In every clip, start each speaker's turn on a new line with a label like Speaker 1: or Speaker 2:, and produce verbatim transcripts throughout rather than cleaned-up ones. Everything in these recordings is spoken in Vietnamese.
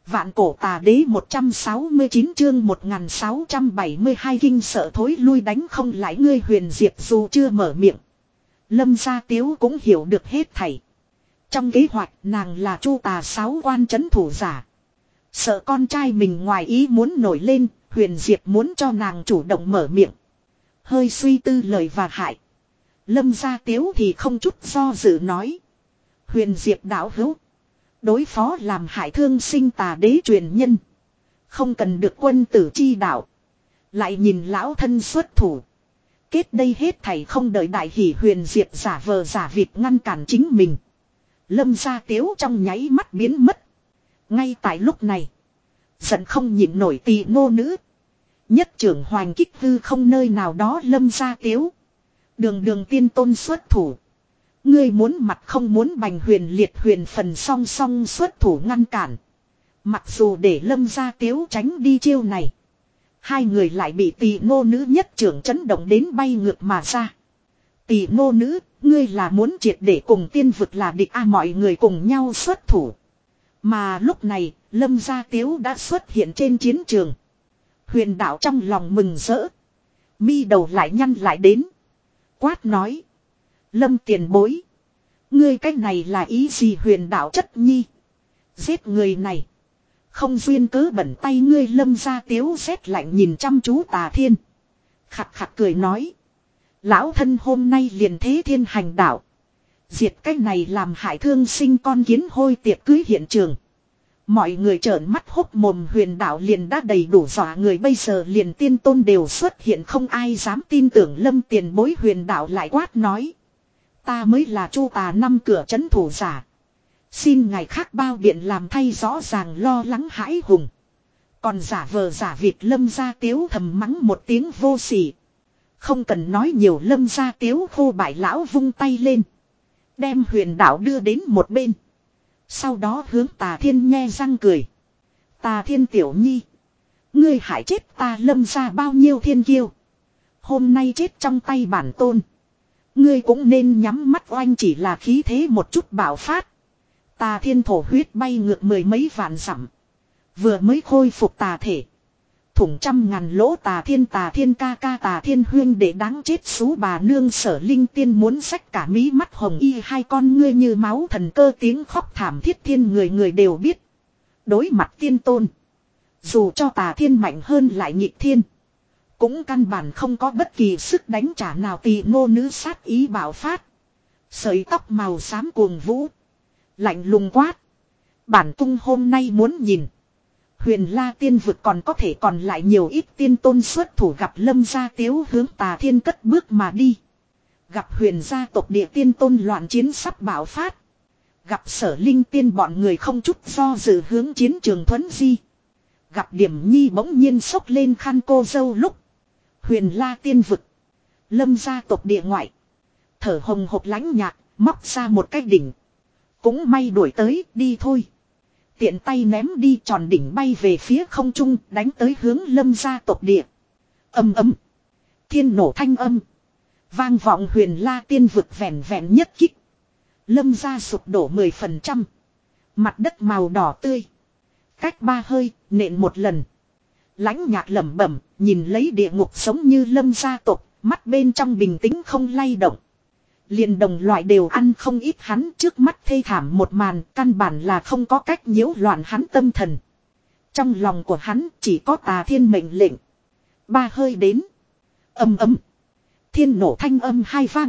Speaker 1: Vạn cổ tà đế một trăm sáu mươi chín chương một nghìn sáu trăm bảy mươi hai kinh sợ thối lui đánh không lại ngươi Huyền Diệp dù chưa mở miệng. Lâm Gia Tiếu cũng hiểu được hết thảy. Trong kế hoạch nàng là Chu Tà sáu quan trấn thủ giả. Sợ con trai mình ngoài ý muốn nổi lên, Huyền Diệp muốn cho nàng chủ động mở miệng. Hơi suy tư lời và hại. Lâm Gia Tiếu thì không chút do dự nói. Huyền Diệp đạo hữu. Đối phó làm hại thương sinh tà đế truyền nhân. Không cần được quân tử chi đạo. Lại nhìn lão thân xuất thủ. Kết đây hết thảy không đợi đại hỷ Huyền Diệp giả vờ giả vịt ngăn cản chính mình. Lâm Gia Tiếu trong nháy mắt biến mất. Ngay tại lúc này. Giận không nhịn nổi tỳ nô nữ. Nhất trưởng hoành kích hư không nơi nào đó Lâm Gia Tiếu. Đường đường tiên tôn xuất thủ. Ngươi muốn mặt không muốn bành huyền liệt huyền phần song song xuất thủ ngăn cản. Mặc dù để Lâm Gia Tiếu tránh đi chiêu này. Hai người lại bị tỳ nô nữ nhất trưởng chấn động đến bay ngược mà ra. Tỳ nô nữ, ngươi là muốn triệt để cùng tiên vực là địch a mọi người cùng nhau xuất thủ. Mà lúc này, Lâm Gia Tiếu đã xuất hiện trên chiến trường. Huyền đạo trong lòng mừng rỡ. Mi đầu lại nhăn lại đến. Quát nói. Lâm tiền bối. Ngươi cách này là ý gì huyền đạo chất nhi. Giết người này. Không duyên cớ bẩn tay ngươi Lâm Gia Tiếu rét lạnh nhìn chăm chú Tà Thiên. Khặt khặt cười nói. Lão thân hôm nay liền thế thiên hành đạo. Diệt cách này làm hại thương sinh con kiến hôi tiệc cưới hiện trường. Mọi người trợn mắt hốc mồm huyền đạo liền đã đầy đủ dọa người bây giờ liền tiên tôn đều xuất hiện không ai dám tin tưởng Lâm tiền bối huyền đạo lại quát nói. Ta mới là Chu Tà năm cửa trấn thủ giả. Xin ngài khác bao biện làm thay rõ ràng lo lắng hãi hùng. Còn giả vờ giả vịt Lâm Gia Tiếu thầm mắng một tiếng vô sỉ. Không cần nói nhiều Lâm Gia Tiếu khô bại lão vung tay lên. Đem huyền đạo đưa đến một bên. Sau đó hướng Tà Thiên nhe răng cười. Tà Thiên tiểu nhi. Ngươi hại chết ta Lâm Gia bao nhiêu thiên kiêu. Hôm nay chết trong tay bản tôn. Ngươi cũng nên nhắm mắt oanh chỉ là khí thế một chút bạo phát. Tà Thiên thổ huyết bay ngược mười mấy vạn dặm. Vừa mới khôi phục tà thể. Thủng trăm ngàn lỗ Tà Thiên Tà Thiên ca ca Tà Thiên huyên để đáng chết xú bà nương Sở Linh Tiên muốn xách cả mí mắt hồng y hai con ngươi như máu thần cơ tiếng khóc thảm thiết thiên người người đều biết. Đối mặt tiên tôn. Dù cho Tà Thiên mạnh hơn lại nhịp thiên. Cũng căn bản không có bất kỳ sức đánh trả nào tỳ nô nữ sát ý bạo phát. Sợi tóc màu xám cuồng vũ. Lạnh lùng quát. Bản tung hôm nay muốn nhìn. Huyền La tiên vực còn có thể còn lại nhiều ít tiên tôn xuất thủ gặp Lâm Gia Tiếu hướng Tà Thiên cất bước mà đi. Gặp huyền gia tộc địa tiên tôn loạn chiến sắp bạo phát. Gặp Sở Linh Tiên bọn người không chút do dự hướng chiến trường thuấn di. Gặp Điểm Nhi bỗng nhiên sốc lên khăn cô dâu lúc. Huyền La tiên vực. Lâm gia tộc địa ngoại. Thở hồng hộc lãnh nhạc, móc ra một cái đỉnh. Cũng may đuổi tới, đi thôi. Tiện tay ném đi tròn đỉnh bay về phía không trung, đánh tới hướng Lâm gia tộc địa. Âm ấm. Thiên nổ thanh âm. Vang vọng huyền La tiên vực vẹn vẹn nhất kích. Lâm gia sụp đổ mười phần trăm. Mặt đất màu đỏ tươi. Cách ba hơi, nện một lần. Lãnh nhạc lẩm bẩm, nhìn lấy địa ngục sống như Lâm gia tộc, mắt bên trong bình tĩnh không lay động. Liền đồng loại đều ăn không ít hắn trước mắt thê thảm một màn, căn bản là không có cách nhiễu loạn hắn tâm thần. Trong lòng của hắn chỉ có Tà Thiên mệnh lệnh. Ba hơi đến. Âm ấm. Thiên nổ thanh âm hai vang.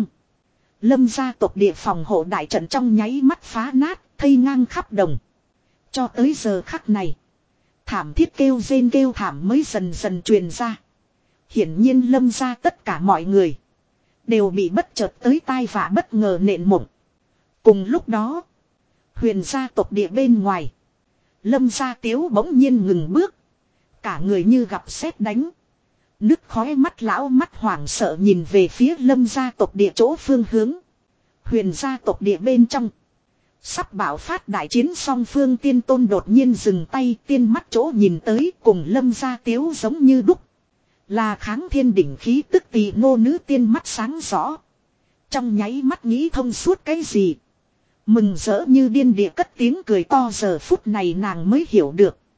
Speaker 1: Lâm gia tộc địa phòng hộ đại trận trong nháy mắt phá nát, thây ngang khắp đồng. Cho tới giờ khắc này. Thảm thiết kêu rên kêu thảm mới dần dần truyền ra. Hiển nhiên Lâm gia tất cả mọi người. Đều bị bất chợt tới tai vạ bất ngờ nện mộng. Cùng lúc đó. Huyền gia tộc địa bên ngoài. Lâm gia Tiếu bỗng nhiên ngừng bước. Cả người như gặp sét đánh. Nứt khói mắt lão mắt hoảng sợ nhìn về phía Lâm gia tộc địa chỗ phương hướng. Huyền gia tộc địa bên trong. Sắp bạo phát đại chiến song phương tiên tôn đột nhiên dừng tay tiên mắt chỗ nhìn tới cùng Lâm gia Tiếu giống như đúc. Là kháng thiên đỉnh khí tức tỳ nô nữ tiên mắt sáng rõ. Trong nháy mắt nghĩ thông suốt cái gì. Mừng rỡ như điên địa cất tiếng cười to giờ phút này nàng mới hiểu được.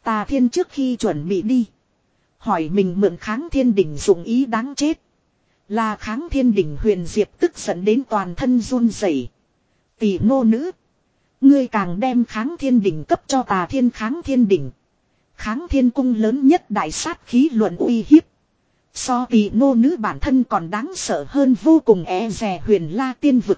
Speaker 1: Tà Thiên trước khi chuẩn bị đi. Hỏi mình mượn Kháng Thiên Đỉnh dụng ý đáng chết. Là Kháng Thiên Đỉnh Huyền Diệp tức giận đến toàn thân run rẩy. Tỷ nô nữ. Ngươi càng đem Kháng Thiên Đỉnh cấp cho Tà Thiên. Kháng Thiên Đỉnh. Kháng Thiên Cung lớn nhất đại sát khí luận uy hiếp. So tỷ nô nữ bản thân còn đáng sợ hơn vô cùng e dè Huyền La Tiên Vực.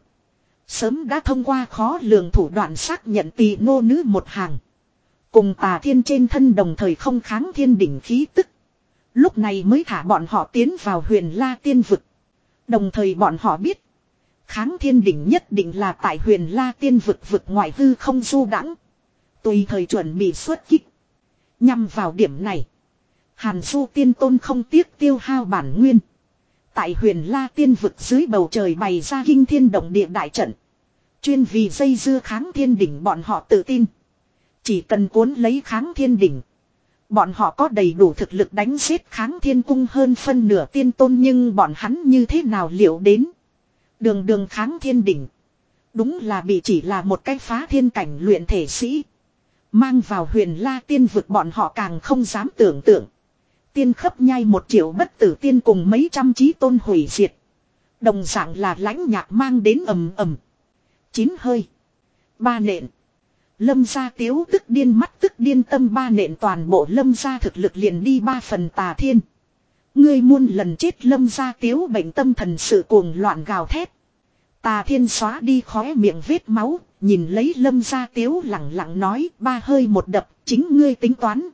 Speaker 1: Sớm đã thông qua khó lường thủ đoạn xác nhận tỷ nô nữ một hàng. Cùng Tà Thiên trên thân đồng thời không Kháng Thiên Đỉnh khí tức. Lúc này mới thả bọn họ tiến vào Huyền La Tiên Vực. Đồng thời bọn họ biết. Kháng Thiên Đỉnh nhất định là tại Huyền La Tiên Vực vực ngoại hư không du đãng, tùy thời chuẩn bị xuất kích. Nhằm vào điểm này, Hàn Du Tiên Tôn không tiếc tiêu hao bản nguyên. Tại Huyền La Tiên Vực dưới bầu trời bày ra kinh thiên động địa đại trận. Chuyên vì dây dưa Kháng Thiên Đỉnh. Bọn họ tự tin. Chỉ cần cuốn lấy Kháng Thiên Đỉnh, bọn họ có đầy đủ thực lực đánh giết Kháng Thiên Cung hơn phân nửa tiên tôn. Nhưng bọn hắn như thế nào liệu đến. Đường đường Kháng Thiên Đỉnh. Đúng là bị chỉ là một cái phá thiên cảnh luyện thể sĩ. Mang vào Huyền La Tiên Vực bọn họ càng không dám tưởng tượng. Tiên khấp nhai một triệu bất tử tiên cùng mấy trăm chí tôn hủy diệt. Đồng dạng là lãnh nhạc mang đến ầm ầm. Chín hơi. Ba nện. Lâm gia tiếu tức điên mắt tức điên tâm ba nện toàn bộ lâm gia thực lực liền đi ba phần. Tà Thiên. Ngươi muôn lần chết. Lâm gia tiếu bệnh tâm thần sự cuồng loạn gào thét. Tà Thiên xóa đi khóe miệng vết máu. Nhìn lấy lâm gia tiếu lặng lặng nói. Ba hơi một đập chính ngươi tính toán.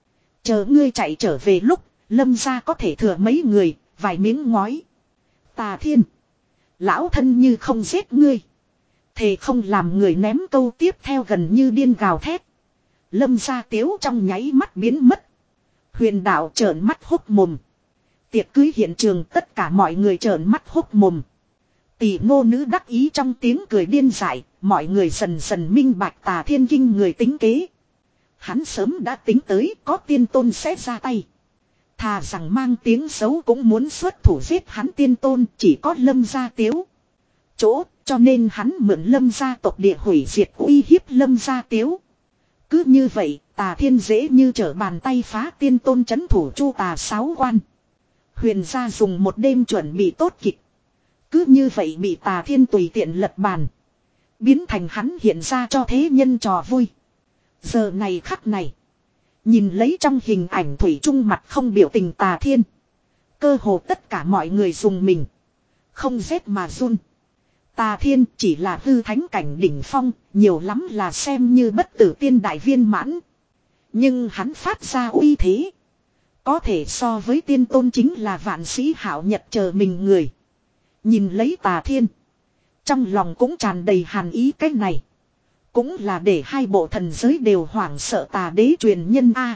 Speaker 1: Chờ ngươi chạy trở về lúc. Lâm gia có thể thừa mấy người. Vài miếng ngói. Tà Thiên. Lão thân như không giết ngươi. Thề không làm người ném câu tiếp theo gần như điên gào thét. Lâm gia tiếu trong nháy mắt biến mất. Huyền đạo trợn mắt hốc mồm. Tiệc cưới hiện trường tất cả mọi người trợn mắt hốc mồm. Tỷ ngô nữ đắc ý trong tiếng cười điên dại. Mọi người dần dần minh bạch Tà Thiên kinh người tính kế. Hắn sớm đã tính tới có tiên tôn sẽ ra tay. Thà rằng mang tiếng xấu cũng muốn xuất thủ giết hắn tiên tôn. Chỉ có lâm gia tiếu chỗ. Cho nên hắn mượn lâm gia tộc địa hủy diệt uy hiếp lâm gia tiếu. Cứ như vậy Tà Thiên dễ như trở bàn tay phá tiên tôn chấn thủ chu tà sáu quan. Huyền gia dùng một đêm chuẩn bị tốt kịch. Cứ như vậy bị Tà Thiên tùy tiện lật bàn. Biến thành hắn hiện ra cho thế nhân trò vui. Giờ này khắc này. Nhìn lấy trong hình ảnh thủy chung mặt không biểu tình Tà Thiên. Cơ hồ tất cả mọi người dùng mình. Không rét mà run. Tà Thiên chỉ là hư thánh cảnh đỉnh phong, nhiều lắm là xem như bất tử tiên đại viên mãn. Nhưng hắn phát ra uy thế. Có thể so với tiên tôn chính là vạn sĩ hảo nhật chờ mình người. Nhìn lấy Tà Thiên. Trong lòng cũng tràn đầy hàn ý cái này. Cũng là để hai bộ thần giới đều hoảng sợ Tà đế truyền nhân A.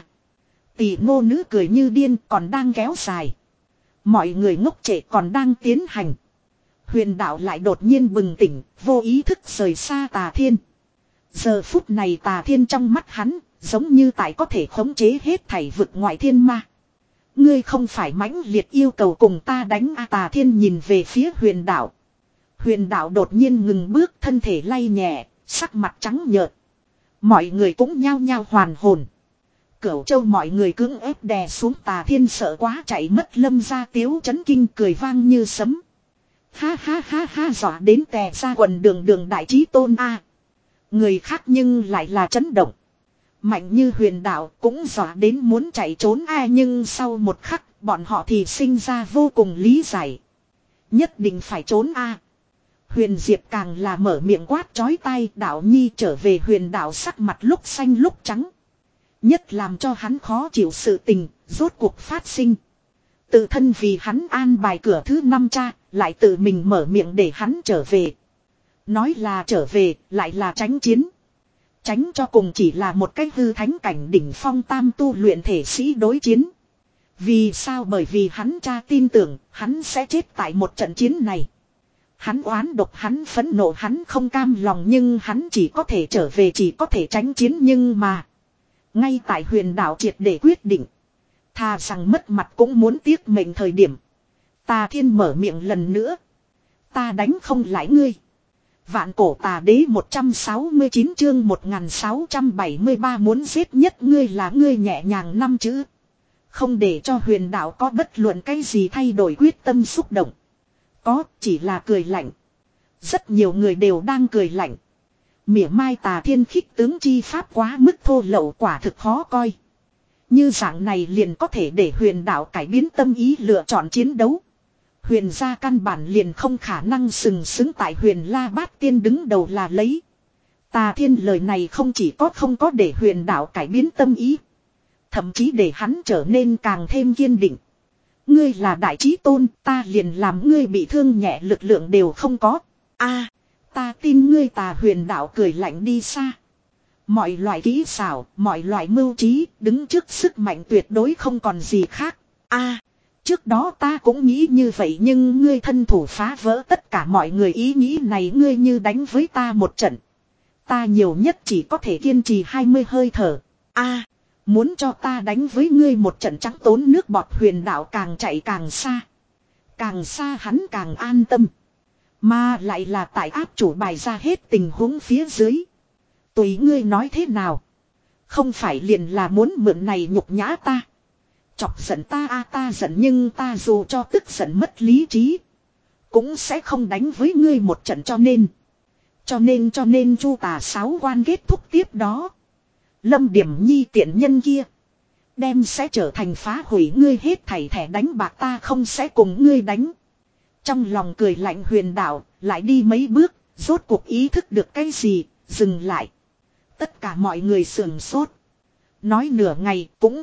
Speaker 1: Tỷ ngô nữ cười như điên còn đang kéo dài. Mọi người ngốc trệ còn đang tiến hành. Huyền đạo lại đột nhiên bừng tỉnh, vô ý thức rời xa Tà Thiên. Giờ phút này Tà Thiên trong mắt hắn, giống như tại có thể khống chế hết thảy vực ngoại thiên ma. Ngươi không phải mãnh liệt yêu cầu cùng ta đánh A. Tà Thiên nhìn về phía huyền đạo. Huyền đạo đột nhiên ngừng bước, thân thể lay nhẹ, sắc mặt trắng nhợt. Mọi người cũng nhao nhao hoàn hồn. Cửu Châu mọi người cưỡng ép đè xuống Tà Thiên sợ quá chạy mất. Lâm gia tiếu chấn kinh cười vang như sấm. Ha ha ha ha dọa đến tè ra quần đường đường đại trí tôn A. Người khác nhưng lại là chấn động. Mạnh như huyền đạo cũng dọa đến muốn chạy trốn A. Nhưng sau một khắc bọn họ thì sinh ra vô cùng lý giải. Nhất định phải trốn A. Huyền Diệp càng là mở miệng quát chói tai. Đạo nhi trở về. Huyền đạo sắc mặt lúc xanh lúc trắng. Nhất làm cho hắn khó chịu sự tình rốt cuộc phát sinh. Tự thân vì hắn an bài cửa thứ năm cha, lại tự mình mở miệng để hắn trở về. Nói là trở về, lại là tránh chiến. Tránh cho cùng chỉ là một cái hư thánh cảnh đỉnh phong tam tu luyện thể sĩ đối chiến. Vì sao? Bởi vì hắn cha tin tưởng, hắn sẽ chết tại một trận chiến này. Hắn oán độc, hắn phẫn nộ, hắn không cam lòng, nhưng hắn chỉ có thể trở về, chỉ có thể tránh chiến. Nhưng mà, ngay tại huyền đạo triệt để quyết định. Thà rằng mất mặt cũng muốn tiếc mệnh thời điểm. Tà Thiên mở miệng lần nữa. Ta đánh không lại ngươi. Vạn cổ tà đế một trăm sáu mươi chín chương một nghìn sáu trăm bảy mươi ba muốn giết nhất ngươi là ngươi nhẹ nhàng năm chữ. Không để cho huyền đạo có bất luận cái gì thay đổi quyết tâm xúc động. Có chỉ là cười lạnh. Rất nhiều người đều đang cười lạnh. Mỉa mai Tà Thiên khích tướng chi pháp quá mức thô lậu quả thực khó coi. Như dạng này liền có thể để huyền đạo cải biến tâm ý lựa chọn chiến đấu. Huyền gia căn bản liền không khả năng sừng sững tại huyền La Bát Tiên đứng đầu là lấy. Tà Thiên lời này không chỉ có không có để huyền đạo cải biến tâm ý. Thậm chí để hắn trở nên càng thêm kiên định. Ngươi là đại chí tôn, ta liền làm ngươi bị thương nhẹ lực lượng đều không có. A, ta tin ngươi. Tà huyền đạo cười lạnh đi xa. Mọi loại kỹ xảo, mọi loại mưu trí, đứng trước sức mạnh tuyệt đối không còn gì khác. A, trước đó ta cũng nghĩ như vậy nhưng ngươi thân thủ phá vỡ tất cả mọi người ý nghĩ này, ngươi như đánh với ta một trận. Ta nhiều nhất chỉ có thể kiên trì hai mươi hơi thở. A, muốn cho ta đánh với ngươi một trận trắng tốn nước bọt. Huyền đạo càng chạy càng xa. Càng xa hắn càng an tâm. Mà lại là tại áp chủ bài ra hết tình huống phía dưới. Tùy ngươi nói thế nào. Không phải liền là muốn mượn này nhục nhã ta. Chọc giận ta a ta giận nhưng ta dù cho tức giận mất lý trí. Cũng sẽ không đánh với ngươi một trận cho nên. Cho nên cho nên chu tà sáu quan kết thúc tiếp đó. Lâm Điểm Nhi tiện nhân kia. Đem sẽ trở thành phá hủy ngươi hết thảy thẻ đánh bạc, ta không sẽ cùng ngươi đánh. Trong lòng cười lạnh huyền đạo, lại đi mấy bước, rốt cuộc ý thức được cái gì, dừng lại. Tất cả mọi người sườn sốt. Nói nửa ngày cũng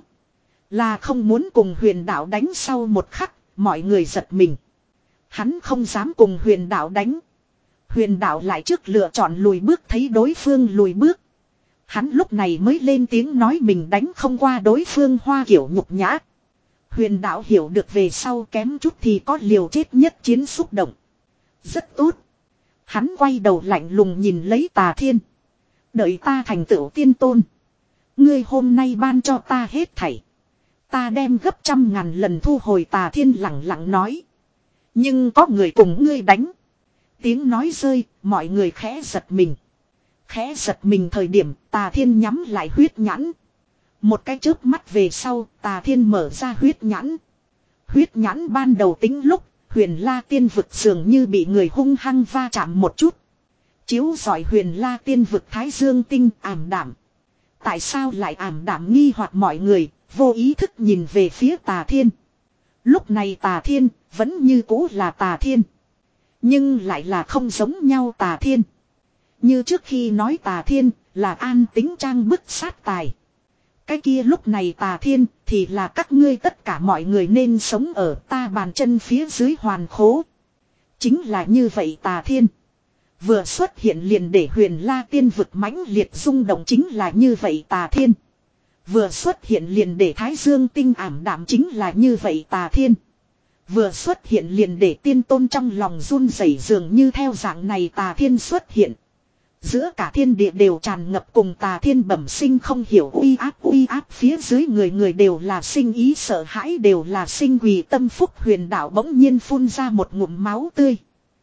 Speaker 1: là không muốn cùng huyền đạo đánh. Sau một khắc, mọi người giật mình. Hắn không dám cùng huyền đạo đánh. Huyền đạo lại trước lựa chọn lùi bước, thấy đối phương lùi bước. Hắn lúc này mới lên tiếng nói mình đánh không qua đối phương, hoa kiểu nhục nhã. Huyền đạo hiểu được về sau kém chút thì có liều chết nhất chiến xúc động. Rất tốt. Hắn quay đầu lạnh lùng nhìn lấy Tà Thiên. Đợi ta thành tựu tiên tôn. Ngươi hôm nay ban cho ta hết thảy. Ta đem gấp trăm ngàn lần thu hồi. Tà Thiên lặng lặng nói. Nhưng có người cùng ngươi đánh. Tiếng nói rơi, mọi người khẽ giật mình. Khẽ giật mình thời điểm Tà Thiên nhắm lại huyết nhãn. Một cái chớp mắt về sau, Tà Thiên mở ra huyết nhãn. Huyết nhãn ban đầu tính lúc, huyền La Tiên vực dường như bị người hung hăng va chạm một chút. Chiếu rọi huyền La Tiên vực thái dương tinh ảm đạm. Tại sao lại ảm đạm nghi hoặc mọi người, vô ý thức nhìn về phía Tà Thiên. Lúc này Tà Thiên, vẫn như cũ là Tà Thiên. Nhưng lại là không giống nhau Tà Thiên. Như trước khi nói Tà Thiên, là an tính trang bức sát tài. Cái kia lúc này Tà Thiên, thì là các ngươi tất cả mọi người nên sống ở ta bàn chân phía dưới hoàn khố. Chính là như vậy Tà Thiên. Vừa xuất hiện liền để huyền La Tiên vực mãnh liệt rung động, chính là như vậy Tà Thiên. Vừa xuất hiện liền để thái dương tinh ảm đạm, chính là như vậy Tà Thiên. Vừa xuất hiện liền để tiên tôn trong lòng run rẩy, dường như theo dạng này Tà Thiên xuất hiện. Giữa cả thiên địa đều tràn ngập cùng Tà Thiên bẩm sinh không hiểu uy áp, uy áp phía dưới người người đều là sinh ý sợ hãi, đều là sinh quỳ tâm phúc. Huyền đạo bỗng nhiên phun ra một ngụm máu tươi.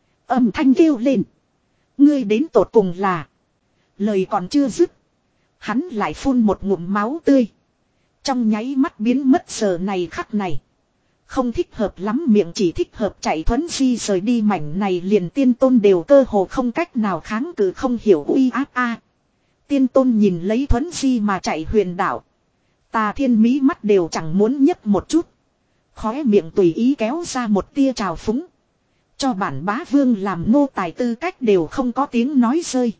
Speaker 1: Âm thanh kêu lên. Ngươi đến tột cùng là. Lời còn chưa dứt. Hắn lại phun một ngụm máu tươi. Trong nháy mắt biến mất giờ này khắc này. Không thích hợp lắm miệng chỉ thích hợp chạy thuấn di rời đi mảnh này, liền tiên tôn đều cơ hồ không cách nào kháng cự, không hiểu uy áp a. Tiên tôn nhìn lấy thuấn di mà chạy huyền đạo. Tà Thiên mí mắt đều chẳng muốn nhấc một chút. Khóe miệng tùy ý kéo ra một tia trào phúng. Cho bản bá vương làm nô tài tư cách đều không có, tiếng nói rơi.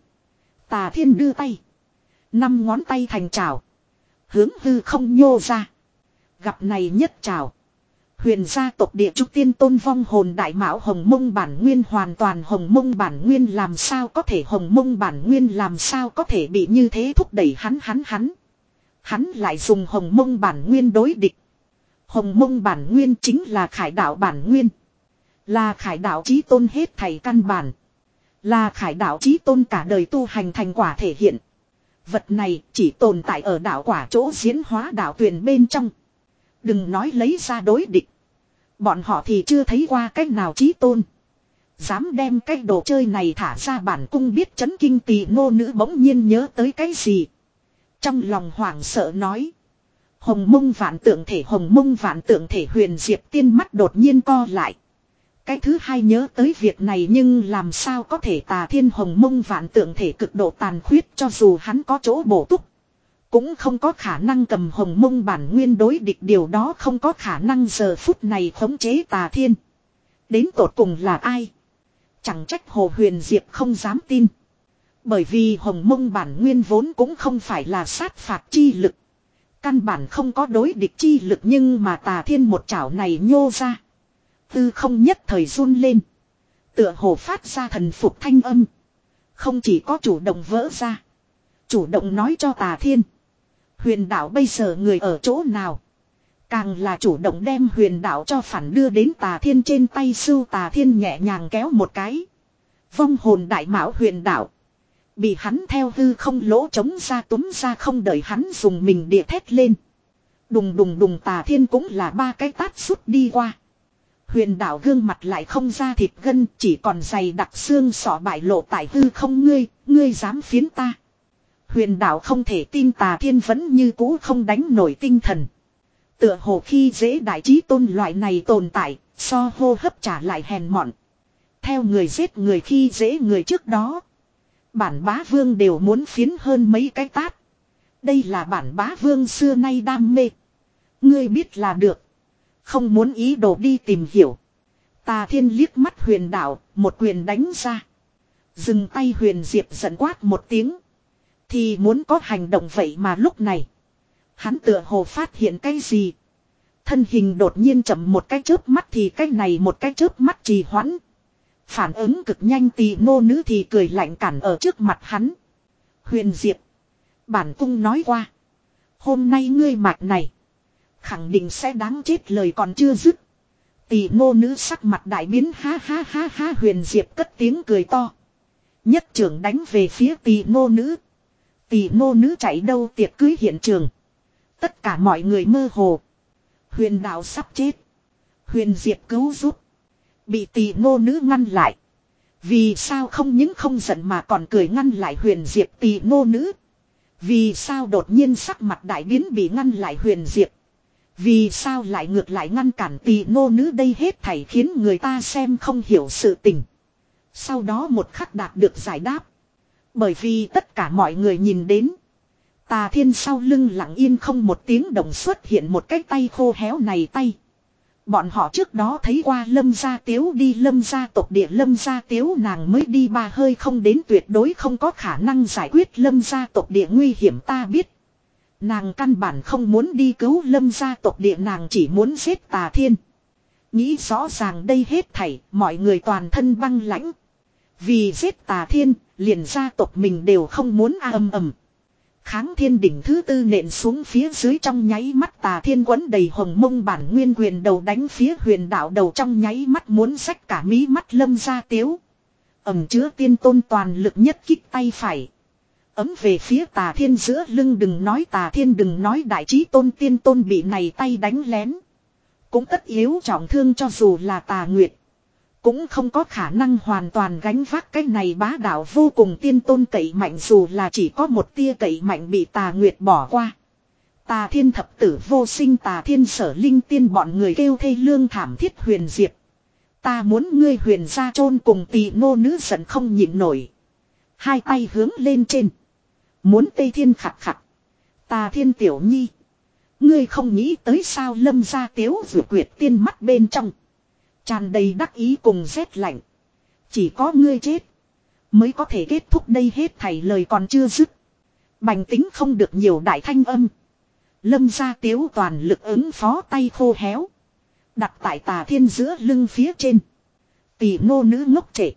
Speaker 1: Tà Thiên đưa tay. Năm ngón tay thành trào. Hướng hư không nhô ra. Gặp này nhất trào. Huyền gia tộc địa trúc tiên tôn vong hồn đại mão hồng mông bản nguyên, hoàn toàn hồng mông bản nguyên, làm sao có thể hồng mông bản nguyên làm sao có thể bị như thế thúc đẩy hắn hắn hắn. Hắn lại dùng hồng mông bản nguyên đối địch. Hồng mông bản nguyên chính là khải đạo bản nguyên. Là khải đạo chí tôn hết thảy căn bản. Là khải đạo chí tôn cả đời tu hành thành quả thể hiện. Vật này chỉ tồn tại ở đạo quả chỗ diễn hóa đạo tuyển bên trong. Đừng nói lấy ra đối địch. Bọn họ thì chưa thấy qua cách nào chí tôn. Dám đem cái đồ chơi này thả ra bản cung biết chấn kinh tỳ nô nữ bỗng nhiên nhớ tới cái gì. Trong lòng hoảng sợ nói. Hồng mông vạn tượng thể hồng mông vạn tượng thể Huyền Diệp tiên mắt đột nhiên co lại. Cái thứ hai nhớ tới việc này nhưng làm sao có thể Tà Thiên hồng mông vạn tượng thể cực độ tàn khuyết cho dù hắn có chỗ bổ túc. Cũng không có khả năng cầm hồng mông bản nguyên đối địch điều đó không có khả năng giờ phút này khống chế Tà Thiên. Đến tột cùng là ai? Chẳng trách Hồ Huyền Diệp không dám tin. Bởi vì hồng mông bản nguyên vốn cũng không phải là sát phạt chi lực. Căn bản không có đối địch chi lực nhưng mà Tà Thiên một chảo này nhô ra. Tư không nhất thời run lên. Tựa hồ phát ra thần phục thanh âm. Không chỉ có chủ động vỡ ra. Chủ động nói cho Tà Thiên. Huyền đạo bây giờ người ở chỗ nào? Càng là chủ động đem huyền đạo cho phản đưa đến Tà Thiên trên tay sưu Tà Thiên nhẹ nhàng kéo một cái. Vong hồn đại mão huyền đạo. Bị hắn theo hư không lỗ trống ra túm ra không đợi hắn dùng mình địa thét lên. Đùng đùng đùng Tà Thiên cũng là ba cái tát sút đi qua. Huyền đạo gương mặt lại không ra thịt gân chỉ còn dày đặc xương sọ bại lộ tại hư không ngươi, ngươi dám phiến ta. Huyền đạo không thể tin Tà Thiên vẫn như cũ không đánh nổi tinh thần. Tựa hồ khi dễ đại trí tôn loại này tồn tại, so hô hấp trả lại hèn mọn. Theo người giết người khi dễ người trước đó. Bản bá vương đều muốn phiến hơn mấy cái tát. Đây là bản bá vương xưa nay đam mê. Ngươi biết là được. Không muốn ý đồ đi tìm hiểu. Tà Thiên liếc mắt huyền đạo, một quyền đánh ra. Dừng tay Huyền Diệp giận quát một tiếng. Thì muốn có hành động vậy mà lúc này. Hắn tựa hồ phát hiện cái gì. Thân hình đột nhiên chậm một cái chớp mắt thì cái này một cái chớp mắt trì hoãn. Phản ứng cực nhanh tỳ nô nữ thì cười lạnh cản ở trước mặt hắn. Huyền Diệp. Bản cung nói qua. Hôm nay ngươi mạch này. Khẳng định sẽ đáng chết lời còn chưa dứt. Tỳ nô nữ sắc mặt đại biến ha ha ha ha Huyền Diệp cất tiếng cười to. Nhất trưởng đánh về phía tỳ nô nữ. Tỳ nô nữ chạy đâu tiệc cưới hiện trường. Tất cả mọi người mơ hồ. Huyền đạo sắp chết. Huyền Diệp cứu giúp. Bị tỳ nô nữ ngăn lại. Vì sao không những không giận mà còn cười ngăn lại Huyền Diệp tỳ nô nữ. Vì sao đột nhiên sắc mặt đại biến bị ngăn lại Huyền Diệp. Vì sao lại ngược lại ngăn cản tỳ nô nữ đây hết thảy khiến người ta xem không hiểu sự tình. Sau đó một khắc đạt được giải đáp. Bởi vì tất cả mọi người nhìn đến. Tà Thiên sau lưng lặng yên không một tiếng động xuất hiện một cái tay khô héo này tay. Bọn họ trước đó thấy qua Lâm gia tiếu đi Lâm gia tộc địa Lâm gia tiếu nàng mới đi ba hơi không đến tuyệt đối không có khả năng giải quyết Lâm gia tộc địa nguy hiểm ta biết. Nàng căn bản không muốn đi cứu Lâm gia tộc địa nàng chỉ muốn giết Tà Thiên. Nghĩ rõ ràng đây hết thảy mọi người toàn thân băng lãnh. Vì giết Tà Thiên liền gia tộc mình đều không muốn a ầm ầm. Kháng thiên đỉnh thứ tư nện xuống phía dưới trong nháy mắt Tà Thiên quấn đầy hồng mông bản nguyên quyền đầu đánh phía huyền đạo đầu trong nháy mắt muốn xách cả mí mắt Lâm gia tiếu. Ẩm chứa tiên tôn toàn lực nhất kích tay phải. Ấm về phía Tà Thiên giữa lưng đừng nói Tà Thiên đừng nói đại trí tôn tiên tôn bị này tay đánh lén. Cũng tất yếu trọng thương cho dù là Tà Nguyệt. Cũng không có khả năng hoàn toàn gánh vác cái này bá đạo vô cùng tiên tôn cậy mạnh dù là chỉ có một tia cậy mạnh bị Tà Nguyệt bỏ qua. Tà Thiên thập tử vô sinh Tà Thiên sở linh tiên bọn người kêu thê lương thảm thiết Huyền Diệp. Ta muốn ngươi Huyền gia chôn cùng tỳ nô nữ giận không nhịn nổi. Hai tay hướng lên trên. Muốn Tây Thiên khặt khặt. Tà Thiên tiểu nhi. Ngươi không nghĩ tới sao Lâm gia tiếu vừa quyệt tiên mắt bên trong. Tràn đầy đắc ý cùng rét lạnh. Chỉ có ngươi chết. Mới có thể kết thúc đây hết thảy lời còn chưa dứt. Bành tính không được nhiều đại thanh âm. Lâm gia tiếu toàn lực ứng phó tay khô héo. Đặt tại Tà Thiên giữa lưng phía trên. Tỷ nô nữ ngốc trệ.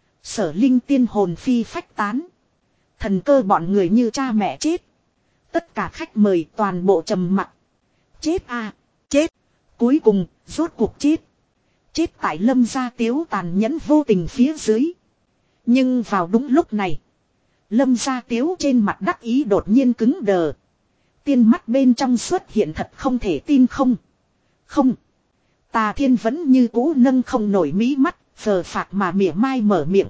Speaker 1: Sở linh tiên hồn phi phách tán. Thần cơ bọn người như cha mẹ chết. Tất cả khách mời toàn bộ trầm mặc. Chết à, chết. Cuối cùng, rốt cuộc chết. Chết tại Lâm gia tiếu tàn nhẫn vô tình phía dưới. Nhưng vào đúng lúc này. Lâm gia tiếu trên mặt đắc ý đột nhiên cứng đờ. Tiên mắt bên trong xuất hiện thật không thể tin không. Không. Tà Thiên vẫn như cũ nâng không nổi mí mắt. Phờ phạc mà mỉa mai mở miệng.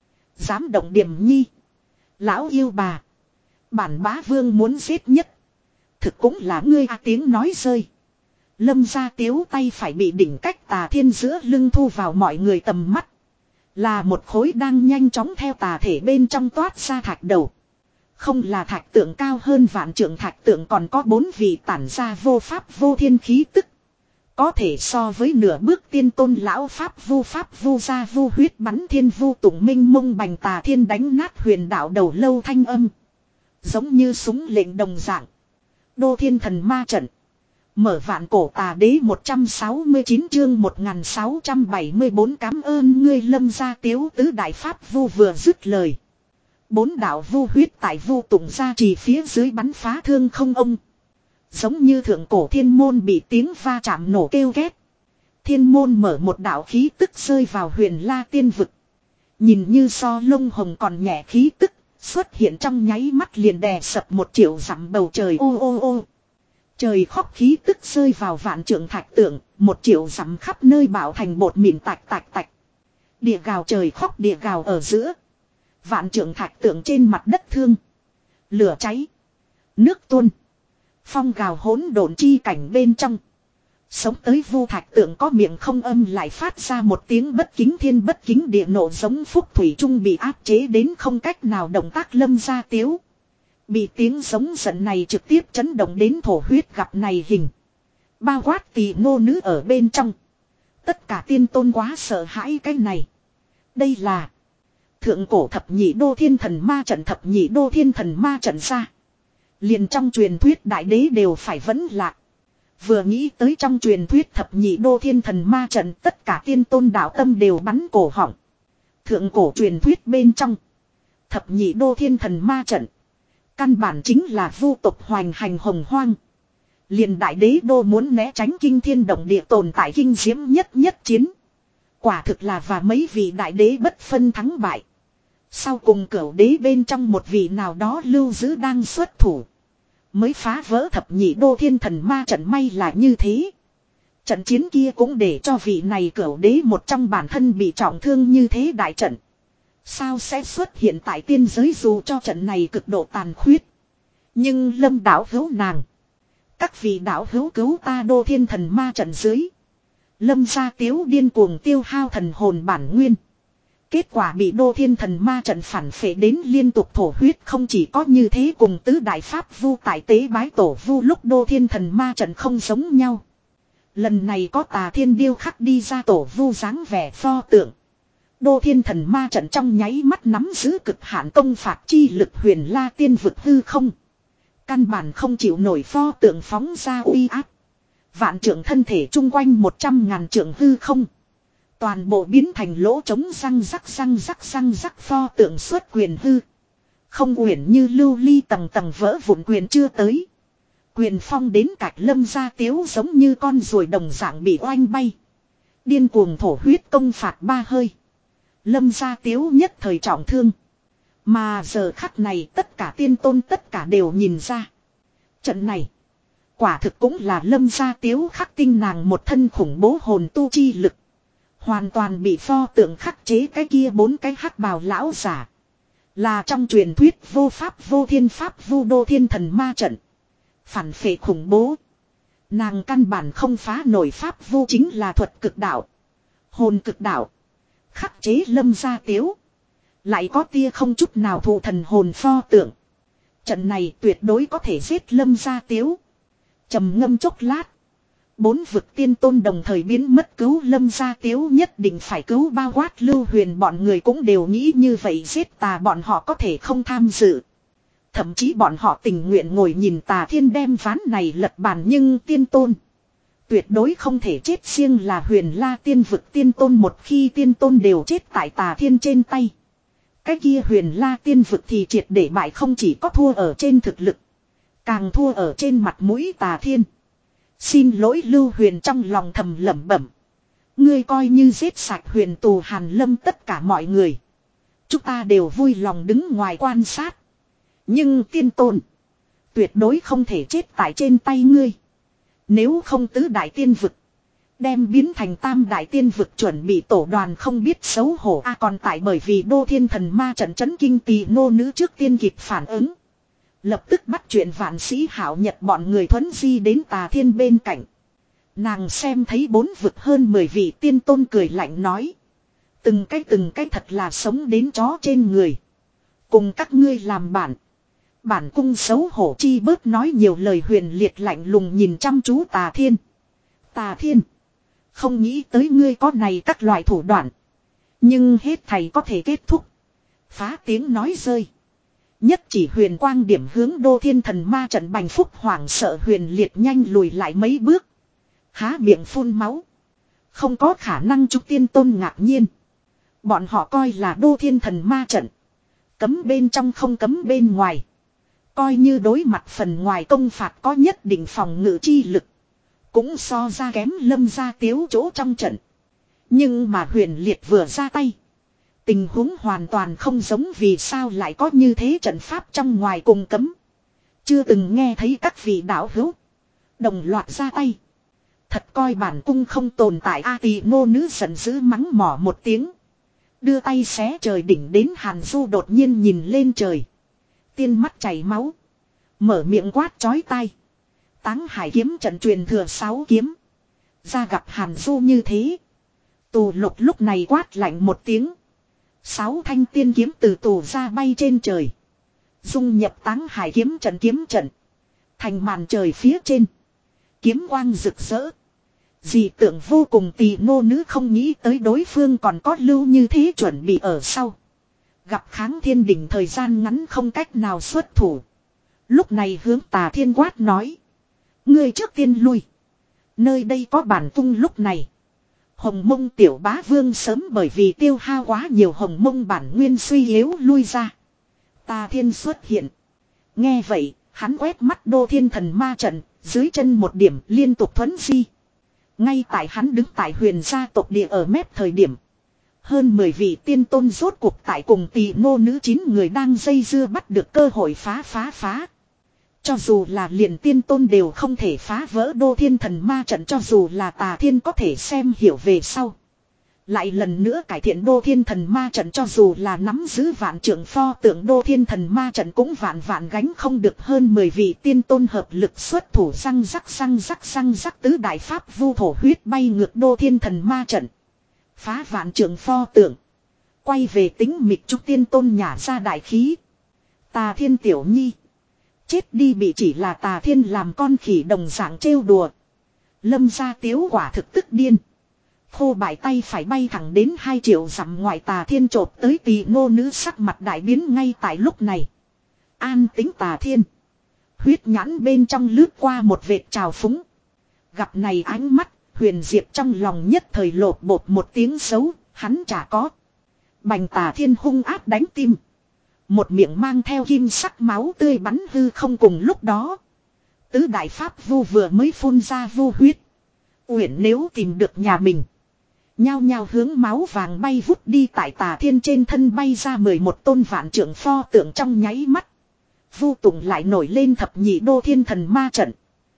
Speaker 1: Dám động Điểm Nhi. Lão yêu bà. Bản bá vương muốn giết nhất. Thực cũng là ngươi a tiếng nói rơi. Lâm gia Tiếu tay phải bị đỉnh cách Tà Thiên giữa lưng thu vào mọi người tầm mắt. Là một khối đang nhanh chóng theo tà thể bên trong toát ra thạch đầu. Không là thạch tượng cao hơn vạn trượng thạch tượng, còn có bốn vị tản ra vô pháp vô thiên khí tức. Có thể so với nửa bước tiên tôn lão pháp vu pháp vu gia vu huyết bắn thiên vu tụng minh mông bành Tà Thiên đánh nát huyền đạo đầu lâu thanh âm. Giống như súng lệnh đồng dạng. Đô Thiên Thần Ma Trận. Mở vạn cổ tà đế một trăm sáu mươi chín chương một nghìn sáu trăm bảy mươi bốn cảm ơn ngươi Lâm gia Tiếu tứ đại pháp vu vừa dứt lời. Bốn đạo vu huyết tại vu tụng ra chỉ phía dưới bắn phá thương không ông. Giống như thượng cổ thiên môn bị tiếng va chạm nổ kêu ghét. Thiên môn mở một đạo khí tức rơi vào huyền la tiên vực. Nhìn như so lông hồng còn nhẹ khí tức, xuất hiện trong nháy mắt liền đè sập một triệu dặm bầu trời ô ô ô. Trời khóc khí tức rơi vào vạn trượng thạch tượng, một triệu dặm khắp nơi bạo thành bột mịn tạch tạch tạch. Địa gào trời khóc địa gào ở giữa. Vạn trượng thạch tượng trên mặt đất thương. Lửa cháy. Nước tuôn. Phong gào hỗn độn chi cảnh bên trong. Sống tới vu thạch tượng có miệng không âm lại phát ra một tiếng bất kính thiên bất kính địa nộ, giống phúc thủy trung bị áp chế đến không cách nào động tác Lâm gia Tiếu. Bị tiếng giống giận này trực tiếp chấn động đến thổ huyết gặp này hình. Bao quát tỳ nô nữ ở bên trong. Tất cả tiên tôn quá sợ hãi cái này. Đây là thượng cổ thập nhị đô thiên thần ma trận. Thập nhị đô thiên thần ma trận ra. Liền trong truyền thuyết đại đế đều phải vấn lạc. Vừa nghĩ tới trong truyền thuyết thập nhị đô thiên thần ma trận, tất cả tiên tôn đạo tâm đều bắn cổ họng. Thượng cổ truyền thuyết bên trong thập nhị đô thiên thần ma trận, căn bản chính là vu tộc hoành hành hồng hoang. Liền đại đế đô muốn né tránh kinh thiên động địa tồn tại kinh diễm nhất nhất chiến. Quả thực là và mấy vị đại đế bất phân thắng bại. Sau cùng cửu đế bên trong một vị nào đó lưu giữ đang xuất thủ, mới phá vỡ thập nhị đô thiên thần ma trận. May là như thế. Trận chiến kia cũng để cho vị này cửu đế một trong bản thân bị trọng thương như thế. Đại trận sao sẽ xuất hiện tại tiên giới, dù cho trận này cực độ tàn khuyết. Nhưng Lâm đạo hữu nàng. Các vị đạo hữu cứu ta đô thiên thần ma trận dưới. Lâm gia Tiếu điên cuồng tiêu hao thần hồn bản nguyên. Kết quả bị đô thiên thần ma trận phản phệ đến liên tục thổ huyết. Không chỉ có như thế, cùng tứ đại pháp vu tại tế bái tổ vu lúc đô thiên thần ma trận không giống nhau. Lần này có Tà Thiên điêu khắc đi ra tổ vu dáng vẻ pho tượng. Đô thiên thần ma trận trong nháy mắt nắm giữ cực hạn công phạt chi lực huyền la tiên vực hư không. Căn bản không chịu nổi pho tượng phóng ra uy áp. Vạn trượng thân thể chung quanh một trăm ngàn trượng hư không. Toàn bộ biến thành lỗ trống răng rắc răng rắc răng rắc, pho tượng xuất quyền hư. Không uyển như lưu ly tầng tầng vỡ vụn, quyền chưa tới. Quyền phong đến cạnh Lâm gia Tiếu giống như con ruồi đồng dạng bị oanh bay. Điên cuồng thổ huyết công phạt ba hơi. Lâm gia Tiếu nhất thời trọng thương. Mà giờ khắc này tất cả tiên tôn tất cả đều nhìn ra. Trận này quả thực cũng là Lâm gia Tiếu khắc tinh nàng một thân khủng bố hồn tu chi lực. Hoàn toàn bị pho tượng khắc chế cái kia bốn cái hắc bào lão giả. Là trong truyền thuyết vô pháp vô thiên pháp vu đô thiên thần ma trận. Phản phệ khủng bố. Nàng căn bản không phá nổi pháp vu, chính là thuật cực đạo, hồn cực đạo. Khắc chế Lâm gia Tiếu. Lại có tia không chút nào thụ thần hồn pho tượng. Trận này tuyệt đối có thể giết Lâm gia Tiếu. Trầm ngâm chốc lát. Bốn vực tiên tôn đồng thời biến mất, cứu Lâm gia Tiếu nhất định phải cứu. Bao quát Lưu Huyền bọn người cũng đều nghĩ như vậy. Giết Tà bọn họ có thể không tham dự. Thậm chí bọn họ tình nguyện ngồi nhìn Tà Thiên đem ván này lật bàn. Nhưng tiên tôn tuyệt đối không thể chết. Riêng là huyền la tiên vực tiên tôn, một khi tiên tôn đều chết tại Tà Thiên trên tay, cái kia huyền la tiên vực thì triệt để bại. Không chỉ có thua ở trên thực lực, càng thua ở trên mặt mũi Tà Thiên. Xin lỗi Lưu Huyền trong lòng thầm lẩm bẩm. Ngươi coi như giết sạch huyền tù Hàn Lâm tất cả mọi người, chúng ta đều vui lòng đứng ngoài quan sát. Nhưng tiên tôn tuyệt đối không thể chết tại trên tay ngươi. Nếu không tứ đại tiên vực Đem biến thành tam đại tiên vực chuẩn bị tổ đoàn không biết xấu hổ a à, còn tại bởi vì đô thiên thần ma trận chấn kinh tỳ nô nữ trước tiên kịp phản ứng. Lập tức bắt chuyện vạn sĩ hảo nhật bọn người thuấn di đến tà thiên bên cạnh. Nàng xem thấy bốn vực hơn mười vị tiên tôn cười lạnh nói. Từng cái từng cái thật là sống đến chó trên người. Cùng các ngươi làm bản. Bản cung xấu hổ chi bớt nói nhiều lời huyền liệt lạnh lùng nhìn chăm chú tà thiên. Tà thiên. Không nghĩ tới ngươi có này các loại thủ đoạn. Nhưng hết thầy có thể kết thúc. Phá tiếng nói rơi. Nhất chỉ huyền quang điểm hướng đô thiên thần ma trận bành phúc hoảng sợ huyền liệt nhanh lùi lại mấy bước. Há miệng phun máu. Không có khả năng trúc tiên tôn ngạc nhiên. Bọn họ coi là đô thiên thần ma trận. Cấm bên trong không cấm bên ngoài. Coi như đối mặt phần ngoài công phạt có nhất định phòng ngự chi lực. Cũng so ra kém lâm gia tiếu chỗ trong trận. Nhưng mà huyền liệt vừa ra tay. Tình huống hoàn toàn không giống vì sao lại có như thế trận pháp trong ngoài cùng cấm. Chưa từng nghe thấy các vị đạo hữu. Đồng loạt ra tay. Thật coi bản cung không tồn tại a tỳ ngô nữ giận dữ mắng mỏ một tiếng. Đưa tay xé trời đỉnh đến Hàn Du đột nhiên nhìn lên trời. Tiên mắt chảy máu. Mở miệng quát chói tai. Táng hải kiếm trận truyền thừa sáu kiếm. Ra gặp Hàn Du như thế. Tù lục lúc này quát lạnh một tiếng. Sáu thanh tiên kiếm từ tù ra bay trên trời. Dung nhập táng hải kiếm trận kiếm trận. Thành màn trời phía trên. Kiếm quang rực rỡ. Dị tượng vô cùng tỳ ngô nữ không nghĩ tới đối phương còn có lưu như thế chuẩn bị ở sau. Gặp kháng thiên đỉnh thời gian ngắn không cách nào xuất thủ. Lúc này hướng tà thiên quát nói. Ngươi trước tiên lui. Nơi đây có bản cung lúc này. Hồng mông tiểu bá vương sớm bởi vì tiêu hao quá nhiều hồng mông bản nguyên suy yếu lui ra. Tà thiên xuất hiện. Nghe vậy, hắn quét mắt đô thiên thần ma trận, dưới chân một điểm liên tục thuấn di. Ngay tại hắn đứng tại huyền gia tộc địa ở mép thời điểm. Hơn mười vị tiên tôn rốt cuộc tại cùng tỳ ngô nữ chín người đang dây dưa bắt được cơ hội phá phá phá. Cho dù là liền tiên tôn đều không thể phá vỡ đô thiên thần ma trận cho dù là tà thiên có thể xem hiểu về sau. Lại lần nữa cải thiện đô thiên thần ma trận cho dù là nắm giữ vạn trưởng pho tượng đô thiên thần ma trận cũng vạn vạn gánh không được hơn mười vị tiên tôn hợp lực xuất thủ răng rắc răng rắc răng rắc tứ đại pháp vu thổ huyết bay ngược đô thiên thần ma trận. Phá vạn trưởng pho tượng. Quay về tính mịch trúc tiên tôn nhả ra đại khí. Tà thiên tiểu nhi. Chết đi bị chỉ là tà thiên làm con khỉ đồng dạng trêu đùa. Lâm gia tiếu quả thực tức điên. Khô bại tay phải bay thẳng đến hai triệu dặm ngoài tà thiên chộp tới tỳ ngô nữ sắc mặt đại biến ngay tại lúc này. An tính tà thiên. Huyết nhãn bên trong lướt qua một vệt trào phúng. Gặp này ánh mắt, huyền diệp trong lòng nhất thời lột bột một tiếng xấu, hắn chả có. Bành tà thiên hung áp đánh tim. Một miệng mang theo kim sắc máu tươi bắn hư không cùng lúc đó. Tứ đại pháp vu vừa mới phun ra vu huyết. Uyển nếu tìm được nhà mình. Nhao nhao hướng máu vàng bay vút đi tại tà thiên trên thân bay ra mười một tôn vạn trưởng pho tượng trong nháy mắt. Vu tùng lại nổi lên thập nhị đô thiên thần ma trận.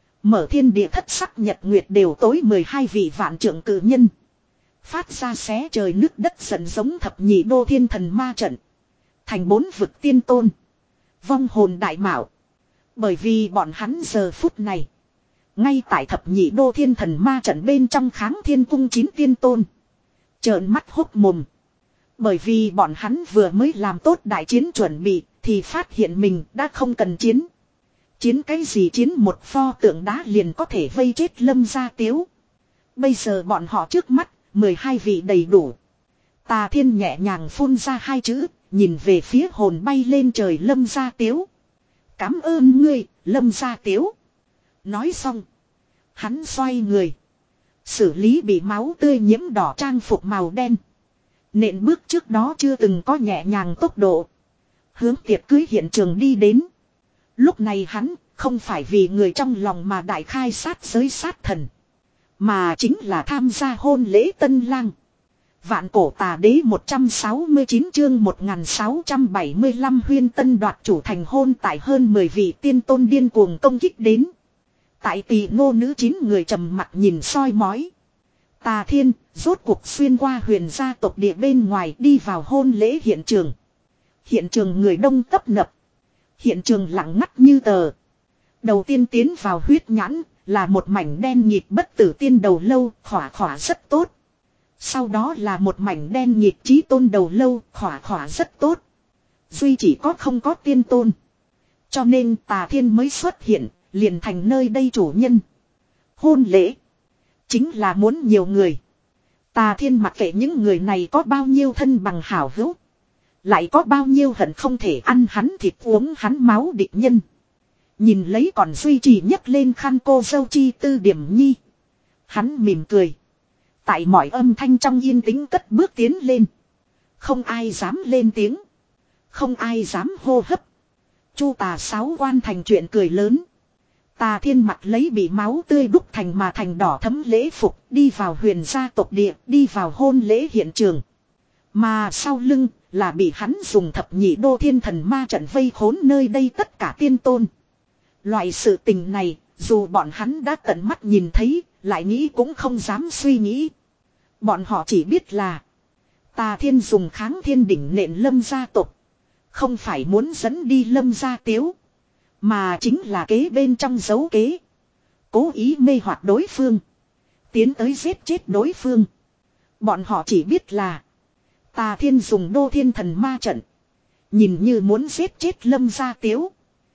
Speaker 1: Mở thiên địa thất sắc nhật nguyệt đều tối mười hai vị vạn trưởng cử nhân. Phát ra xé trời nước đất giận giống thập nhị đô thiên thần ma trận. Thành bốn vực tiên tôn. Vong hồn đại mạo. Bởi vì bọn hắn giờ phút này. Ngay tại thập nhị đô thiên thần ma trận bên trong kháng thiên cung chín tiên tôn. Trợn mắt hốc mồm. Bởi vì bọn hắn vừa mới làm tốt đại chiến chuẩn bị. Thì phát hiện mình đã không cần chiến. Chiến cái gì chiến một pho tượng đá liền có thể vây chết lâm gia tiếu. Bây giờ bọn họ trước mắt. Mười hai vị đầy đủ. Tà thiên nhẹ nhàng phun ra hai chữ. Nhìn về phía hồn bay lên trời lâm gia tiếu. Cảm ơn ngươi lâm gia tiếu. Nói xong. Hắn xoay người. Xử lý bị máu tươi nhiễm đỏ trang phục màu đen. Nện bước trước đó chưa từng có nhẹ nhàng tốc độ. Hướng tiệc cưới hiện trường đi đến. Lúc này hắn không phải vì người trong lòng mà đại khai sát giới sát thần. Mà chính là tham gia hôn lễ tân lang. Vạn cổ tà đế một trăm sáu mươi chín chương một nghìn sáu trăm bảy mươi lăm huyên tân đoạt chủ thành hôn tại hơn mười vị tiên tôn điên cuồng công kích đến. Tại tỳ ngô nữ chín người trầm mặt nhìn soi mói. Tà Thiên rốt cuộc xuyên qua huyền gia tộc địa bên ngoài đi vào hôn lễ hiện trường. Hiện trường người đông tấp nập. Hiện trường lặng ngắt như tờ. Đầu tiên tiến vào huyết nhãn là một mảnh đen nhịp bất tử tiên đầu lâu, khỏa khỏa rất tốt. Sau đó là một mảnh đen nhịp chí tôn đầu lâu, khỏa khỏa rất tốt. Duy chỉ có không có tiên tôn. Cho nên Tà Thiên mới xuất hiện, liền thành nơi đây chủ nhân. Hôn lễ chính là muốn nhiều người. Tà Thiên mặc kệ những người này có bao nhiêu thân bằng hảo hữu, lại có bao nhiêu hận không thể ăn hắn thịt uống hắn máu địch nhân. Nhìn lấy còn duy trì nhấc lên khăn cô dâu chi tư Điểm Nhi, hắn mỉm cười. Tại mọi âm thanh trong yên tĩnh cất bước tiến lên. Không ai dám lên tiếng, không ai dám hô hấp. Chu Tà Sáu quan thành chuyện cười lớn. Tà Thiên mặt lấy bị máu tươi đúc thành mà thành đỏ thấm lễ phục, đi vào huyền gia tộc địa, đi vào hôn lễ hiện trường. Mà sau lưng là bị hắn dùng thập nhị đô thiên thần ma trận vây khốn nơi đây tất cả tiên tôn. Loại sự tình này, dù bọn hắn đã tận mắt nhìn thấy, lại nghĩ cũng không dám suy nghĩ. Bọn họ chỉ biết là Tà Thiên dùng kháng thiên đỉnh nện Lâm gia tộc, không phải muốn dẫn đi Lâm gia tiếu, mà chính là kế bên trong dấu kế. Cố ý mê hoặc đối phương, tiến tới giết chết đối phương. Bọn họ chỉ biết là Tà Thiên dùng đô thiên thần ma trận, nhìn như muốn giết chết Lâm gia tiếu,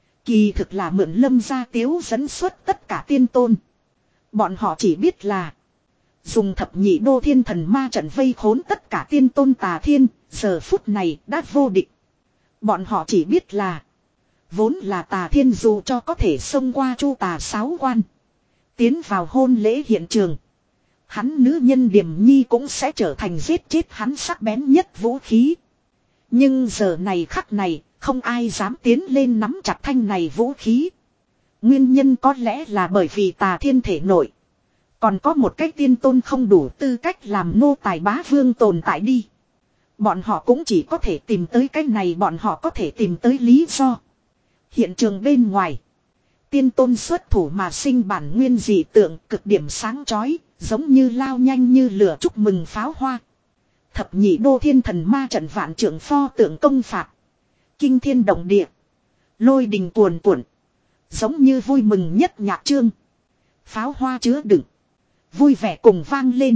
Speaker 1: kỳ thực là mượn Lâm gia tiếu dẫn xuất tất cả tiên tôn. Bọn họ chỉ biết là dùng thập nhị đô thiên thần ma trận vây khốn tất cả tiên tôn Tà Thiên, giờ phút này đã vô địch. Bọn họ chỉ biết là vốn là Tà Thiên dù cho có thể xông qua Chu Tà Sáu quan, tiến vào hôn lễ hiện trường, hắn nữ nhân Điểm Nhi cũng sẽ trở thành giết chết hắn sắc bén nhất vũ khí. Nhưng giờ này khắc này, không ai dám tiến lên nắm chặt thanh này vũ khí. Nguyên nhân có lẽ là bởi vì Tà Thiên thể nội còn có một cái tiên tôn không đủ tư cách làm nô tài bá vương tồn tại đi. Bọn họ cũng chỉ có thể tìm tới cái này, bọn họ có thể tìm tới lý do. Hiện trường bên ngoài, tiên tôn xuất thủ mà sinh bản nguyên dị tượng cực điểm sáng chói, giống như lao nhanh như lửa chúc mừng pháo hoa. Thập nhị đô thiên thần ma trận vạn trưởng pho tượng công phạt, kinh thiên động địa, lôi đình cuồn cuộn, giống như vui mừng nhất nhạc chương. Pháo hoa chứa đựng, vui vẻ cùng vang lên.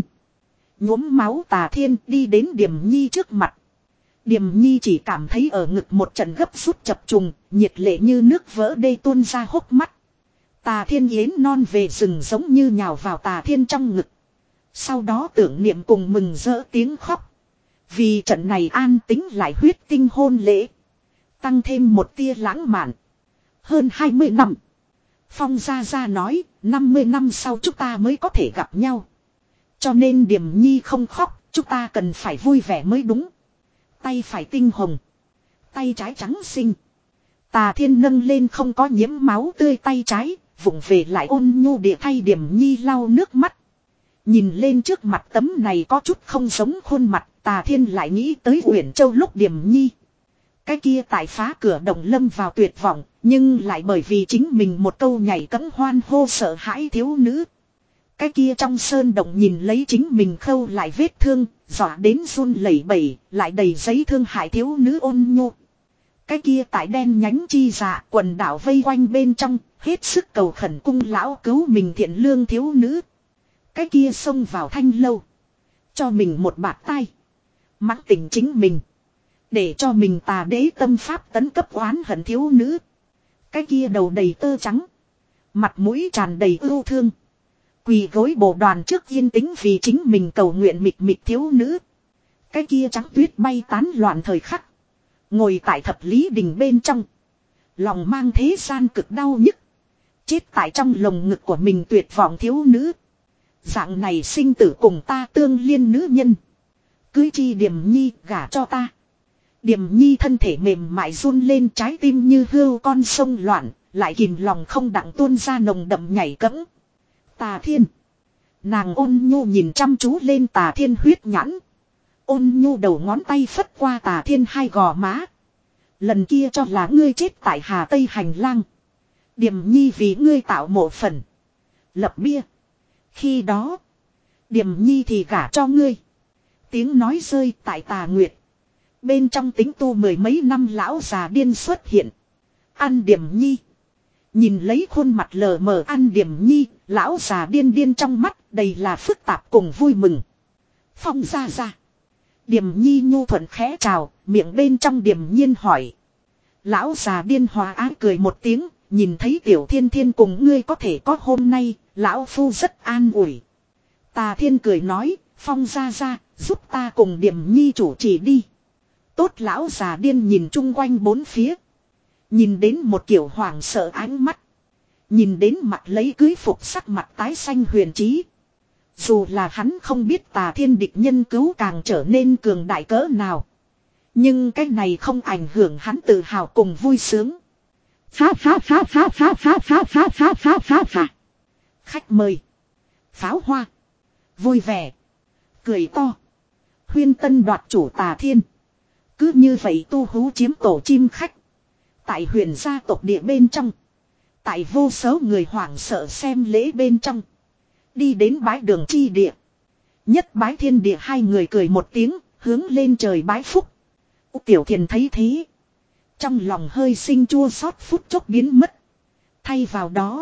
Speaker 1: Nhuốm máu Tà Thiên đi đến Điểm Nhi trước mặt. Điểm Nhi chỉ cảm thấy ở ngực một trận gấp rút chập trùng, nhiệt lệ như nước vỡ đê tuôn ra hốc mắt. Tà Thiên yến non về rừng giống như nhào vào Tà Thiên trong ngực. Sau đó tưởng niệm cùng mừng rỡ tiếng khóc. Vì trận này an tính lại huyết tinh hôn lễ, tăng thêm một tia lãng mạn. Hơn hai mươi năm. Phong Gia Gia nói, năm mươi năm sau chúng ta mới có thể gặp nhau. Cho nên Điểm Nhi không khóc, chúng ta cần phải vui vẻ mới đúng. Tay phải tinh hồng, tay trái trắng xinh. Tà Thiên nâng lên không có nhiễm máu tươi tay trái, vụng về lại ôn nhu địa thay Điểm Nhi lau nước mắt. Nhìn lên trước mặt tấm này có chút không giống khuôn mặt, Tà Thiên lại nghĩ tới Uyển Châu lúc Điểm Nhi. Cái kia tại phá cửa động lâm vào tuyệt vọng, nhưng lại bởi vì chính mình một câu nhảy cẫng hoan hô sợ hãi thiếu nữ. Cái kia trong sơn động nhìn lấy chính mình khâu lại vết thương, dọa đến run lẩy bẩy, lại đầy giấy thương hại thiếu nữ ôn nhu. Cái kia tại đen nhánh chi dạ quần đảo vây quanh bên trong, hết sức cầu khẩn cung lão cứu mình thiện lương thiếu nữ. Cái kia xông vào thanh lâu, cho mình một bạt tay, mắng tình chính mình, để cho mình tà đế tâm pháp tấn cấp oán hận thiếu nữ. Cái kia đầu đầy tơ trắng, mặt mũi tràn đầy ưu thương, quỳ gối bồ đoàn trước yên tĩnh vì chính mình cầu nguyện mịt mịt thiếu nữ. Cái kia trắng tuyết bay tán loạn thời khắc, ngồi tại thập lý đình bên trong, lòng mang thế gian cực đau nhức, chết tại trong lồng ngực của mình tuyệt vọng thiếu nữ. Dạng này sinh tử cùng ta tương liên nữ nhân, cưới chi Điểm Nhi gả cho ta. Điểm Nhi thân thể mềm mại run lên, trái tim như hươu con sông loạn, lại kìm lòng không đặng tuôn ra nồng đậm nhảy cẫng. Tà Thiên. Nàng ôn nhu nhìn chăm chú lên Tà Thiên huyết nhãn. Ôn nhu đầu ngón tay phất qua Tà Thiên hai gò má. Lần kia cho là ngươi chết tại Hà Tây hành lang, Điểm Nhi vì ngươi tạo mộ phần, lập bia. Khi đó Điềm nhi thì gả cho ngươi. Tiếng nói rơi tại Tà Nguyệt. Bên trong tính tu mười mấy năm lão già điên xuất hiện. Ăn Điềm nhi. Nhìn lấy khuôn mặt lờ mờ ăn Điềm nhi, lão già điên điên trong mắt đầy là phức tạp cùng vui mừng. Phong ra ra. Điềm nhi nhu thuận khẽ chào, miệng bên trong điềm nhiên hỏi. Lão già điên hòa ái cười một tiếng, nhìn thấy tiểu thiên thiên cùng ngươi có thể có hôm nay, lão phu rất an ủi. Tà Thiên cười nói, Phong ra ra, giúp ta cùng Điềm nhi chủ trì đi. Tốt lão già điên nhìn chung quanh bốn phía. Nhìn đến một kiểu hoảng sợ ánh mắt. Nhìn đến mặt lấy cưới phục sắc mặt tái xanh huyền trí. Dù là hắn không biết Tà Thiên địch nhân cứu càng trở nên cường đại cỡ nào. Nhưng cái này không ảnh hưởng hắn tự hào cùng vui sướng. Phá phá phá phá phá phá phá phá phá phá phá phá. Khách mời. Pháo hoa. Vui vẻ. Cười to. Huyên tân đoạt chủ Tà Thiên. Cứ như vậy tu hú chiếm tổ chim khách. Tại huyền gia tộc địa bên trong. Tại vô số người hoảng sợ xem lễ bên trong. Đi đến bái đường chi địa. Nhất bái thiên địa hai người cười một tiếng. Hướng lên trời bái phúc. Tiểu Thiền thấy thế. Trong lòng hơi sinh chua xót phút chốc biến mất. Thay vào đó.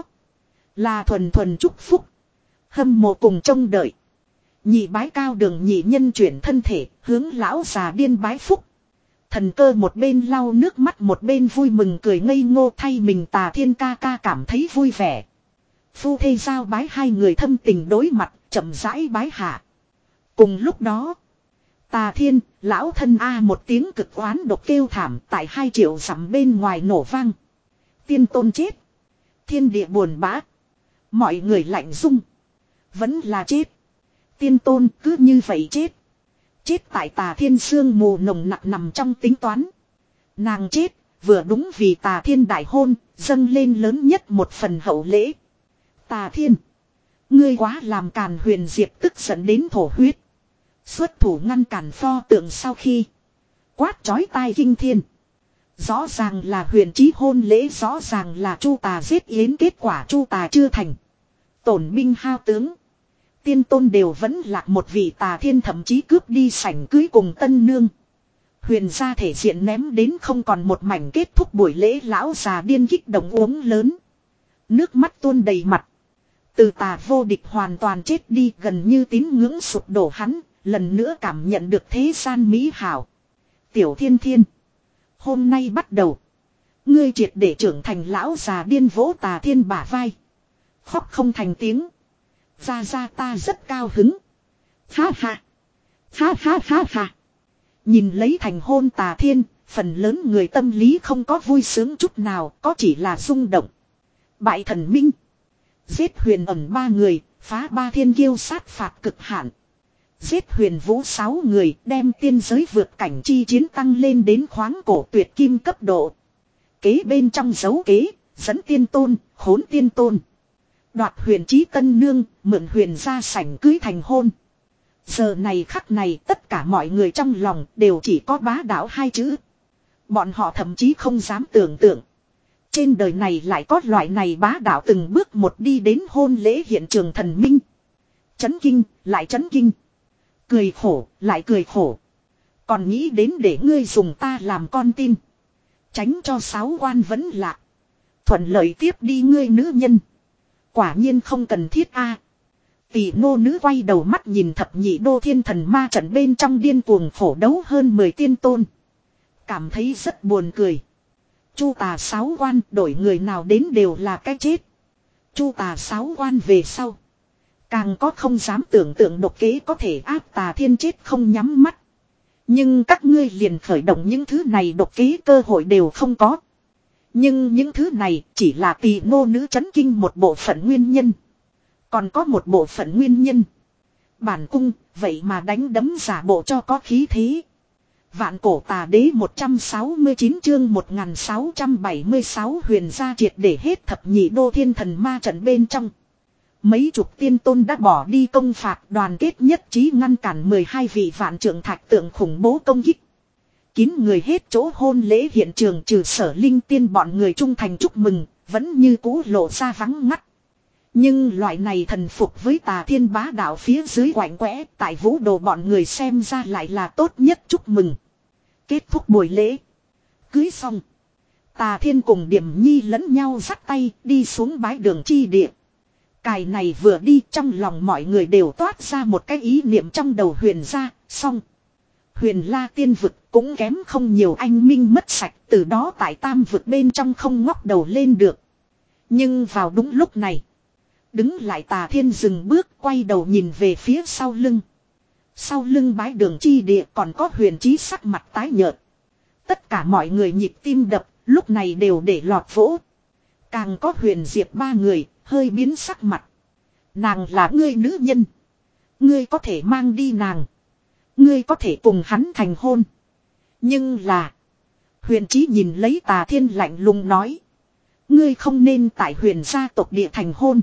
Speaker 1: Là thuần thuần chúc phúc. Hâm mộ cùng trông đợi. Nhị bái cao đường nhị nhân chuyển thân thể. Hướng lão già điên bái phúc. Thần cơ một bên lau nước mắt một bên vui mừng cười ngây ngô thay mình Tà Thiên ca ca cảm thấy vui vẻ. Phu thê giao bái hai người thâm tình đối mặt chậm rãi bái hạ. Cùng lúc đó. Tà Thiên, lão thân A một tiếng cực oán độc kêu thảm tại hai triệu dặm bên ngoài nổ vang. Tiên tôn chết. Thiên địa buồn bã. Mọi người lạnh rung. Vẫn là chết. Tiên tôn cứ như vậy chết. Chết tại Tà Thiên sương mù nồng nặc nằm trong tính toán. Nàng chết, vừa đúng vì Tà Thiên đại hôn, dâng lên lớn nhất một phần hậu lễ. Tà Thiên. Ngươi quá làm càn huyền diệp tức giận đến thổ huyết. Xuất thủ ngăn cản pho tượng sau khi. Quát chói tai kinh thiên. Rõ ràng là huyền chí hôn lễ, rõ ràng là Chu Tà giết yến, kết quả Chu Tà chưa thành. Tổn binh hao tướng. Tiên tôn đều vẫn lạc một vị Tà Thiên thậm chí cướp đi sảnh cưới cùng tân nương. Huyền gia thể diện ném đến không còn một mảnh, kết thúc buổi lễ lão già điên kích động uống lớn. Nước mắt tuôn đầy mặt. Từ Tà vô địch hoàn toàn chết đi, gần như tín ngưỡng sụp đổ hắn, lần nữa cảm nhận được thế gian mỹ hảo. Tiểu Thiên Thiên. Hôm nay bắt đầu. Ngươi triệt để trưởng thành. Lão già điên vỗ Tà Thiên bả vai. Khóc không thành tiếng. Ra ra ta rất cao hứng. Ha ha. Ha ha ha ha. Nhìn lấy thành hôn Tà Thiên, phần lớn người tâm lý không có vui sướng chút nào, có chỉ là rung động. Bại thần minh. Giết huyền ẩn ba người, phá ba thiên kiêu sát phạt cực hạn. Giết huyền vũ sáu người, đem tiên giới vượt cảnh chi chiến tăng lên đến khoáng cổ tuyệt kim cấp độ. Kế bên trong dấu kế, dẫn tiên tôn, khốn tiên tôn. Đoạt huyền chí tân nương, mượn huyền ra sảnh cưới thành hôn. Giờ này khắc này tất cả mọi người trong lòng đều chỉ có bá đạo hai chữ. Bọn họ thậm chí không dám tưởng tượng. Trên đời này lại có loại này bá đạo từng bước một đi đến hôn lễ hiện trường thần minh. Chấn kinh, lại chấn kinh. Cười khổ, lại cười khổ. Còn nghĩ đến để ngươi dùng ta làm con tin. Tránh cho sáu quan vẫn lạc. Thuận lợi tiếp đi ngươi nữ nhân. Quả nhiên không cần thiết a. Tỷ nô nữ quay đầu mắt nhìn thập nhị đô thiên thần ma trận bên trong điên cuồng phổ đấu hơn mười tiên tôn. Cảm thấy rất buồn cười. Chu Tà sáu quan đổi người nào đến đều là cái chết. Chu Tà sáu quan về sau. Càng có không dám tưởng tượng độc kế có thể áp Tà Thiên chết không nhắm mắt. Nhưng các ngươi liền khởi động những thứ này độc kế cơ hội đều không có. Nhưng những thứ này chỉ là tỷ nô nữ chấn kinh một bộ phận nguyên nhân. Còn có một bộ phận nguyên nhân. Bản cung vậy mà đánh đấm giả bộ cho có khí thế. Vạn cổ tà đế một trăm sáu mươi chín chương một nghìn sáu trăm bảy mươi sáu huyền gia triệt để hết thập nhị đô thiên thần ma trận bên trong. Mấy chục tiên tôn đã bỏ đi công phạt, đoàn kết nhất trí ngăn cản mười hai vị vạn trượng thạch tượng khủng bố công kích. Kín người hết chỗ hôn lễ hiện trường, trừ Sở Linh tiên bọn người trung thành chúc mừng, vẫn như cũ lộ ra vắng ngắt. Nhưng loại này thần phục với Tà Thiên bá đạo phía dưới quạnh quẽ, tại Vũ Đồ bọn người xem ra lại là tốt nhất chúc mừng. Kết thúc buổi lễ. Cưới xong. Tà Thiên cùng Điểm Nhi lẫn nhau dắt tay đi xuống bái đường chi địa. Cài này vừa đi trong lòng mọi người đều toát ra một cái ý niệm trong đầu Huyền ra, xong. Huyền La tiên vực cũng kém không nhiều, anh minh mất sạch, từ đó tại tam vực bên trong không ngóc đầu lên được. Nhưng vào đúng lúc này, đứng lại Tà Thiên dừng bước, quay đầu nhìn về phía sau lưng. Sau lưng bái đường chi địa còn có Huyền Chí sắc mặt tái nhợt. Tất cả mọi người nhịp tim đập, lúc này đều để lọt vỗ. Càng có Huyền Diệp ba người, hơi biến sắc mặt. Nàng là ngươi nữ nhân. Ngươi có thể mang đi nàng. Ngươi có thể cùng hắn thành hôn. Nhưng là, Huyền Chí nhìn lấy Tà Thiên lạnh lùng nói. Ngươi không nên tại Huyền gia tộc địa thành hôn.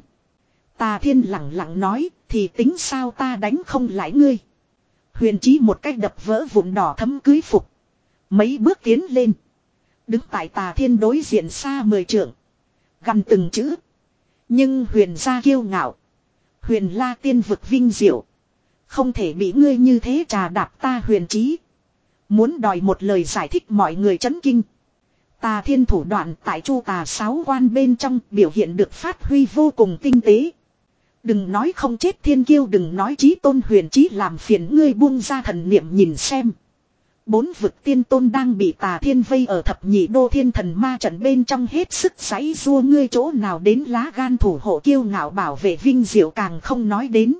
Speaker 1: Tà Thiên lặng lặng nói, thì tính sao ta đánh không lại ngươi. Huyền Chí một cách đập vỡ vụn đỏ thấm cưới phục. Mấy bước tiến lên. Đứng tại Tà Thiên đối diện xa mười trượng. Gằn từng chữ. Nhưng Huyền gia kiêu ngạo. Huyền La tiên vực vinh diệu. Không thể bị ngươi như thế trà đạp ta Huyền Chí. Muốn đòi một lời giải thích mọi người chấn kinh. Tà Thiên thủ đoạn tại Chu Tà sáu quan bên trong biểu hiện được phát huy vô cùng tinh tế. Đừng nói không chết thiên kiêu, đừng nói chí tôn Huyền Chí làm phiền ngươi buông ra thần niệm nhìn xem. Bốn vực tiên tôn đang bị Tà Thiên vây ở thập nhị đô thiên thần ma trận bên trong hết sức giãy giụa, ngươi chỗ nào đến lá gan thủ hộ kiêu ngạo bảo vệ vinh diệu càng không nói đến.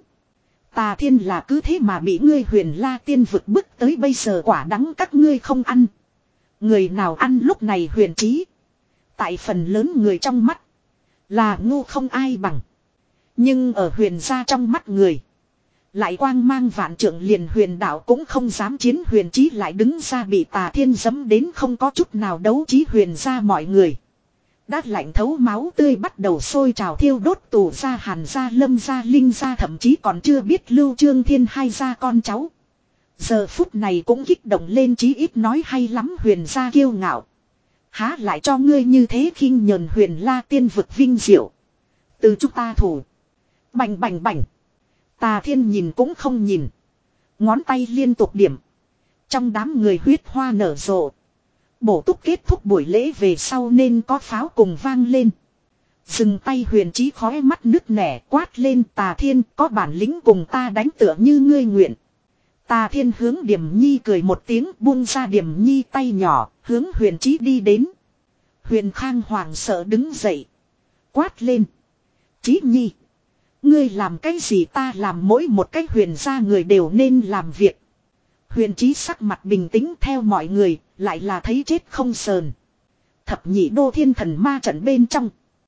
Speaker 1: Tà Thiên là cứ thế mà bị ngươi Huyền La tiên vực bức tới bây giờ, quả đắng các ngươi không ăn. Người nào ăn lúc này Huyền Chí. Tại phần lớn người trong mắt là ngu không ai bằng. Nhưng ở Huyền gia trong mắt người, lại quang mang vạn trượng, liền huyền đạo cũng không dám chiến. Huyền Chí lại đứng ra bị Tà Thiên giẫm đến không có chút nào đấu trí. Huyền gia mọi người đã lạnh thấu máu tươi, bắt đầu sôi trào thiêu đốt. Tù gia, Hàn gia, Lâm gia, Linh gia, thậm chí còn chưa biết Lưu Trương Thiên hai gia con cháu, giờ phút này cũng kích động lên. Chí ít nói hay lắm, Huyền gia kiêu ngạo, há lại cho ngươi như thế khinh nhờn Huyền La tiên vực vinh diệu. Từ chúng ta thủ. Bành bành bành. Tà Thiên nhìn cũng không nhìn, ngón tay liên tục điểm. Trong đám người huyết hoa nở rộ. Bổ túc kết thúc buổi lễ về sau nên có pháo cùng vang lên. Dừng tay Huyền Chí khóe mắt nứt nẻ, quát lên, Tà Thiên có bản lĩnh cùng ta đánh tựa như ngươi nguyện. Tà Thiên hướng Điểm Nhi cười một tiếng, buông ra Điểm Nhi tay nhỏ, hướng Huyền Chí đi đến. Huyền Khang hoảng sợ đứng dậy, quát lên, Chí Nhi, ngươi làm cái gì? Ta làm mỗi một cái Huyền gia người đều nên làm việc. Huyền Chí sắc mặt bình tĩnh, theo mọi người lại là thấy chết không sờn. Thập nhị đô thiên thần ma trận bên trong,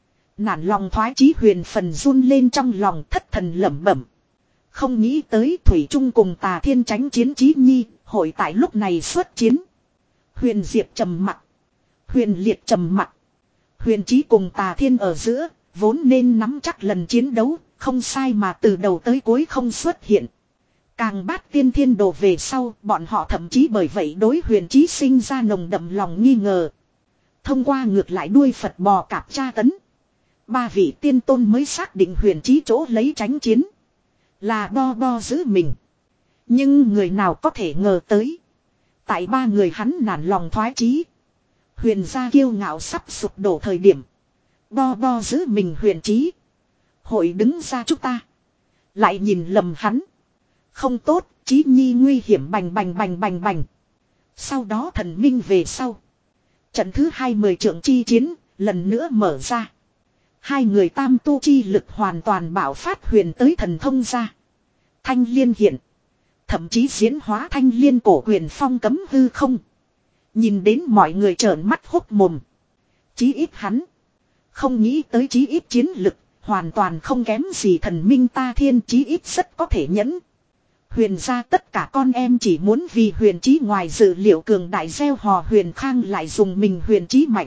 Speaker 1: nản lòng thoái chí Huyền phần run lên trong lòng, thất thần lẩm bẩm. Không nghĩ tới thủy chung cùng Tà Thiên tránh chiến. Chí Nhi hội tại lúc này xuất chiến. Huyền Diệp trầm mặc, Huyền Liệt trầm mặc. Huyền Chí cùng Tà Thiên ở giữa vốn nên nắm chắc lần chiến đấu, không sai mà từ đầu tới cuối không xuất hiện. Càng bát tiên thiên đồ về sau, bọn họ thậm chí bởi vậy đối Huyền Chí sinh ra nồng đậm lòng nghi ngờ. Thông qua ngược lại đuôi Phật bò cạp tra tấn, ba vị tiên tôn mới xác định Huyền Chí chỗ lấy tránh chiến là đo đo giữ mình. Nhưng người nào có thể ngờ tới, tại ba người hắn nản lòng thoái chí, Huyền gia kiêu ngạo sắp sụp đổ thời điểm, đo đo giữ mình Huyền Chí hội đứng ra. Chúng ta lại nhìn lầm hắn. Không tốt, Chí Nhi nguy hiểm. Bành bành bành bành bành. Sau đó thần minh về sau, trận thứ hai mười trượng chi chiến lần nữa mở ra. Hai người tam tu chi lực hoàn toàn bạo phát, huyền tới thần thông ra. Thanh liên hiện, thậm chí diễn hóa thanh liên cổ quyền phong cấm hư không. Nhìn đến mọi người trợn mắt hốt mồm. Chí ít hắn không nghĩ tới, chí ít chiến lực hoàn toàn không kém gì thần minh Ta Thiên, chí ít rất có thể nhẫn. Huyền gia tất cả con em chỉ muốn vì Huyền Chí ngoài dự liệu cường đại gieo hò. Huyền Khang lại dùng mình Huyền Chí mạnh,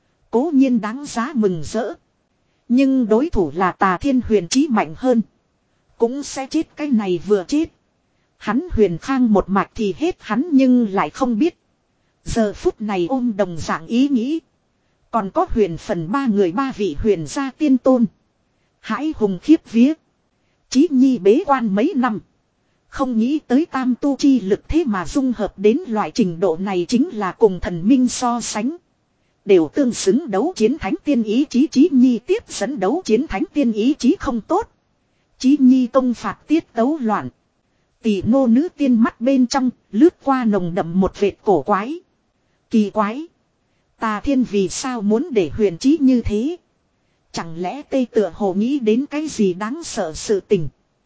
Speaker 1: cố nhiên đáng giá mừng rỡ. Nhưng đối thủ là Tà Thiên, Huyền Chí mạnh hơn cũng sẽ chết. Cái này vừa chết, hắn Huyền Khang một mạch thì hết hắn, nhưng lại không biết giờ phút này ôm đồng dạng ý nghĩ còn có Huyền phần ba người, ba vị Huyền gia tiên tôn. Hãi hùng khiếp vía. Chí Nhi bế quan mấy năm. Không nghĩ tới tam tu chi lực thế mà dung hợp đến loại trình độ này, chính là cùng thần minh so sánh. Đều tương xứng đấu chiến thánh tiên ý chí. Chí Nhi tiếp dẫn đấu chiến thánh tiên ý chí không tốt. Chí Nhi công phạt tiết tấu loạn. Tỷ nô nữ tiên mắt bên trong lướt qua nồng đậm một vệt cổ quái. Kỳ quái. Tà Thiên vì sao muốn để Huyền Chí như thế? Chẳng lẽ Tây tựa hồ nghĩ đến cái gì đáng sợ sự tình?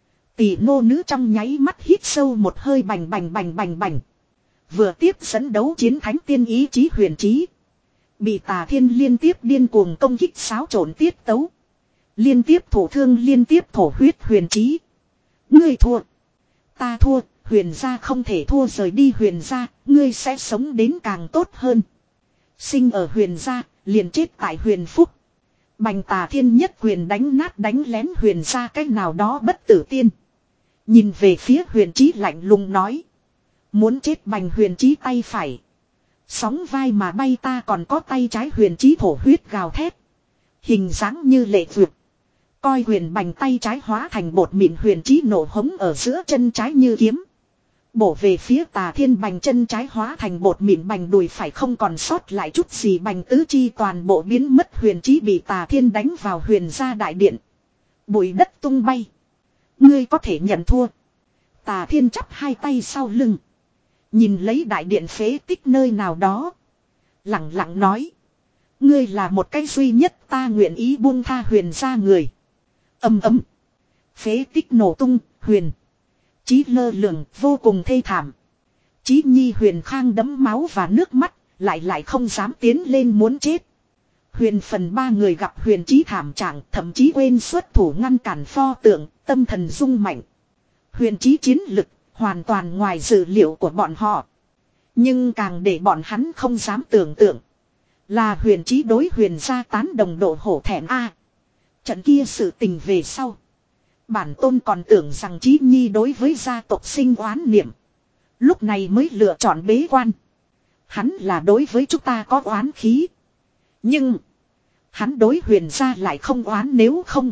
Speaker 1: Tỷ nô nữ trong nháy mắt hít sâu một hơi, bành bành bành bành bành. Vừa tiếp dẫn đấu chiến thánh tiên ý chí Huyền Chí. Bị Tà Thiên liên tiếp điên cuồng công kích xáo trộn tiết tấu. Liên tiếp thổ thương, liên tiếp thổ huyết Huyền Chí. Ngươi thua. Ta thua, Huyền gia không thể thua, rời đi Huyền gia, ngươi sẽ sống đến càng tốt hơn. Sinh ở Huyền gia, liền chết tại Huyền Phúc. Bành Tà Thiên nhất quyền đánh nát đánh lén Huyền gia cách nào đó bất tử tiên. Nhìn về phía Huyền Chí lạnh lùng nói. Muốn chết Bành Huyền Chí tay phải. Sóng vai mà bay, ta còn có tay trái. Huyền Chí thổ huyết gào thét. Hình dáng như lệ vượt. Coi Huyền Bành tay trái hóa thành bột mịn. Huyền Chí nổ hống ở giữa chân trái như kiếm. Bổ về phía Tà Thiên. Bành chân trái hóa thành bột mịn, Bành đùi phải không còn sót lại chút gì, Bành tứ chi toàn bộ biến mất. Huyền Chí bị Tà Thiên đánh vào Huyền gia đại điện. Bụi đất tung bay. Ngươi có thể nhận thua. Tà Thiên chắp hai tay sau lưng. Nhìn lấy đại điện phế tích nơi nào đó. Lặng lặng nói. Ngươi là một cái duy nhất ta nguyện ý buông tha Huyền gia người. Ầm ầm. Phế tích nổ tung, Huyền Chí lơ lửng vô cùng thê thảm. Chí Nhi Huyền Khang đẫm máu và nước mắt, lại lại không dám tiến lên muốn chết. Huyền phần ba người gặp Huyền Chí thảm trạng, thậm chí quên xuất thủ ngăn cản pho tượng, tâm thần rung mạnh. Huyền Chí chiến lực hoàn toàn ngoài dự liệu của bọn họ. Nhưng càng để bọn hắn không dám tưởng tượng là Huyền Chí đối Huyền gia tán đồng độ hổ thẹn a. Trận kia sự tình về sau, bản tôn còn tưởng rằng Chí Nhi đối với gia tộc sinh oán niệm, lúc này mới lựa chọn bế quan. Hắn là đối với chúng ta có oán khí, nhưng hắn đối Huyền gia lại không oán, nếu không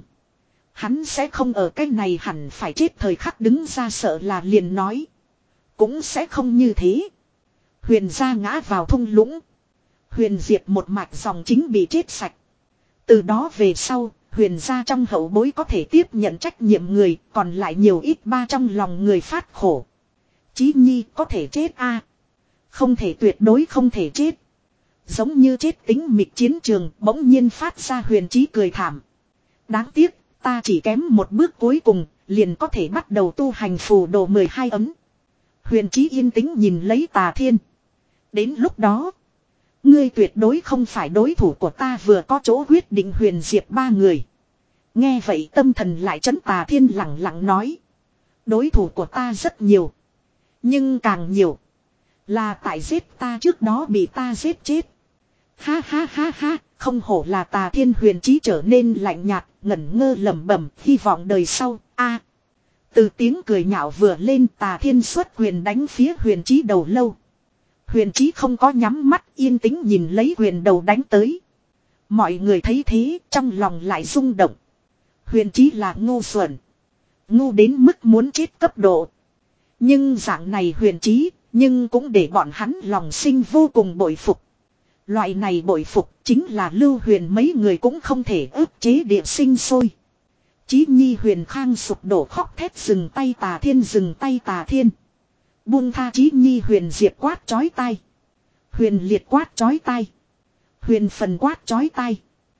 Speaker 1: hắn sẽ không ở cái này hẳn phải chết thời khắc đứng ra, sợ là liền nói cũng sẽ không như thế. Huyền gia ngã vào thung lũng, Huyền Diệp một mạch dòng chính bị chết sạch. Từ đó về sau, Huyền gia trong hậu bối có thể tiếp nhận trách nhiệm người, còn lại nhiều ít ba trong lòng người phát khổ. Chí Nhi có thể chết a? Không thể, tuyệt đối không thể chết. Giống như chết tính mịch chiến trường, bỗng nhiên phát ra Huyền Chí cười thảm. Đáng tiếc, ta chỉ kém một bước cuối cùng, liền có thể bắt đầu tu hành phù đồ mười hai ấm. Huyền Chí yên tĩnh nhìn lấy Tà Thiên. Đến lúc đó, ngươi tuyệt đối không phải đối thủ của ta. Vừa có chỗ quyết định Huyền Diệp ba người. Nghe vậy tâm thần lại chấn. Tà Thiên lặng lặng nói. Đối thủ của ta rất nhiều. Nhưng càng nhiều là tại giết ta trước đó bị ta giết chết. Ha ha ha ha, không hổ là Tà Thiên. Huyền Chí trở nên lạnh nhạt, ngẩn ngơ lẩm bẩm, hy vọng đời sau. A. Từ tiếng cười nhạo vừa lên, Tà Thiên xuất quyền đánh phía Huyền Chí đầu lâu. Huyền Chí không có nhắm mắt, yên tĩnh nhìn lấy quyền đầu đánh tới. Mọi người thấy thế, trong lòng lại rung động. Huyền Chí là ngu xuẩn, ngu đến mức muốn chết cấp độ. Nhưng dạng này Huyền Chí, nhưng cũng để bọn hắn lòng sinh vô cùng bội phục. Loại này bội phục chính là Lưu Huyền mấy người cũng không thể ức chế địa sinh sôi. Chí Nhi Huyền Khang sụp đổ khóc thét, dừng tay Tà Thiên, dừng tay Tà Thiên. Buông tha. Chí Nhi Huyền Diệp quát chói tai. Huyền Liệt quát chói tai. Huyền Phần quát chói tai.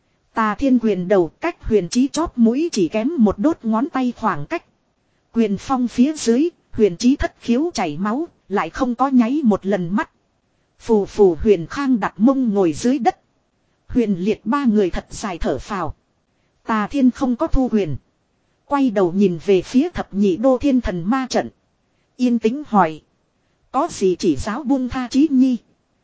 Speaker 1: Tà Thiên quyền đầu cách Huyền Chí chóp mũi chỉ kém một đốt ngón tay khoảng cách. Quyền phong phía dưới, Huyền Chí thất khiếu chảy máu, lại không có nháy một lần mắt. Phù phù. Huyền Khang đặt mông ngồi dưới đất. Huyền Liệt ba người thật dài thở phào. Tà Thiên không có thu huyền, quay đầu nhìn về phía thập nhị đô thiên thần ma trận. Yên tĩnh hỏi. Có gì chỉ giáo buông tha Chí Nhi?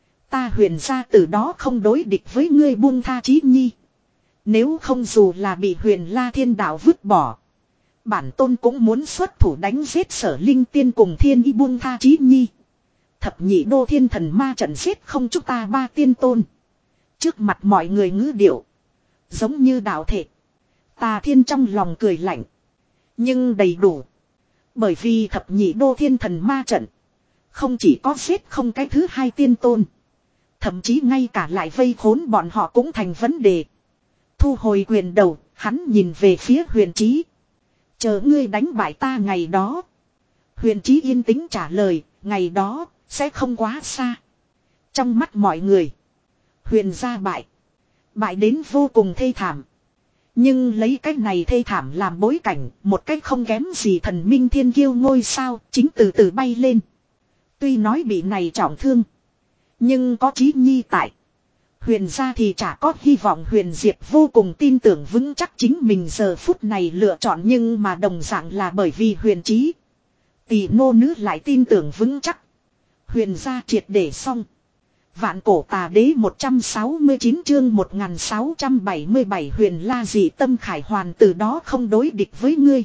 Speaker 1: Ta Huyền gia từ đó không đối địch với ngươi, buông tha Chí Nhi. Nếu không dù là bị Huyền La Thiên Đạo vứt bỏ, bản tôn cũng muốn xuất thủ đánh giết Sở Linh Tiên cùng Thiên Y, buông tha Chí Nhi. Thập nhị đô thiên thần ma trận giết không chúng ta ba tiên tôn. Trước mặt mọi người ngữ điệu giống như đạo thể. Tà Thiên trong lòng cười lạnh. Nhưng đầy đủ. Bởi vì thập nhị đô thiên thần ma trận. Không chỉ có giết không cái thứ hai tiên tôn. Thậm chí ngay cả lại vây khốn bọn họ cũng thành vấn đề. Thu hồi quyền đầu, hắn nhìn về phía Huyền Chí. Chờ ngươi đánh bại ta ngày đó. Huyền Chí yên tĩnh trả lời, ngày đó, sẽ không quá xa. Trong mắt mọi người. Huyền gia bại. Bại đến vô cùng thê thảm. Nhưng lấy cách này thê thảm làm bối cảnh, một cách không kém gì thần minh thiên kiêu ngôi sao, chính từ từ bay lên. Tuy nói bị này trọng thương. Nhưng có Chí Nhi tại. Huyền gia thì chả có hy vọng. Huyền Diệp vô cùng tin tưởng vững chắc chính mình giờ phút này lựa chọn, nhưng mà đồng dạng là bởi vì Huyền Chí. Tỷ nô nữ lại tin tưởng vững chắc. Huyền gia triệt để xong. Vạn cổ tà đế một trăm sáu mươi chín chương một nghìn sáu trăm bảy mươi bảy Huyền La dị tâm khải hoàn, từ đó không đối địch với ngươi.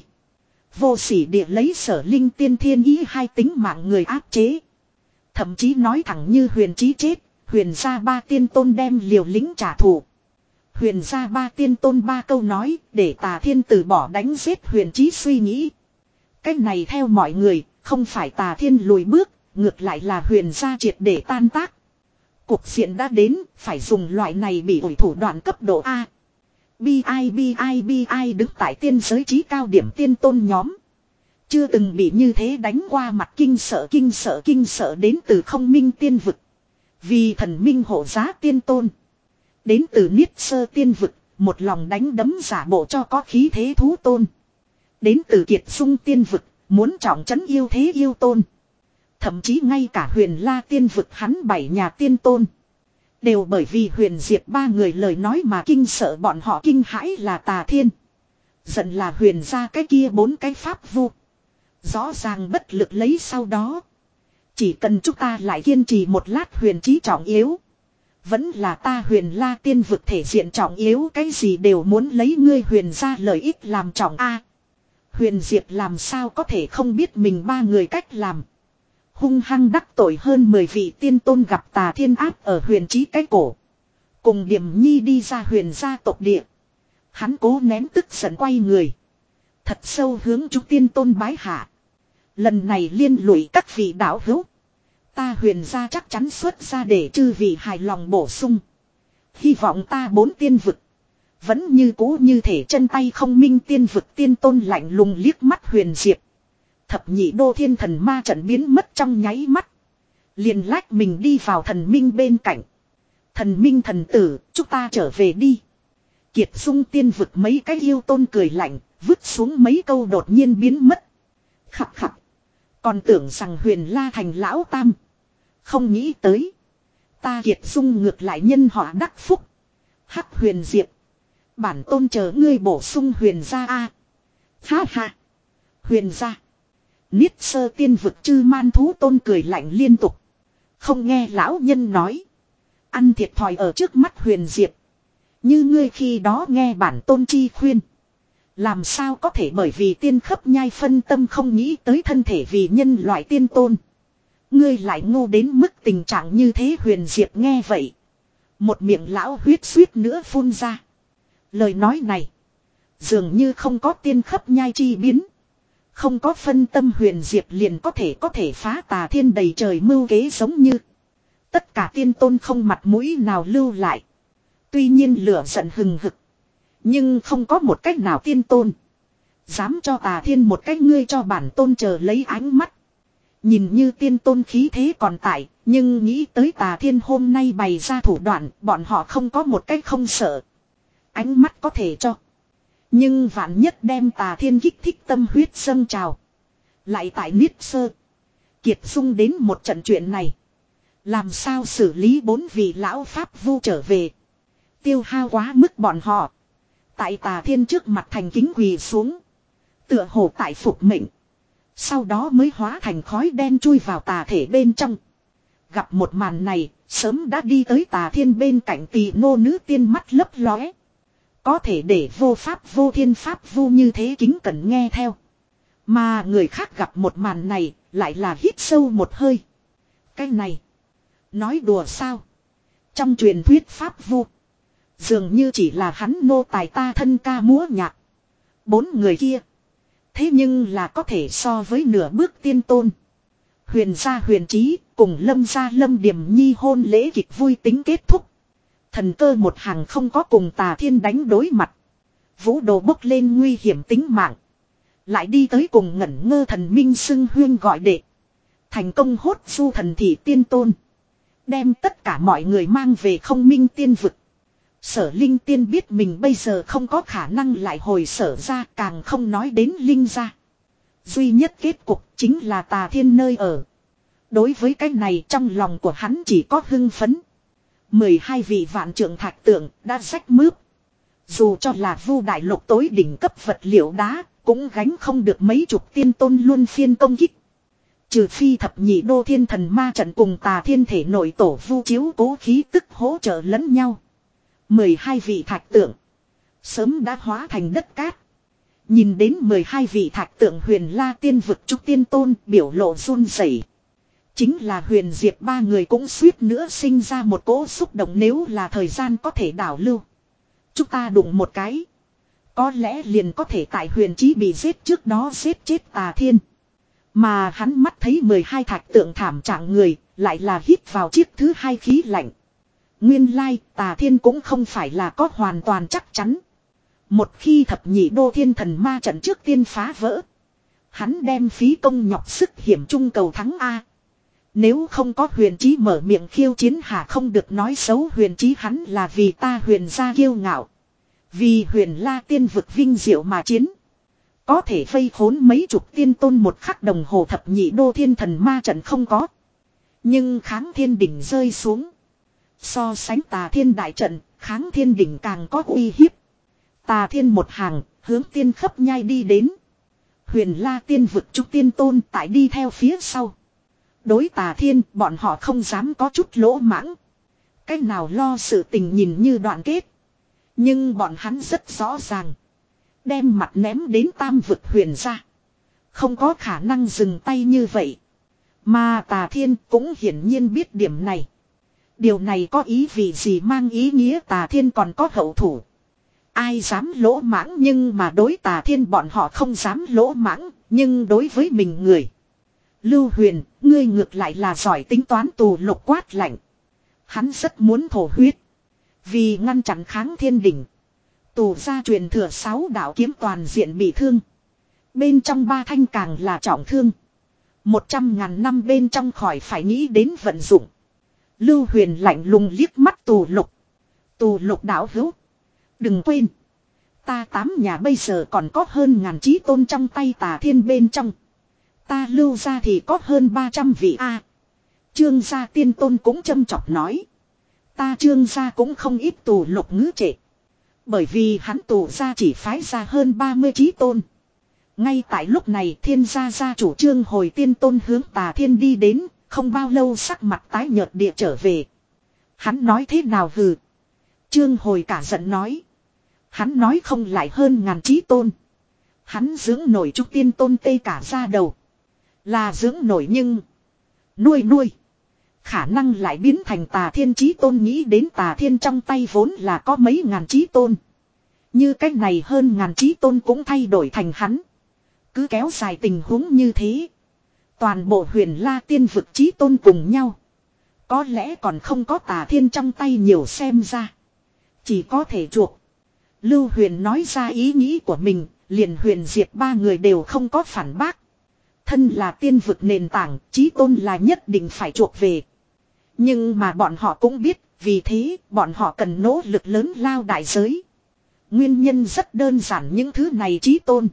Speaker 1: Vô sỉ địa lấy Sở Linh tiên thiên ý hai tính mạng người áp chế. Thậm chí nói thẳng như Huyền Chí chết, Huyền gia ba tiên tôn đem liều lĩnh trả thù. Huyền gia ba tiên tôn ba câu nói để Tà Thiên từ bỏ đánh giết Huyền Chí suy nghĩ. Cách này theo mọi người, không phải Tà Thiên lùi bước, ngược lại là Huyền gia triệt để tan tác. Cục diện đã đến, phải dùng loại này bị ủi thủ đoạn cấp độ A. Bi ai bi ai bi ai đứng tại tiên giới trí cao điểm tiên tôn nhóm. Chưa từng bị như thế đánh qua mặt, kinh sợ kinh sợ kinh sợ đến từ không minh tiên vực. Vì thần minh hộ giá tiên tôn. Đến từ niết sơ tiên vực, một lòng đánh đấm giả bộ cho có khí thế thú tôn. Đến từ kiệt sung tiên vực, muốn trọng trấn yêu thế yêu tôn. Thậm chí ngay cả Huyền La tiên vực hắn bảy nhà tiên tôn. Đều bởi vì Huyền Diệp ba người lời nói mà kinh sợ, bọn họ kinh hãi là Tà Thiên. Giận là Huyền gia cái kia bốn cái pháp vu. Rõ ràng bất lực lấy sau đó. Chỉ cần chúng ta lại kiên trì một lát Huyền Chí trọng yếu. Vẫn là ta Huyền La tiên vực thể diện trọng yếu, cái gì đều muốn lấy ngươi Huyền gia lợi ích làm trọng a. Huyền Diệp làm sao có thể không biết mình ba người cách làm. Hung hăng đắc tội hơn mười vị tiên tôn, gặp Tà Thiên áp ở Huyền Chí cái cổ. Cùng Điềm Nhi đi ra Huyền gia tộc địa. Hắn cố nén tức giận quay người. Thật sâu hướng chúng tiên tôn bái hạ. Lần này liên lụy các vị đạo hữu. Ta Huyền gia chắc chắn xuất ra để chư vị hài lòng bổ sung. Hy vọng ta bốn tiên vực. Vẫn như cũ như thể chân tay không minh tiên vực. Tiên tôn lạnh lùng liếc mắt Huyền Diệp. Thập nhị đô thiên thần ma trận biến mất trong nháy mắt. Liền lách mình đi vào thần minh bên cạnh. Thần minh thần tử, chúng ta trở về đi. Kiệt Dung tiên vực mấy cái yêu tôn cười lạnh, vứt xuống mấy câu đột nhiên biến mất. Khập khập. Còn tưởng rằng Huyền La thành lão tam. Không nghĩ tới. Ta Kiệt Dung ngược lại nhân họa đắc phúc. Hắc Huyền Diệp. Bản tôn chờ ngươi bổ sung Huyền gia a. Ha ha. Huyền gia. Niết sơ tiên vực chư man thú tôn cười lạnh liên tục. Không nghe lão nhân nói. Ăn thiệt thòi ở trước mắt Huyền Diệp. Như ngươi khi đó nghe bản tôn chi khuyên. Làm sao có thể bởi vì tiên khấp nhai phân tâm không nghĩ tới thân thể vì nhân loại tiên tôn. Ngươi lại ngu đến mức tình trạng như thế. Huyền Diệp nghe vậy. Một miệng lão huyết suýt nữa phun ra. Lời nói này. Dường như không có tiên khấp nhai chi biến. Không có phân tâm Huyền Diệp liền có thể có thể phá Tà Thiên đầy trời mưu kế giống như. Tất cả tiên tôn không mặt mũi nào lưu lại. Tuy nhiên lửa giận hừng hực. Nhưng không có một cách nào tiên tôn. Dám cho Tà Thiên một cách ngươi cho bản tôn chờ lấy ánh mắt. Nhìn như tiên tôn khí thế còn tại. Nhưng nghĩ tới Tà Thiên hôm nay bày ra thủ đoạn. Bọn họ không có một cách không sợ. Ánh mắt có thể cho. Nhưng vạn nhất đem Tà Thiên kích thích tâm huyết dâng trào. Lại tại Niết Sơ. Kiệt Dung đến một trận chuyện này. Làm sao xử lý bốn vị lão pháp vu trở về. Tiêu hao quá mức bọn họ. Tại Tà Thiên trước mặt thành kính quỳ xuống. Tựa hồ tại phục mệnh. Sau đó mới hóa thành khói đen chui vào tà thể bên trong. Gặp một màn này, sớm đã đi tới Tà Thiên bên cạnh tỳ nô nữ tiên mắt lấp lóe. Có thể để vô pháp vô thiên pháp vu như thế kính cẩn nghe theo. Mà người khác gặp một màn này, lại là hít sâu một hơi. Cái này, nói đùa sao? Trong truyền thuyết pháp vu, dường như chỉ là hắn nô tài ta thân ca múa nhạc. Bốn người kia. Thế nhưng là có thể so với nửa bước tiên tôn. Huyền gia Huyền Chí cùng Lâm gia Lâm Điềm Nhi hôn lễ kịch vui tính kết thúc. Thần cơ một hàng không có cùng Tà Thiên đánh đối mặt. Vũ đồ bốc lên nguy hiểm tính mạng. Lại đi tới cùng ngẩn ngơ thần minh xưng huyên gọi đệ. Thành công hốt du thần thị tiên tôn. Đem tất cả mọi người mang về không minh tiên vực. Sở Linh Tiên biết mình bây giờ không có khả năng lại hồi sở ra, càng không nói đến Linh gia. Duy nhất kết cục chính là Tà Thiên nơi ở. Đối với cái này trong lòng của hắn chỉ có hưng phấn. mười hai vị vạn trượng thạch tượng đã rách mướp. Dù cho là Vu đại lục tối đỉnh cấp vật liệu đá, cũng gánh không được mấy chục tiên tôn luân phiên công kích. Trừ phi thập nhị đô thiên thần ma trận cùng Tà Thiên thể nội tổ Vu chiếu cố khí tức hỗ trợ lẫn nhau. mười hai vị thạch tượng sớm đã hóa thành đất cát. Nhìn đến mười hai vị thạch tượng Huyền La tiên vực trúc tiên tôn biểu lộ run rẩy. Chính là Huyền Diệp ba người cũng suýt nữa sinh ra một cỗ xúc động, nếu là thời gian có thể đảo lưu. Chúng ta đụng một cái. Có lẽ liền có thể tại Huyền Chí bị giết trước đó giết chết Tà Thiên. Mà hắn mắt thấy mười hai thạch tượng thảm trạng người, lại là hít vào chiếc thứ hai khí lạnh. Nguyên lai Tà Thiên cũng không phải là có hoàn toàn chắc chắn. Một khi thập nhị đô thiên thần ma trận trước tiên phá vỡ, hắn đem phí công nhọc sức hiểm trung cầu thắng A. Nếu không có Huyền Chí mở miệng khiêu chiến hà không được nói xấu Huyền Chí, hắn là vì ta Huyền gia kiêu ngạo. Vì Huyền La tiên vực vinh diệu mà chiến. Có thể vây khốn mấy chục tiên tôn một khắc đồng hồ thập nhị đô thiên thần ma trận không có. Nhưng kháng thiên đỉnh rơi xuống. So sánh Tà Thiên đại trận, kháng thiên đỉnh càng có uy hiếp. Tà Thiên một hàng, hướng tiên khấp nhai đi đến. Huyền La tiên vực trúc tiên tôn tại đi theo phía sau. Đối Tà Thiên, bọn họ không dám có chút lỗ mãng. Cách nào lo sự tình nhìn như đoạn kết. Nhưng bọn hắn rất rõ ràng. Đem mặt ném đến tam vực huyền ra. Không có khả năng dừng tay như vậy. Mà Tà Thiên cũng hiển nhiên biết điểm này. Điều này có ý vị gì, mang ý nghĩa Tà Thiên còn có hậu thủ. Ai dám lỗ mãng, nhưng mà đối Tà Thiên bọn họ không dám lỗ mãng, nhưng đối với mình người. Lưu Huyền, ngươi ngược lại là giỏi tính toán. Tù Lục quát lạnh. Hắn rất muốn thổ huyết. Vì ngăn chặn kháng thiên đỉnh. Tù gia truyền thừa sáu đạo kiếm toàn diện bị thương. Bên trong ba thanh càng là trọng thương. Một trăm ngàn năm bên trong khỏi phải nghĩ đến vận dụng. Lưu Huyền lạnh lùng liếc mắt Tù Lục. Tù Lục đạo hữu. Đừng quên. Ta tám nhà bây giờ còn có hơn ngàn chí tôn trong tay Tà Thiên bên trong. Ta Lưu gia thì có hơn ba trăm vị A. Trương gia tiên tôn cũng châm chọc nói. Ta Trương gia cũng không ít. Tù Lục ngữ trệ. Bởi vì hắn Tù gia chỉ phái ra hơn ba mươi chí tôn. Ngay tại lúc này Thiên gia gia chủ Trương Hồi tiên tôn hướng Tà Thiên đi đến. Không bao lâu sắc mặt tái nhợt địa trở về. Hắn nói thế nào hừ. Trương Hồi cả giận nói. Hắn nói không lại hơn ngàn chí tôn. Hắn dưỡng nổi trúc tiên tôn tê cả ra đầu. Là dưỡng nổi nhưng. Nuôi nuôi. Khả năng lại biến thành Tà Thiên chí tôn, nghĩ đến Tà Thiên trong tay vốn là có mấy ngàn chí tôn. Như cách này hơn ngàn chí tôn cũng thay đổi thành hắn. Cứ kéo dài tình huống như thế. Toàn bộ Huyền La tiên vực chí tôn cùng nhau. Có lẽ còn không có Tà Thiên trong tay nhiều, xem ra. Chỉ có thể chuộc. Lưu Huyền nói ra ý nghĩ của mình, liền Huyền Diệp ba người đều không có phản bác. Thân là tiên vực nền tảng, chí tôn là nhất định phải chuộc về. Nhưng mà bọn họ cũng biết, vì thế bọn họ cần nỗ lực lớn lao đại giới. Nguyên nhân rất đơn giản, những thứ này chí tôn.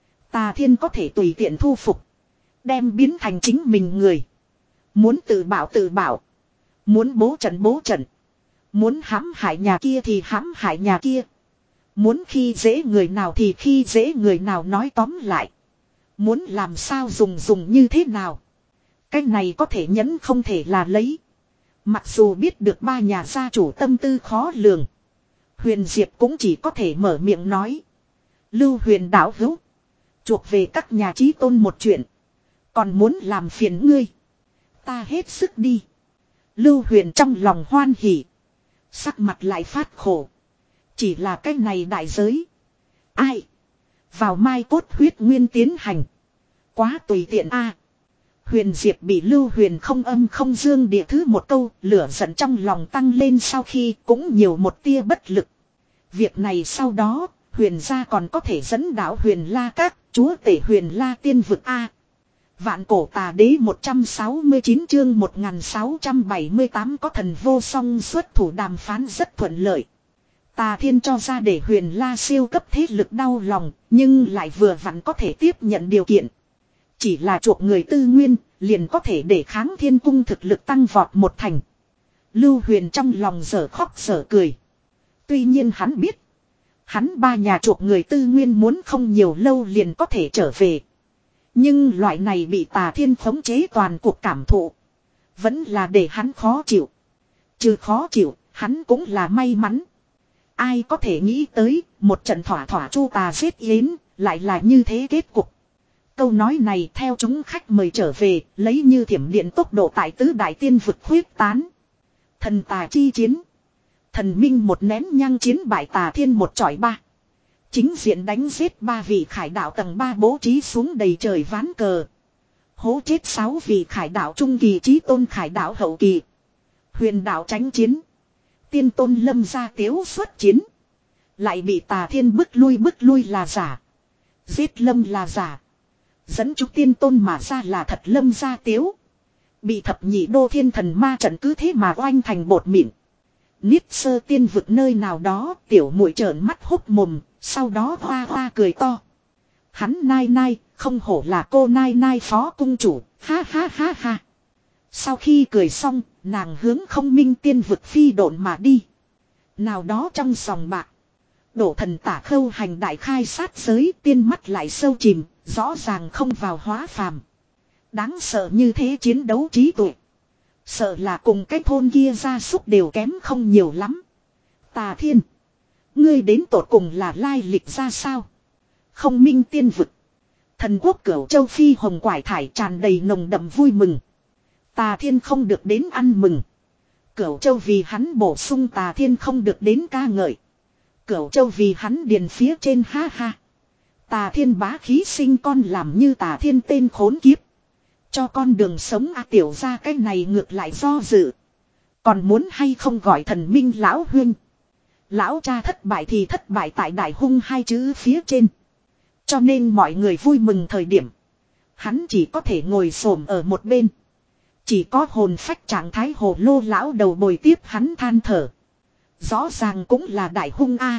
Speaker 1: Tà Thiên có thể tùy tiện thu phục. Đem biến thành chính mình người. Muốn tự bảo tự bảo. Muốn bố trận bố trận. Muốn hãm hại nhà kia thì hãm hại nhà kia. Muốn khi dễ người nào thì khi dễ người nào, nói tóm lại. Muốn làm sao dùng dùng như thế nào. Cái này có thể nhẫn không thể là lấy. Mặc dù biết được ba nhà gia chủ tâm tư khó lường. Huyền Diệp cũng chỉ có thể mở miệng nói. Lưu Huyền đạo hữu. Chuộc về các nhà chí tôn một chuyện. Còn muốn làm phiền ngươi. Ta hết sức đi. Lưu Huyền trong lòng hoan hỉ. Sắc mặt lại phát khổ. Chỉ là cái này đại giới. Ai. Vào mai cốt huyết nguyên tiến hành. Quá tùy tiện a. Huyền Diệp bị Lưu Huyền không âm không dương địa thứ một câu, lửa giận trong lòng tăng lên sau khi cũng nhiều một tia bất lực. Việc này sau đó, Huyền gia còn có thể dẫn đạo Huyền La Các, chúa tể Huyền La tiên vực a. Vạn cổ tà đế một trăm sáu mươi chín chương một nghìn sáu trăm bảy mươi tám có thần vô song xuất thủ đàm phán rất thuận lợi. Tà Thiên cho ra để Huyền La siêu cấp thế lực đau lòng, nhưng lại vừa vặn có thể tiếp nhận điều kiện. Chỉ là chuộc người tư nguyên, liền có thể để kháng thiên cung thực lực tăng vọt một thành. Lưu Huyền trong lòng dở khóc dở cười. Tuy nhiên hắn biết, hắn ba nhà chuộc người tư nguyên muốn không nhiều lâu liền có thể trở về. Nhưng loại này bị Tà Thiên khống chế toàn cuộc cảm thụ, vẫn là để hắn khó chịu. Trừ khó chịu, hắn cũng là may mắn. Ai có thể nghĩ tới, một trận thỏa thỏa chu tà giết yến, lại là như thế kết cục. Câu nói này theo chúng khách mời trở về, lấy như thiểm điện tốc độ tại tứ đại tiên vực khuyết tán. Thần tà chi chiến. Thần minh một nén nhang chiến bại Tà Thiên một chọi ba. Chính diện đánh giết ba vị khải đạo tầng ba bố trí xuống đầy trời ván cờ. Hố chết sáu vị khải đạo trung kỳ chí tôn khải đạo hậu kỳ. Huyền đạo tránh chiến. Tiên tôn lâm gia tiếu xuất chiến. Lại bị Tà Thiên bức lui bức lui là giả. Giết lâm là giả. Dẫn chúng tiên tôn mà ra là thật lâm gia tiếu. Bị thập nhị đô thiên thần ma trận cứ thế mà oanh thành bột mịn. Niết sơ tiên vực nơi nào đó tiểu muội trợn mắt hốc mồm. Sau đó hoa hoa cười to. Hắn nai nai không hổ là cô nai nai phó cung chủ. Ha ha ha ha. Sau khi cười xong nàng hướng không minh tiên vực phi độn mà đi. Nào đó trong sòng bạc. Đổ thần tả khâu hành đại khai sát giới tiên mắt lại sâu chìm. Rõ ràng không vào hóa phàm. Đáng sợ như thế chiến đấu trí tuệ. Sợ là cùng cái thôn kia gia súc đều kém không nhiều lắm. Tà Thiên. Ngươi đến tột cùng là lai lịch ra sao? Không minh tiên vực. Thần quốc Cửu Châu phi hồng quải thải tràn đầy nồng đậm vui mừng. Tà Thiên không được đến ăn mừng. Cửu Châu vì hắn bổ sung Tà Thiên không được đến ca ngợi. Cửu Châu vì hắn điền phía trên ha ha. Tà Thiên bá khí sinh con làm như Tà Thiên tên khốn kiếp. Cho con đường sống a tiểu ra cái này ngược lại do dự. Còn muốn hay không gọi thần minh lão huynh. Lão cha thất bại thì thất bại tại đại hung hai chữ phía trên. Cho nên mọi người vui mừng thời điểm. Hắn chỉ có thể ngồi xổm ở một bên. Chỉ có hồn phách trạng thái hồ lô lão đầu bồi tiếp hắn than thở. Rõ ràng cũng là đại hung a.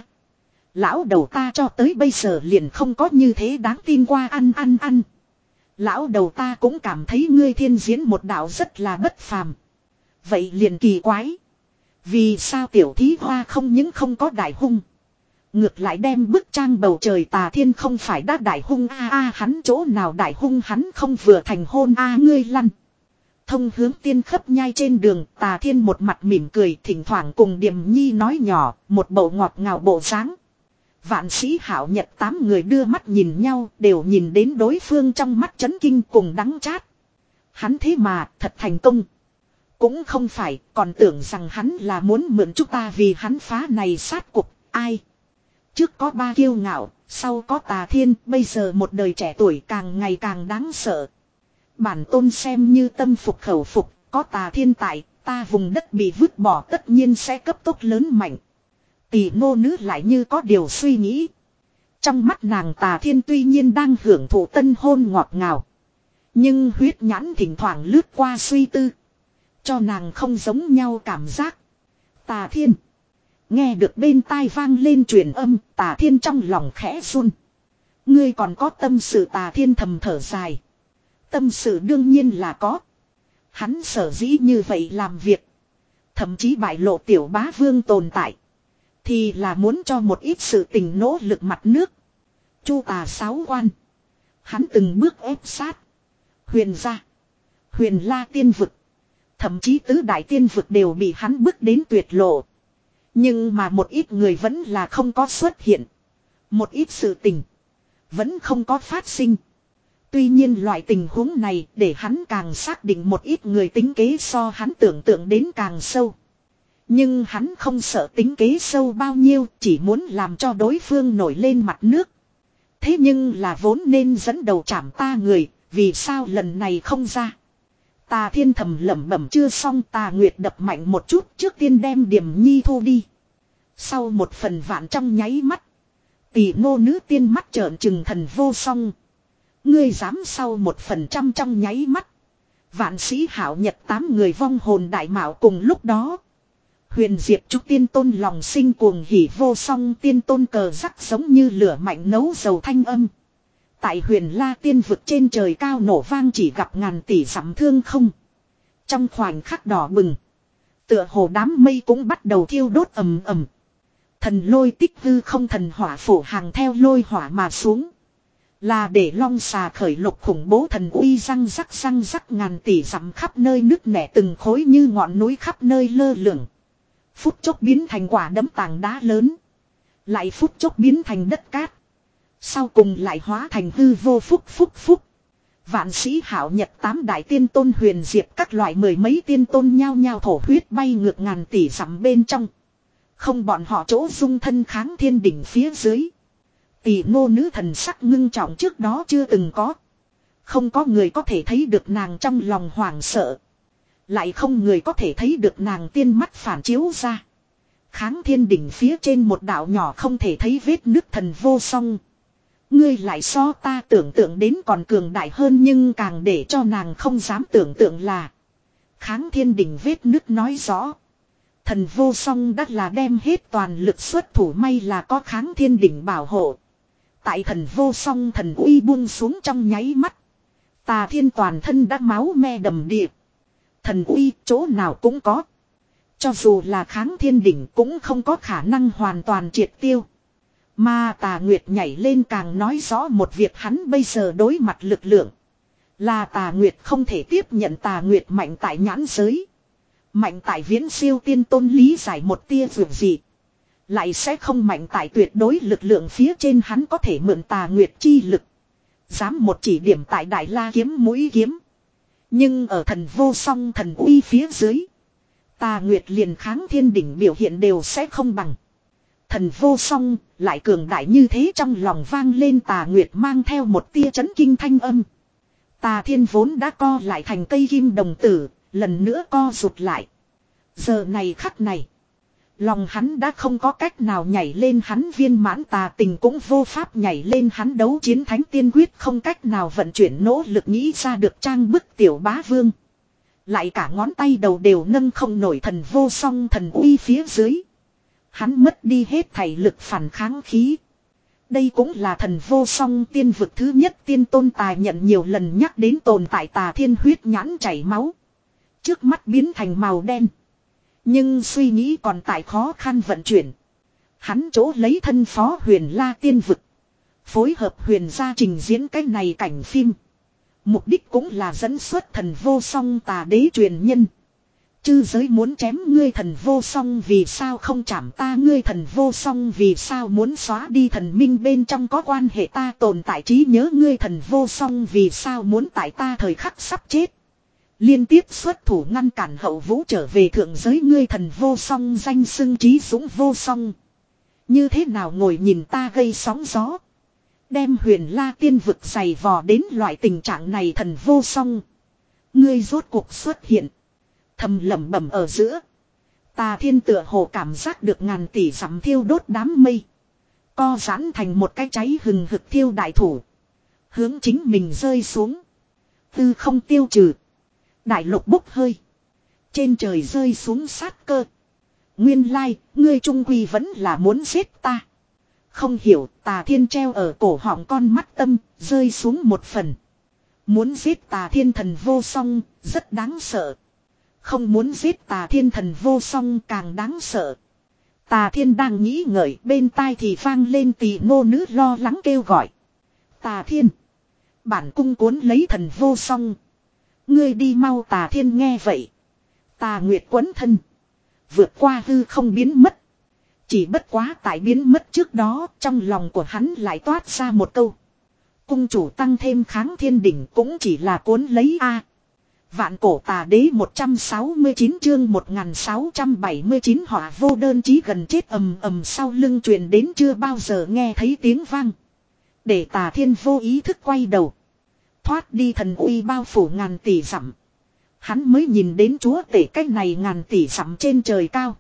Speaker 1: Lão đầu ta cho tới bây giờ liền không có như thế đáng tin qua ăn ăn ăn. Lão đầu ta cũng cảm thấy ngươi thiên diễn một đạo rất là bất phàm. Vậy liền kỳ quái. Vì sao tiểu thí hoa không những không có đại hung. Ngược lại đem bức trang bầu trời Tà Thiên không phải đã đại hung a a hắn chỗ nào đại hung hắn không vừa thành hôn a ngươi lăn. Thông hướng tiên khấp nhai trên đường Tà Thiên một mặt mỉm cười thỉnh thoảng cùng Điềm Nhi nói nhỏ một bầu ngọt ngào bộ dáng. Vạn sĩ hảo nhật tám người đưa mắt nhìn nhau đều nhìn đến đối phương trong mắt chấn kinh cùng đắng chát. Hắn thế mà thật thành công. Cũng không phải còn tưởng rằng hắn là muốn mượn chúng ta vì hắn phá này sát cục ai. Trước có ba kiêu ngạo, sau có Tà Thiên, bây giờ một đời trẻ tuổi càng ngày càng đáng sợ. Bản tôn xem như tâm phục khẩu phục, có Tà Thiên tại, ta vùng đất bị vứt bỏ tất nhiên sẽ cấp tốc lớn mạnh. Tỷ nô nữ lại như có điều suy nghĩ. Trong mắt nàng Tà Thiên tuy nhiên đang hưởng thụ tân hôn ngọt ngào. Nhưng huyết nhãn thỉnh thoảng lướt qua suy tư. Cho nàng không giống nhau cảm giác. Tà Thiên. Nghe được bên tai vang lên truyền âm, Tà Thiên trong lòng khẽ run. Ngươi còn có tâm sự Tà Thiên thầm thở dài. Tâm sự đương nhiên là có. Hắn sở dĩ như vậy làm việc. Thậm chí bại lộ tiểu bá vương tồn tại. Thì là muốn cho một ít sự tình nỗ lực mặt nước. Chu tà sáu quan. Hắn từng bước ép sát. Huyền gia. Huyền la tiên vực. Thậm chí tứ đại tiên vực đều bị hắn bước đến tuyệt lộ. Nhưng mà một ít người vẫn là không có xuất hiện. Một ít sự tình. Vẫn không có phát sinh. Tuy nhiên loại tình huống này để hắn càng xác định một ít người tính kế so hắn tưởng tượng đến càng sâu. Nhưng hắn không sợ tính kế sâu bao nhiêu, chỉ muốn làm cho đối phương nổi lên mặt nước. Thế nhưng là vốn nên dẫn đầu chảm ta người, vì sao lần này không ra? Tà Thiên thầm lẩm bẩm chưa xong, Tà Nguyệt đập mạnh một chút, trước tiên đem Điềm Nhi thu đi. Sau một phần vạn trong nháy mắt, Tỷ Ngô nữ tiên mắt trợn trừng thần vô song. Ngươi dám sau một phần trăm trong nháy mắt. Vạn sĩ hảo nhật tám người vong hồn đại mạo cùng lúc đó. Huyền Diệp Trúc Tiên Tôn lòng sinh cuồng hỉ vô song tiên tôn cờ rắc giống như lửa mạnh nấu dầu thanh âm. Tại huyền La tiên vực trên trời cao nổ vang chỉ gặp ngàn tỷ dặm thương không. Trong khoảnh khắc đỏ bừng. Tựa hồ đám mây cũng bắt đầu thiêu đốt ầm ầm. Thần lôi tích hư không thần hỏa phủ hàng theo lôi hỏa mà xuống. Là để long xà khởi lục khủng bố thần uy răng rắc răng rắc ngàn tỷ dặm khắp nơi nứt nẻ từng khối như ngọn núi khắp nơi lơ lửng. Phút chốc biến thành quả đấm tảng đá lớn. Lại phút chốc biến thành đất cát. Sau cùng lại hóa thành hư vô phúc phúc phúc. Vạn sĩ hảo nhật tám đại tiên tôn huyền diệp các loại mười mấy tiên tôn nhao nhao thổ huyết bay ngược ngàn tỷ dặm bên trong. Không bọn họ chỗ dung thân kháng thiên đỉnh phía dưới. Tỷ Ngô nữ thần sắc ngưng trọng trước đó chưa từng có. Không có người có thể thấy được nàng trong lòng hoảng sợ. Lại không người có thể thấy được nàng tiên mắt phản chiếu ra. Kháng thiên đỉnh phía trên một đạo nhỏ không thể thấy vết nứt thần vô song. Ngươi lại so ta tưởng tượng đến còn cường đại hơn nhưng càng để cho nàng không dám tưởng tượng là. Kháng thiên đỉnh vết nứt nói rõ. Thần vô song đã là đem hết toàn lực xuất thủ may là có kháng thiên đỉnh bảo hộ. Tại thần vô song thần uy buông xuống trong nháy mắt. Tà Thiên toàn thân đã máu me đầm đìa. Thần uy chỗ nào cũng có. Cho dù là kháng thiên đỉnh cũng không có khả năng hoàn toàn triệt tiêu. Mà Tà Nguyệt nhảy lên càng nói rõ một việc hắn bây giờ đối mặt lực lượng. Là Tà Nguyệt không thể tiếp nhận Tà Nguyệt mạnh tại nhãn giới. Mạnh tại viễn siêu tiên tôn lý giải một tia vượt gì. Lại sẽ không mạnh tại tuyệt đối lực lượng phía trên hắn có thể mượn Tà Nguyệt chi lực. Dám một chỉ điểm tại Đại La kiếm mũi kiếm. Nhưng ở thần vô song thần uy phía dưới. Tà Nguyệt liền kháng thiên đỉnh biểu hiện đều sẽ không bằng. Thần vô song lại cường đại như thế trong lòng vang lên Tà Nguyệt mang theo một tia chấn kinh thanh âm. Tà Thiên vốn đã co lại thành cây kim đồng tử, lần nữa co rụt lại. Giờ này khắc này. Lòng hắn đã không có cách nào nhảy lên hắn viên mãn tà tình cũng vô pháp nhảy lên hắn đấu chiến thánh tiên quyết không cách nào vận chuyển nỗ lực nghĩ ra được trang bức tiểu bá vương. Lại cả ngón tay đầu đều nâng không nổi thần vô song thần uy phía dưới. Hắn mất đi hết thảy lực phản kháng khí. Đây cũng là thần vô song tiên vực thứ nhất tiên tôn tài nhận nhiều lần nhắc đến tồn tại Tà Thiên huyết nhãn chảy máu. Trước mắt biến thành màu đen. Nhưng suy nghĩ còn tại khó khăn vận chuyển. Hắn chỗ lấy thân phó huyền La tiên vực. Phối hợp huyền gia trình diễn cái này cảnh phim. Mục đích cũng là dẫn xuất thần vô song tà đế truyền nhân. Chư giới muốn chém ngươi thần vô song vì sao không chảm ta ngươi thần vô song vì sao muốn xóa đi thần minh bên trong có quan hệ ta tồn tại trí nhớ ngươi thần vô song vì sao muốn tại ta thời khắc sắp chết. Liên tiếp xuất thủ ngăn cản hậu vũ trở về thượng giới ngươi thần vô song danh xưng trí dũng vô song. Như thế nào ngồi nhìn ta gây sóng gió. Đem huyền La tiên vực dày vò đến loại tình trạng này thần vô song. Ngươi rốt cuộc xuất hiện. Thầm lẩm bẩm ở giữa. Tà Thiên tựa hồ cảm giác được ngàn tỷ dặm thiêu đốt đám mây. Co giãn thành một cái cháy hừng hực thiêu đại thủ. Hướng chính mình rơi xuống. Tư không tiêu trừ. Đại lục bốc hơi. Trên trời rơi xuống sát cơ. Nguyên lai, ngươi trung quy vẫn là muốn giết ta. Không hiểu, Tà Thiên treo ở cổ họng con mắt tâm, rơi xuống một phần. Muốn giết Tà Thiên thần vô song, rất đáng sợ. Không muốn giết Tà Thiên thần vô song càng đáng sợ. Tà Thiên đang nghĩ ngợi, bên tai thì vang lên Tỷ Ngô nữ lo lắng kêu gọi. Tà Thiên. Bản cung cuốn lấy thần vô song. Ngươi đi mau Tà Thiên nghe vậy. Tà Nguyệt quấn thân. Vượt qua hư không biến mất. Chỉ bất quá tại biến mất trước đó trong lòng của hắn lại toát ra một câu. Cung chủ tăng thêm kháng thiên đỉnh cũng chỉ là cuốn lấy a. Vạn cổ tà đế một trăm sáu mươi chín chương một nghìn sáu trăm bảy mươi chín họa vô đơn chí gần chết ầm ầm sau lưng truyền đến chưa bao giờ nghe thấy tiếng vang. Để Tà Thiên vô ý thức quay đầu. Thoát đi thần uy bao phủ ngàn tỷ dặm. Hắn mới nhìn đến chúa tể cách này ngàn tỷ dặm trên trời cao.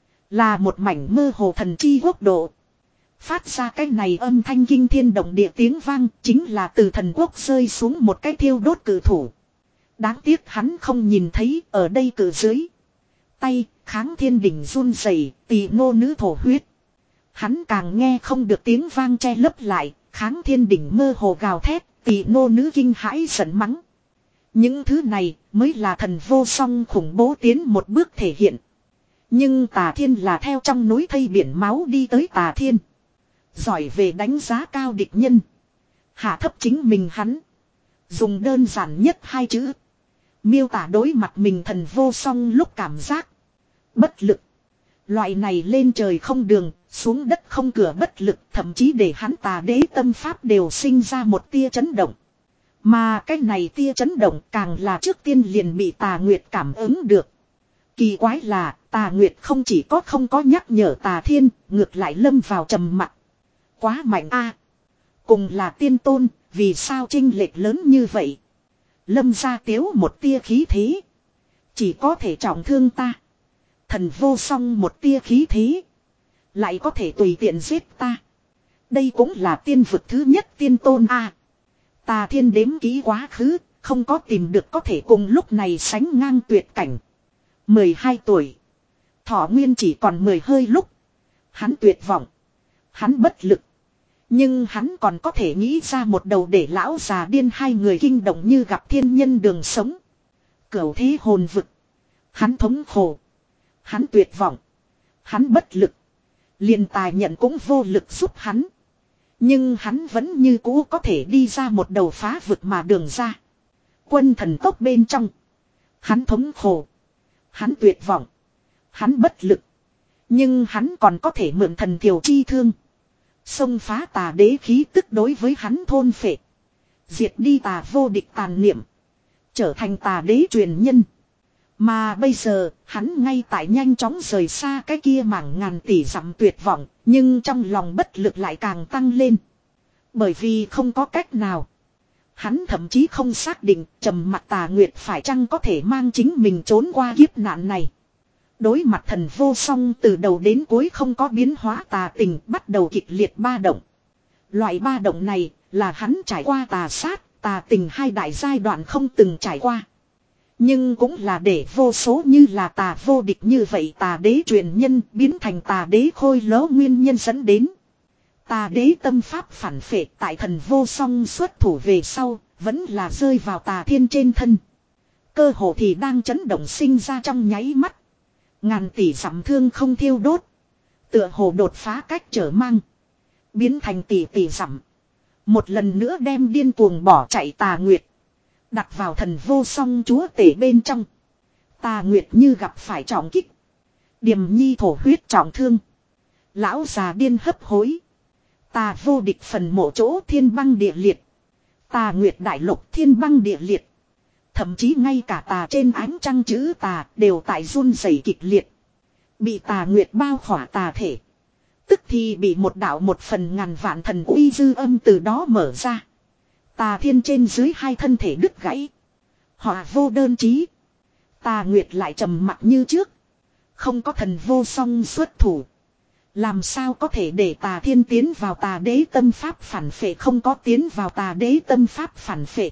Speaker 1: Là một mảnh mơ hồ thần chi quốc độ. Phát ra cái này âm thanh kinh thiên động địa tiếng vang chính là từ thần quốc rơi xuống một cái thiêu đốt cử thủ. Đáng tiếc hắn không nhìn thấy ở đây cử dưới. Tay kháng thiên đỉnh run rẩy, tỳ nô nữ thổ huyết. Hắn càng nghe không được tiếng vang che lấp lại, kháng thiên đỉnh mơ hồ gào thét, tỳ nô nữ kinh hãi giận mắng. Những thứ này mới là thần vô song khủng bố tiến một bước thể hiện. Nhưng Tà Thiên là theo trong núi thây biển máu đi tới Tà Thiên. Giỏi về đánh giá cao địch nhân. Hạ thấp chính mình hắn. Dùng đơn giản nhất hai chữ. Miêu tả đối mặt mình thần vô song lúc cảm giác. Bất lực. Loại này lên trời không đường, xuống đất không cửa bất lực. Thậm chí để hắn Tà đế tâm pháp đều sinh ra một tia chấn động. Mà cái này tia chấn động càng là trước tiên liền bị Tà Nguyệt cảm ứng được. Kỳ quái là Tà Nguyệt không chỉ có không có nhắc nhở Tà Thiên, ngược lại lâm vào trầm mặc. Quá mạnh a, cùng là tiên tôn, vì sao chênh lệch lớn như vậy? Lâm gia tiếu một tia khí thế, chỉ có thể trọng thương ta. Thần vô song một tia khí thế, lại có thể tùy tiện giết ta. Đây cũng là tiên vực thứ nhất tiên tôn a. Tà Thiên đếm kỹ quá khứ, không có tìm được có thể cùng lúc này sánh ngang tuyệt cảnh. mười hai tuổi, thọ nguyên chỉ còn mười hơi lúc. Hắn tuyệt vọng, hắn bất lực. Nhưng hắn còn có thể nghĩ ra một đầu để lão già điên hai người kinh động như gặp thiên nhân đường sống. Cửu thế hồn vực. Hắn thống khổ. Hắn tuyệt vọng. Hắn bất lực. Liền tài nhận cũng vô lực giúp hắn. Nhưng hắn vẫn như cũ có thể đi ra một đầu phá vực mà đường ra. Quân thần tốc bên trong. Hắn thống khổ. Hắn tuyệt vọng. Hắn bất lực. Nhưng hắn còn có thể mượn thần thiểu chi thương. Xông phá Tà đế khí tức đối với hắn thôn phệ. Diệt đi tà vô địch tàn niệm. Trở thành Tà đế truyền nhân. Mà bây giờ hắn ngay tại nhanh chóng rời xa cái kia mảng ngàn tỷ dặm tuyệt vọng. Nhưng trong lòng bất lực lại càng tăng lên. Bởi vì không có cách nào. Hắn thậm chí không xác định trầm mặc Tà Nguyệt phải chăng có thể mang chính mình trốn qua kiếp nạn này. Đối mặt thần vô song từ đầu đến cuối không có biến hóa tà tình bắt đầu kịch liệt ba động. Loại ba động này là hắn trải qua tà sát, tà tình hai đại giai đoạn không từng trải qua. Nhưng cũng là để vô số như là tà vô địch như vậy Tà đế truyền nhân biến thành Tà đế khôi lỗ nguyên nhân dẫn đến. Tà đế tâm pháp phản phệ tại thần vô song xuất thủ về sau, vẫn là rơi vào Tà Thiên trên thân. Cơ hồ thì đang chấn động sinh ra trong nháy mắt. Ngàn tỷ dặm thương không thiêu đốt. Tựa hồ đột phá cách trở mang. Biến thành tỷ tỷ dặm. Một lần nữa đem điên cuồng bỏ chạy Tà Nguyệt. Đặt vào thần vô song chúa tể bên trong. Tà Nguyệt như gặp phải trọng kích. Điềm nhi thổ huyết trọng thương. Lão già điên hấp hối. Tà vô địch phần mộ chỗ thiên băng địa liệt. Tà Nguyệt đại lục thiên băng địa liệt. Thậm chí ngay cả tà trên ánh trăng chữ tà đều tại run rẩy kịch liệt. Bị Tà Nguyệt bao khỏa tà thể. Tức thì bị một đạo một phần ngàn vạn thần uy dư âm từ đó mở ra. Tà Thiên trên dưới hai thân thể đứt gãy. Họ vô đơn chí. Tà Nguyệt lại trầm mặc như trước. Không có thần vô song xuất thủ. Làm sao có thể để Tà Thiên tiến vào Tà đế tâm pháp phản phệ, không có tiến vào Tà đế tâm pháp phản phệ.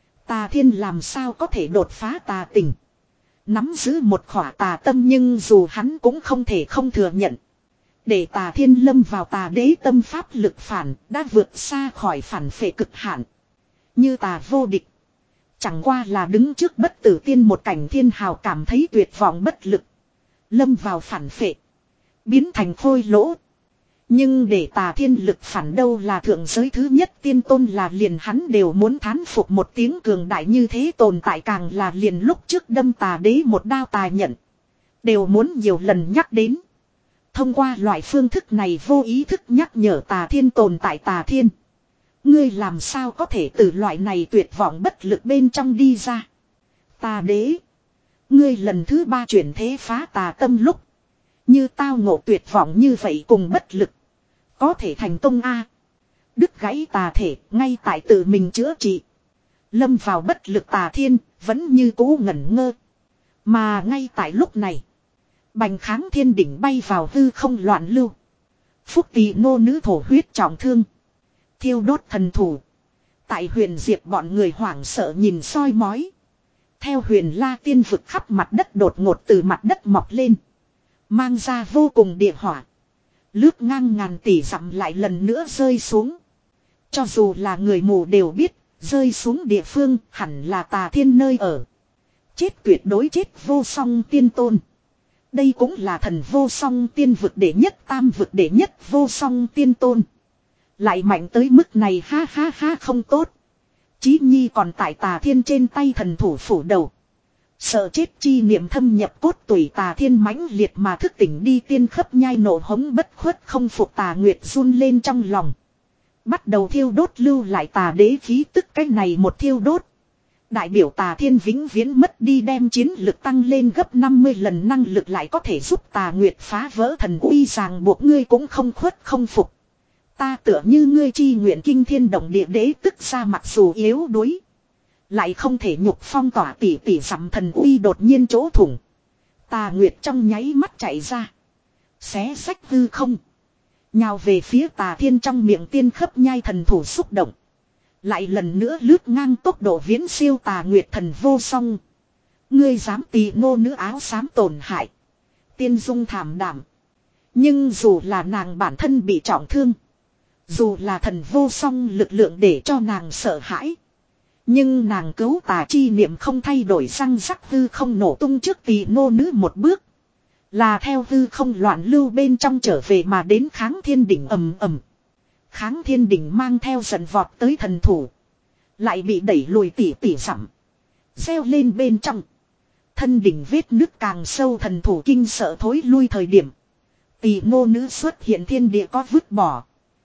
Speaker 1: Tà Thiên làm sao có thể đột phá tà tình. Nắm giữ một khỏa tà tâm nhưng dù hắn cũng không thể không thừa nhận. Để Tà Thiên lâm vào Tà đế tâm pháp lực phản đã vượt xa khỏi phản phệ cực hạn. Như tà vô địch. Chẳng qua là đứng trước bất tử tiên một cảnh thiên hào cảm thấy tuyệt vọng bất lực. Lâm vào phản phệ. Biến thành khôi lỗ. Nhưng để Tà Thiên lực phản đâu là thượng giới thứ nhất tiên tôn là liền hắn đều muốn thán phục một tiếng cường đại như thế tồn tại càng là liền lúc trước đâm Tà đế một đao tà nhận. Đều muốn nhiều lần nhắc đến. Thông qua loại phương thức này vô ý thức nhắc nhở Tà Thiên tồn tại Tà Thiên. Ngươi làm sao có thể từ loại này tuyệt vọng bất lực bên trong đi ra. Tà đế. Ngươi lần thứ ba chuyển thế phá tà tâm lúc. Như tao ngộ tuyệt vọng như vậy cùng bất lực. Có thể thành công a. Đứt gãy tà thể ngay tại tự mình chữa trị. Lâm vào bất lực tà thiên vẫn như cũ ngẩn ngơ. Mà ngay tại lúc này. Bành kháng thiên đỉnh bay vào hư không loạn lưu. Phúc tỳ nô nữ thổ huyết trọng thương. Thiêu đốt thần thủ. Tại huyền diệp bọn người hoảng sợ nhìn soi mói. Theo huyền la tiên vực khắp mặt đất đột ngột từ mặt đất mọc lên. Mang ra vô cùng địa hỏa. Lướt ngang ngàn tỷ dặm lại lần nữa rơi xuống. Cho dù là người mù đều biết. Rơi xuống địa phương hẳn là tà thiên nơi ở. Chết tuyệt đối chết vô song tiên tôn. Đây cũng là thần vô song tiên vực đệ nhất tam vực đệ nhất vô song tiên tôn. Lại mạnh tới mức này ha ha ha không tốt. Chí Nhi còn tại tà thiên trên tay thần thủ phủ đầu. Sợ chết chi niệm thâm nhập cốt tủy tà thiên mãnh liệt mà thức tỉnh đi tiên khấp nhai nổ hống bất khuất không phục tà nguyệt run lên trong lòng. Bắt đầu thiêu đốt lưu lại tà đế khí tức cái này một thiêu đốt. Đại biểu tà thiên vĩnh viễn mất đi đem chiến lực tăng lên gấp năm mươi lần năng lực lại có thể giúp tà nguyệt phá vỡ thần uy ràng buộc ngươi cũng không khuất không phục. Ta tựa như ngươi chi nguyện kinh thiên động địa đế tức ra mặc dù yếu đuối. Lại không thể nhục phong tỏa tỉ tỉ dặm thần uy đột nhiên chỗ thủng. Tà nguyệt trong nháy mắt chạy ra. Xé sách hư không. Nhào về phía tà thiên trong miệng tiên khấp nhai thần thủ xúc động. Lại lần nữa lướt ngang tốc độ viễn siêu tà nguyệt thần vô song. Ngươi dám tì nô nữ áo xám tổn hại. Tiên dung thảm đảm. Nhưng dù là nàng bản thân bị trọng thương. Dù là thần vô song lực lượng để cho nàng sợ hãi. Nhưng nàng cứu tà chi niệm không thay đổi răng rắc hư không nổ tung trước tì nô nữ một bước. Là theo hư không loạn lưu bên trong trở về mà đến kháng thiên đỉnh ầm ầm. Kháng thiên đỉnh mang theo giận vọt tới thần thủ. Lại bị đẩy lùi tỉ tỉ dặm. Gieo lên bên trong. Thân đỉnh vết nứt càng sâu thần thủ kinh sợ thối lui thời điểm. Tỳ nô nữ xuất hiện thiên địa có vứt bỏ.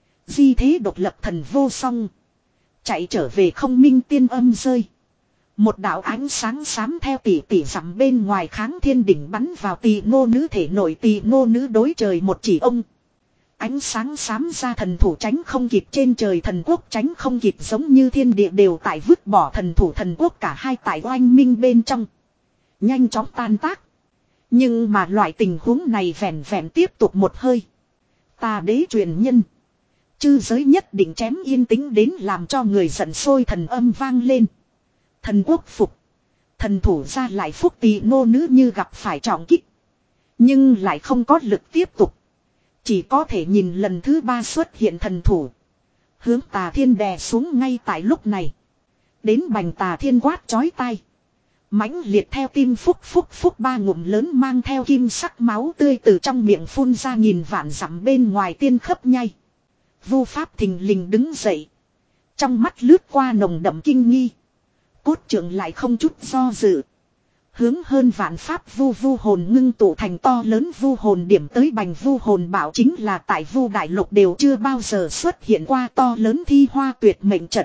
Speaker 1: Di thế độc lập thần vô song. Chạy trở về không minh tiên âm rơi. Một đạo ánh sáng xám theo tỉ tỉ dặm bên ngoài kháng thiên đỉnh bắn vào tỳ nô nữ thể nội tỳ nô nữ đối trời một chỉ ông. Ánh sáng xám ra thần thủ tránh không kịp trên trời thần quốc tránh không kịp giống như thiên địa đều tại vứt bỏ thần thủ thần quốc cả hai tại oanh minh bên trong. Nhanh chóng tan tác. Nhưng mà loại tình huống này vẹn vẹn tiếp tục một hơi. Tà đế truyền nhân. Chư giới nhất định chém yên tĩnh đến làm cho người giận sôi thần âm vang lên. Thần quốc phục. Thần thủ ra lại phúc tỳ nô nữ như gặp phải trọng kích. Nhưng lại không có lực tiếp tục. Chỉ có thể nhìn lần thứ ba xuất hiện thần thủ. Hướng tà thiên đè xuống ngay tại lúc này. Đến bành tà thiên quát chói tai. Mãnh liệt theo tim phúc phúc phúc ba ngụm lớn mang theo kim sắc máu tươi từ trong miệng phun ra nghìn vạn dặm bên ngoài tiên khấp nhai. Vu pháp thình lình đứng dậy. Trong mắt lướt qua nồng đậm kinh nghi. Cốt trưởng lại không chút do dự. Hướng hơn vạn pháp vu vu hồn ngưng tụ thành to lớn vu hồn điểm tới bành vu hồn bảo chính là tại vu đại lục đều chưa bao giờ xuất hiện qua to lớn thi hoa tuyệt mệnh trận.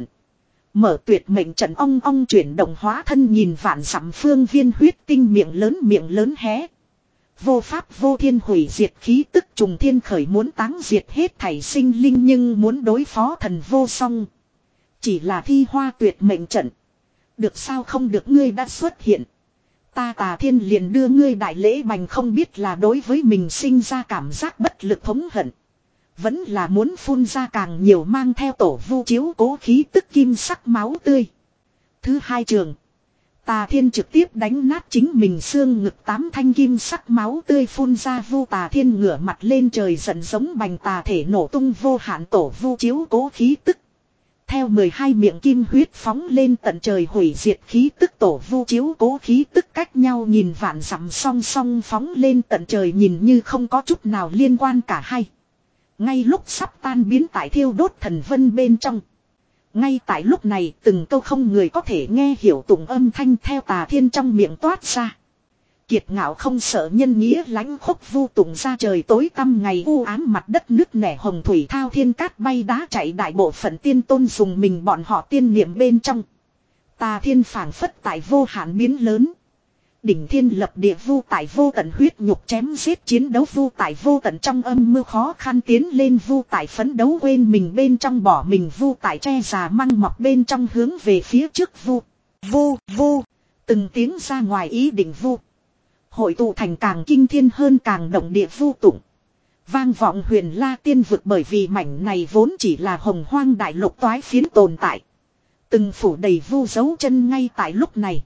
Speaker 1: Mở tuyệt mệnh trận ong ong chuyển động hóa thân nhìn vạn dặm phương viên huyết tinh miệng lớn miệng lớn hé. Vô pháp vô thiên hủy diệt khí tức trùng thiên khởi muốn táng diệt hết thảy sinh linh nhưng muốn đối phó thần vô song. Chỉ là thi hoa tuyệt mệnh trận. Được sao không được ngươi đã xuất hiện. Ta tà thiên liền đưa ngươi đại lễ bành không biết là đối với mình sinh ra cảm giác bất lực thống hận. Vẫn là muốn phun ra càng nhiều mang theo tổ vu chiếu cố khí tức kim sắc máu tươi. Thứ hai trường. Tà thiên trực tiếp đánh nát chính mình xương ngực tám thanh kim sắc máu tươi phun ra vu tà thiên ngửa mặt lên trời giận giống bành tà thể nổ tung vô hạn tổ vu chiếu cố khí tức. Theo mười hai miệng kim huyết phóng lên tận trời hủy diệt khí tức tổ vu chiếu cố khí tức cách nhau nhìn vạn dặm song song phóng lên tận trời nhìn như không có chút nào liên quan cả hai. Ngay lúc sắp tan biến tại thiêu đốt thần vân bên trong. Ngay tại lúc này từng câu không người có thể nghe hiểu tụng âm thanh theo tà thiên trong miệng toát ra. Kiệt ngạo không sợ nhân nghĩa lãnh khốc vu tụng ra trời tối tăm ngày u ám mặt đất nước nẻ hồng thủy thao thiên cát bay đá chạy đại bộ phận tiên tôn dùng mình bọn họ tiên niệm bên trong. Tà thiên phảng phất tại vô hạn biến lớn. đỉnh thiên lập địa vu tại vô tận huyết nhục chém giết chiến đấu vu tại vô tận trong âm mưu khó khăn tiến lên vu tại phấn đấu quên mình bên trong bỏ mình vu tại tre già măng mọc bên trong hướng về phía trước vu. Vu, vu, từng tiếng ra ngoài ý định vu. Hội tụ thành càng kinh thiên hơn càng động địa vu tụng. Vang vọng huyền la tiên vực bởi vì mảnh này vốn chỉ là hồng hoang đại lục toái phiến tồn tại. Từng phủ đầy vu dấu chân ngay tại lúc này.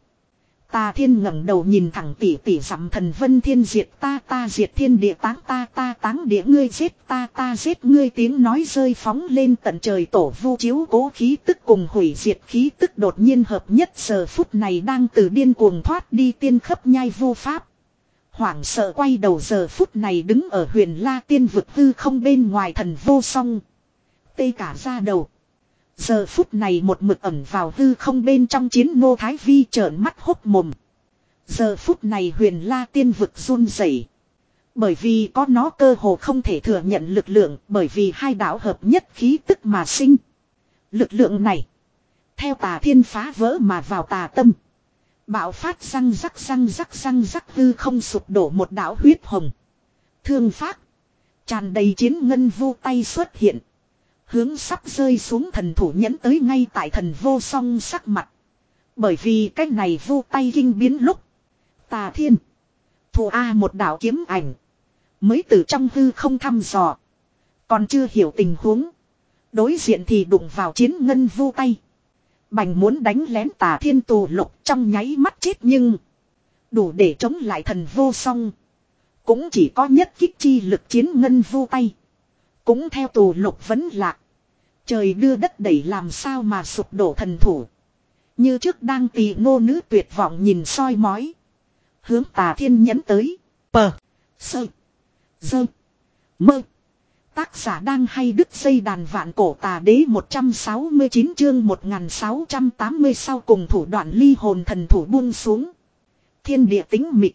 Speaker 1: Tà Thiên ngẩng đầu nhìn thẳng tỉ tỉ dặm thần vân thiên diệt ta ta diệt thiên địa táng ta ta táng địa ngươi giết ta ta giết ngươi tiếng nói rơi phóng lên tận trời tổ vu chiếu cố khí tức cùng hủy diệt khí tức đột nhiên hợp nhất giờ phút này đang từ điên cuồng thoát đi tiên khấp nhai vu pháp. Hoảng sợ quay đầu giờ phút này đứng ở huyền la tiên vực hư không bên ngoài thần vô song. Tê cả ra đầu. Giờ phút này một mực ẩn vào hư không bên trong chiến Ngô Thái Vi trợn mắt hốc mồm. Giờ phút này huyền la tiên vực run rẩy. Bởi vì có nó cơ hồ không thể thừa nhận lực lượng bởi vì hai đạo hợp nhất khí tức mà sinh. Lực lượng này. Theo Tà Thiên phá vỡ mà vào tà tâm. Bạo phát răng rắc răng rắc răng rắc hư không sụp đổ một đạo huyết hồng. Thương phát. Tràn đầy chiến ngân vu tay xuất hiện. Hướng sắp rơi xuống thần thủ nhẫn tới ngay tại thần vô song sắc mặt. Bởi vì cái này vu tay kinh biến lúc. Tà Thiên. Thù A một đạo kiếm ảnh. Mới từ trong hư không thăm dò. Còn chưa hiểu tình huống. Đối diện thì đụng vào chiến ngân vu tay. Bành muốn đánh lén Tà Thiên tù lục trong nháy mắt chết nhưng. Đủ để chống lại thần vô song. Cũng chỉ có nhất kích chi lực chiến ngân vu tay. Cũng theo tù lục vấn lạc. Trời đưa đất đẩy làm sao mà sụp đổ thần thủ. Như trước đang tỳ ngô nữ tuyệt vọng nhìn soi mói. Hướng Tà Thiên nhẫn tới. Pờ. Sơ. Dơ. Mơ. Tác giả đang hay đứt dây đàn vạn cổ tà đế một trăm sáu mươi chín chương một nghìn sáu trăm tám mươi sau cùng thủ đoạn ly hồn thần thủ buông xuống. Thiên địa tĩnh mịch.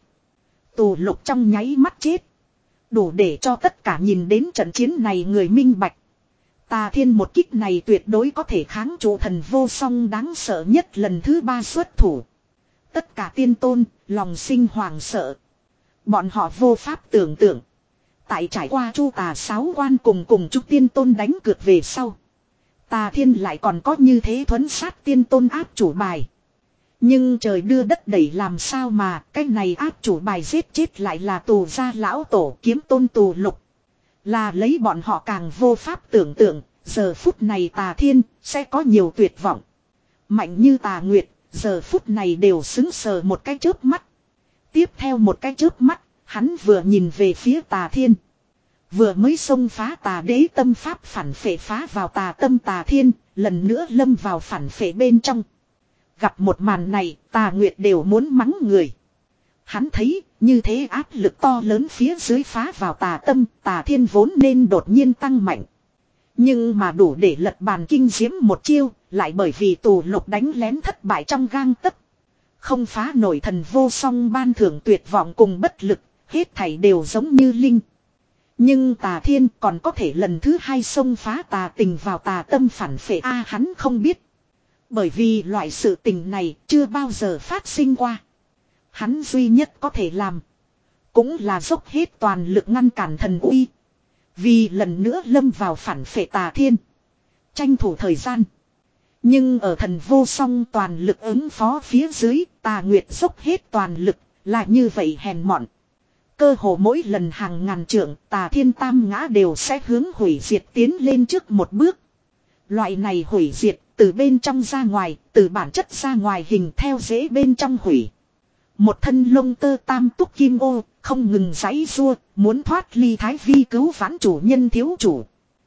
Speaker 1: Tù lục trong nháy mắt chết. Đủ để cho tất cả nhìn đến trận chiến này người minh bạch. Tà Thiên một kích này tuyệt đối có thể kháng trụ thần vô song đáng sợ nhất lần thứ ba xuất thủ. Tất cả tiên tôn, lòng sinh hoàng sợ. Bọn họ vô pháp tưởng tượng. Tại trải qua chu tà sáu quan cùng cùng chúc tiên tôn đánh cược về sau. Tà Thiên lại còn có như thế thuấn sát tiên tôn áp chủ bài. Nhưng trời đưa đất đẩy làm sao mà cái này áp chủ bài giết chết lại là tù gia lão tổ kiếm tôn tù lục. Là lấy bọn họ càng vô pháp tưởng tượng, giờ phút này Tà Thiên sẽ có nhiều tuyệt vọng. Mạnh như Tà Nguyệt, giờ phút này đều xứng sờ một cái chớp mắt. Tiếp theo một cái chớp mắt, hắn vừa nhìn về phía Tà Thiên. Vừa mới xông phá Tà Đế tâm pháp phản phệ phá vào Tà tâm Tà Thiên, lần nữa lâm vào phản phệ bên trong. Gặp một màn này, Tà Nguyệt đều muốn mắng người. Hắn thấy, như thế áp lực to lớn phía dưới phá vào Tà tâm, Tà Thiên vốn nên đột nhiên tăng mạnh. Nhưng mà đủ để lật bàn kinh diễm một chiêu, lại bởi vì tù lục đánh lén thất bại trong gang tấc. Không phá nổi thần vô song ban thưởng tuyệt vọng cùng bất lực, hết thảy đều giống như linh. Nhưng Tà Thiên còn có thể lần thứ hai xông phá tà tình vào tà tâm phản phệ a hắn không biết. Bởi vì loại sự tình này chưa bao giờ phát sinh qua. Hắn duy nhất có thể làm. Cũng là dốc hết toàn lực ngăn cản thần uy. Vì lần nữa lâm vào phản phệ Tà Thiên. Tranh thủ thời gian. Nhưng ở thần vô song toàn lực ứng phó phía dưới, Tà Nguyệt dốc hết toàn lực, là như vậy hèn mọn. Cơ hồ mỗi lần hàng ngàn trượng, Tà Thiên tam ngã đều sẽ hướng hủy diệt tiến lên trước một bước. Loại này hủy diệt, từ bên trong ra ngoài, từ bản chất ra ngoài hình theo dễ bên trong hủy. Một thân lông tơ tam túc kim ô, không ngừng giãy giụa, muốn thoát ly Thái Vi cứu vãn chủ nhân thiếu chủ.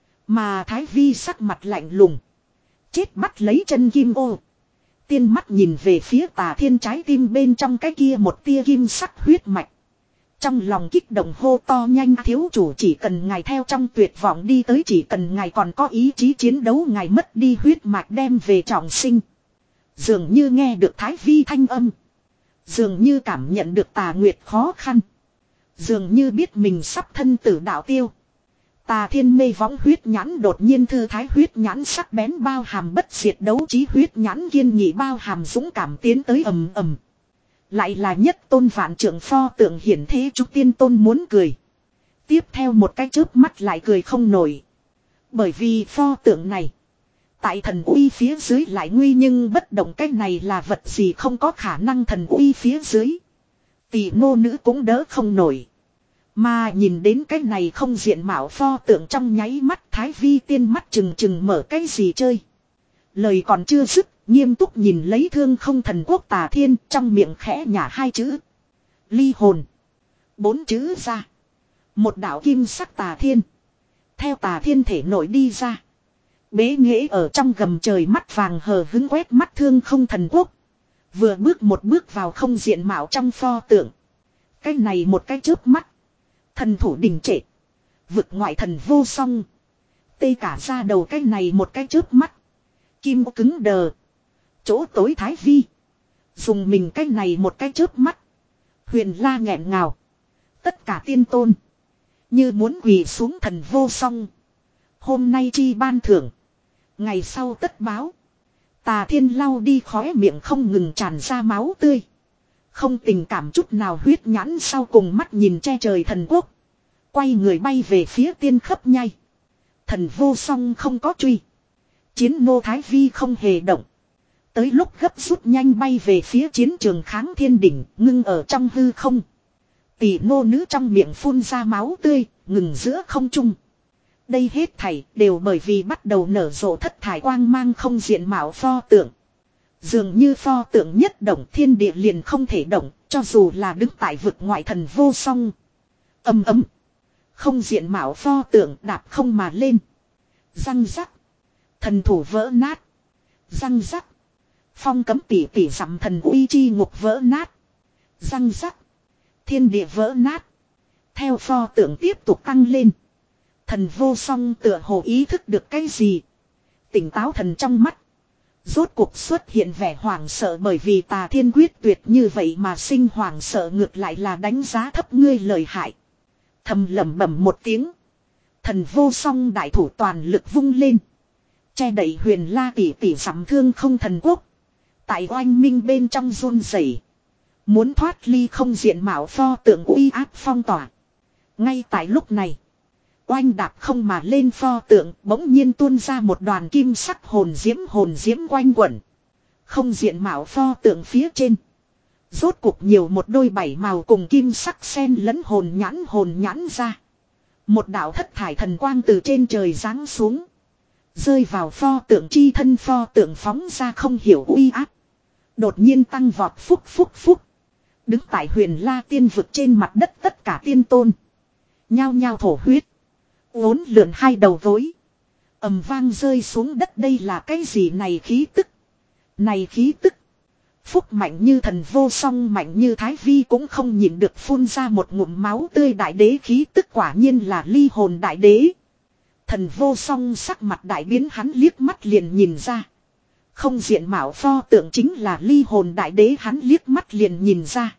Speaker 1: Mà Thái Vi sắc mặt lạnh lùng. Chết bắt lấy chân kim ô. Tiên mắt nhìn về phía Tà Thiên trái tim bên trong cái kia một tia kim sắc huyết mạch. Trong lòng kích động hô to nhanh thiếu chủ chỉ cần ngài theo trong tuyệt vọng đi tới chỉ cần ngài còn có ý chí chiến đấu ngài mất đi huyết mạch đem về trọng sinh. Dường như nghe được Thái Vi thanh âm. Dường như cảm nhận được Tà Nguyệt khó khăn. Dường như biết mình sắp thân tử đạo tiêu. Tà Thiên mê võng huyết nhãn đột nhiên thư thái huyết nhãn sắc bén bao hàm bất diệt đấu trí huyết nhãn kiên nghị bao hàm dũng cảm tiến tới ầm ầm. Lại là nhất tôn vạn trượng pho tượng hiển thế Trúc Tiên Tôn muốn cười. Tiếp theo một cái chớp mắt lại cười không nổi. Bởi vì pho tượng này. Tại thần uy phía dưới lại nguy nhưng bất động, cái này là vật gì không có khả năng thần uy phía dưới. Tỷ nô nữ cũng đỡ không nổi. Mà nhìn đến cái này không diện mạo pho tượng trong nháy mắt Thái Vi tiên mắt chừng chừng mở cái gì chơi. Lời còn chưa dứt, nghiêm túc nhìn lấy Thương Không Thần Quốc Tà Thiên, trong miệng khẽ nhả hai chữ. Ly hồn. Bốn chữ ra. Một đạo kim sắc Tà Thiên. Theo Tà Thiên thể nổi đi ra. Bế nghễ ở trong gầm trời mắt vàng hờ hứng quét mắt Thương Không Thần Quốc. Vừa bước một bước vào không diện mạo trong pho tượng. Cái này một cái chớp mắt. Thần thủ đình trệ. Vực ngoại thần vô song. Tê cả ra đầu cái này một cái chớp mắt. Kim cứng đờ. Chỗ tối Thái Vi. Dùng mình cái này một cái chớp mắt. Huyền la nghẹn ngào. Tất cả tiên tôn. Như muốn quỳ xuống thần vô song. Hôm nay chi ban thưởng. Ngày sau tất báo. Tà Thiên lau đi khóe miệng không ngừng tràn ra máu tươi. Không tình cảm chút nào huyết nhãn sau cùng mắt nhìn che trời thần quốc. Quay người bay về phía tiên khấp nhai. Thần vô song không có truy. Chiến nô Thái Vi không hề động. Tới lúc gấp rút nhanh bay về phía chiến trường kháng thiên đỉnh, ngưng ở trong hư không. Tỷ nô nữ trong miệng phun ra máu tươi, ngừng giữa không trung. Đây hết thảy đều bởi vì bắt đầu nở rộ thất thải quang mang không diện mạo pho tượng. Dường như pho tượng nhất động thiên địa liền không thể động, cho dù là đứng tại vực ngoại thần vô song. Âm ấm. Không diện mạo pho tượng đạp không mà lên. Răng rắc. Thần thủ vỡ nát. Răng rắc. Phong cấm tỉ tỉ dặm thần uy chi ngục vỡ nát. Răng rắc. Thiên địa vỡ nát. Theo pho tượng tiếp tục tăng lên. Thần vô song tựa hồ ý thức được cái gì. Tỉnh táo thần trong mắt. Rốt cuộc xuất hiện vẻ hoảng sợ bởi vì Tà Thiên quyết tuyệt như vậy mà sinh hoảng sợ ngược lại là đánh giá thấp ngươi lời hại. Thầm lẩm bẩm một tiếng. Thần vô song đại thủ toàn lực vung lên. Che đẩy huyền la tỷ tỷ sắm Thương Không Thần Quốc. Tại oanh minh bên trong run rẩy, muốn thoát ly không diện mạo pho tượng uy áp phong tỏa. Ngay tại lúc này. Oanh đạp không mà lên pho tượng bỗng nhiên tuôn ra một đoàn kim sắc hồn diễm hồn diễm quanh quẩn. Không diện mạo pho tượng phía trên. Rốt cuộc nhiều một đôi bảy màu cùng kim sắc xen lẫn hồn nhãn hồn nhãn ra. Một đạo thất thải thần quang từ trên trời giáng xuống. Rơi vào pho tượng chi thân pho tượng phóng ra không hiểu uy áp. Đột nhiên tăng vọt phúc phúc phúc. Đứng tại huyền la tiên vực trên mặt đất tất cả tiên tôn. Nhao nhao thổ huyết. Uốn lượn hai đầu gối. Ầm vang rơi xuống đất đây là cái gì này khí tức. Này khí tức. Phúc mạnh như thần vô song mạnh như Thái Vi cũng không nhịn được phun ra một ngụm máu tươi đại đế khí tức quả nhiên là ly hồn đại đế. Thần vô song sắc mặt đại biến hắn liếc mắt liền nhìn ra. Không diện mạo pho tượng chính là ly hồn đại đế hắn liếc mắt liền nhìn ra.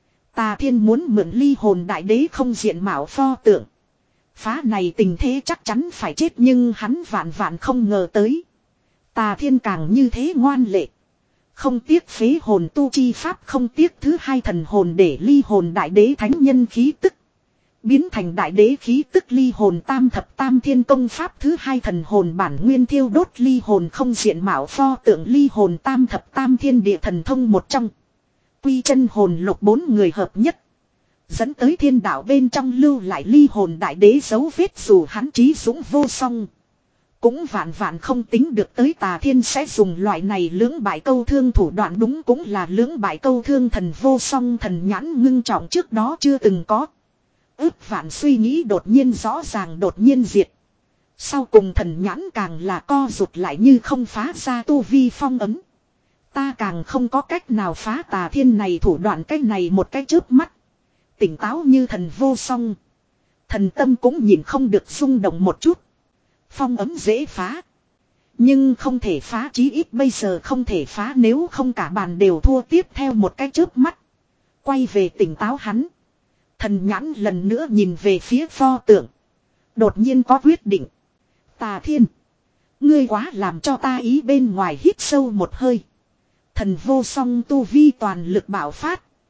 Speaker 1: Tà Thiên muốn mượn ly hồn đại đế không diện mạo pho tượng. Phá này tình thế chắc chắn phải chết nhưng hắn vạn vạn không ngờ tới. Tà Thiên càng như thế ngoan lệ. Không tiếc phế hồn tu chi pháp không tiếc thứ hai thần hồn để ly hồn đại đế thánh nhân khí tức. Biến thành đại đế khí tức ly hồn tam thập tam thiên công pháp thứ hai thần hồn bản nguyên thiêu đốt ly hồn không diện mạo pho tượng ly hồn tam thập tam thiên địa thần thông một trong. Quy chân hồn lục bốn người hợp nhất. Dẫn tới thiên đạo bên trong lưu lại ly hồn đại đế dấu vết dù hắn trí dũng vô song. Cũng vạn vạn không tính được tới Tà Thiên sẽ dùng loại này lưỡng bại câu thương thủ đoạn đúng cũng là lưỡng bại câu thương thần vô song thần nhãn ngưng trọng trước đó chưa từng có. Ước vạn suy nghĩ đột nhiên rõ ràng đột nhiên diệt. Sau cùng thần nhãn càng là co rụt lại như không phá ra tu vi phong ấm. Ta càng không có cách nào phá Tà Thiên này thủ đoạn cách này một cái chớp mắt. Tỉnh táo như thần vô song. Thần tâm cũng nhìn không được rung động một chút. Phong ấm dễ phá. Nhưng không thể phá chí ít bây giờ không thể phá nếu không cả bàn đều thua tiếp theo một cái chớp mắt. Quay về tỉnh táo hắn. Thần nhãn lần nữa nhìn về phía pho tượng. Đột nhiên có quyết định. Tà Thiên. Ngươi quá làm cho ta ý bên ngoài hít sâu một hơi. Thần vô song tu vi toàn lực bạo phát.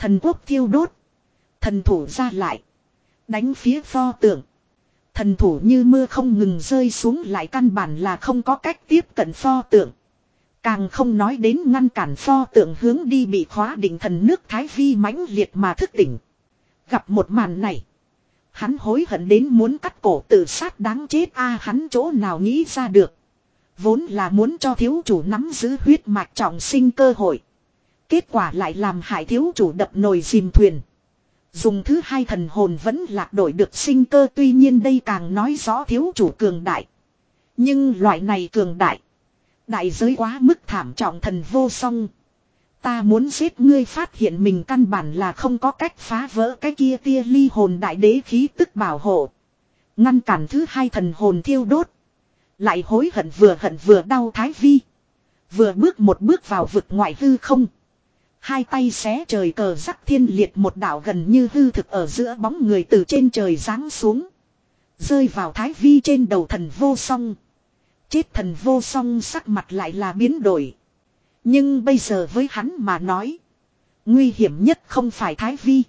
Speaker 1: Thần quốc thiêu đốt. Thần thủ ra lại. Đánh phía pho tượng. Thần thủ như mưa không ngừng rơi xuống lại căn bản là không có cách tiếp cận pho tượng. Càng không nói đến ngăn cản pho tượng hướng đi bị khóa định thần nước Thái Vi mãnh liệt mà thức tỉnh. Gặp một màn này. Hắn hối hận đến muốn cắt cổ tự sát đáng chết a hắn chỗ nào nghĩ ra được. Vốn là muốn cho thiếu chủ nắm giữ huyết mạch trọng sinh cơ hội. Kết quả lại làm hại thiếu chủ đập nồi dìm thuyền. Dùng thứ hai thần hồn vẫn lạc đổi được sinh cơ, tuy nhiên đây càng nói rõ thiếu chủ cường đại. Nhưng loại này cường đại. Đại giới quá mức thảm trọng thần vô song. Ta muốn giết ngươi phát hiện mình căn bản là không có cách phá vỡ cái kia tia ly hồn đại đế khí tức bảo hộ. Ngăn cản thứ hai thần hồn thiêu đốt. Lại hối hận vừa hận vừa đau Thái Vi. Vừa bước một bước vào vực ngoại hư không. Hai tay xé trời cờ rắc thiên liệt một đạo gần như hư thực ở giữa bóng người từ trên trời giáng xuống. Rơi vào Thái Vi trên đầu thần vô song. Chết thần vô song sắc mặt lại là biến đổi. Nhưng bây giờ với hắn mà nói. Nguy hiểm nhất không phải Thái Vi.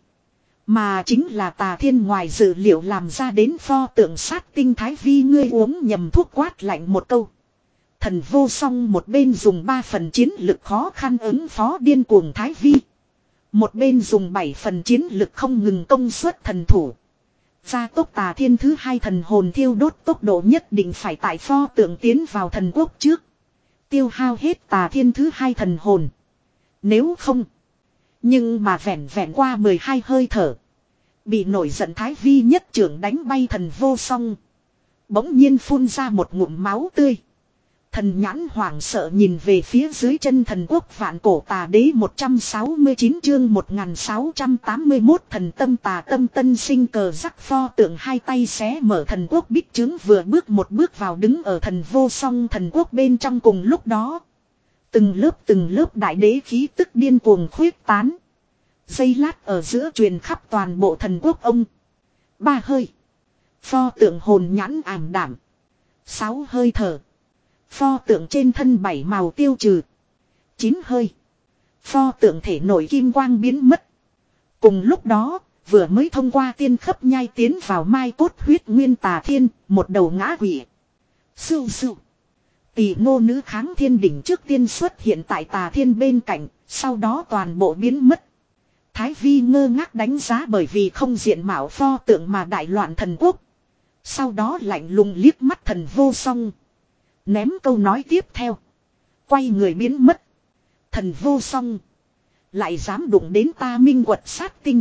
Speaker 1: Mà chính là Tà Thiên ngoài dự liệu làm ra đến pho tượng sát tinh Thái Vi, ngươi uống nhầm thuốc quát lạnh một câu. Thần vô song một bên dùng ba phần chiến lực khó khăn ứng phó điên cuồng Thái Vi. Một bên dùng bảy phần chiến lực không ngừng công suất thần thủ. Gia tốc Tà Thiên thứ hai thần hồn thiêu đốt tốc độ nhất định phải tại pho tượng tiến vào thần quốc trước. Tiêu hao hết Tà Thiên thứ hai thần hồn. Nếu không. Nhưng mà vẹn vẹn qua mười hai hơi thở. Bị nổi giận Thái Vi nhất trưởng đánh bay thần vô song. Bỗng nhiên phun ra một ngụm máu tươi. Thần nhãn hoảng sợ nhìn về phía dưới chân thần quốc vạn cổ tà đế một trăm sáu mươi chín chương một nghìn sáu trăm tám mươi mốt thần tâm tà tâm tân sinh cờ rắc pho tượng hai tay xé mở thần quốc bích trướng vừa bước một bước vào đứng ở thần vô song thần quốc bên trong cùng lúc đó. Từng lớp từng lớp đại đế khí tức điên cuồng khuyết tán. Giây lát ở giữa truyền khắp toàn bộ thần quốc ông. Ba hơi. Pho tượng hồn nhãn ảm đảm. Sáu hơi thở. Pho tượng trên thân bảy màu tiêu trừ. Chín hơi. Pho tượng thể nổi kim quang biến mất. Cùng lúc đó, vừa mới thông qua tiên khấp nhai tiến vào mai cốt huyết nguyên Tà Thiên, một đầu ngã quỷ. Sưu sưu. Tỷ ngô nữ kháng thiên đỉnh trước tiên xuất hiện tại Tà Thiên bên cạnh, sau đó toàn bộ biến mất. Thái Vi ngơ ngác đánh giá bởi vì không diện mạo pho tượng mà đại loạn thần quốc. Sau đó lạnh lùng liếc mắt thần vô song. Ném câu nói tiếp theo. Quay người biến mất. Thần vô song. Lại dám đụng đến ta minh quật sát tinh.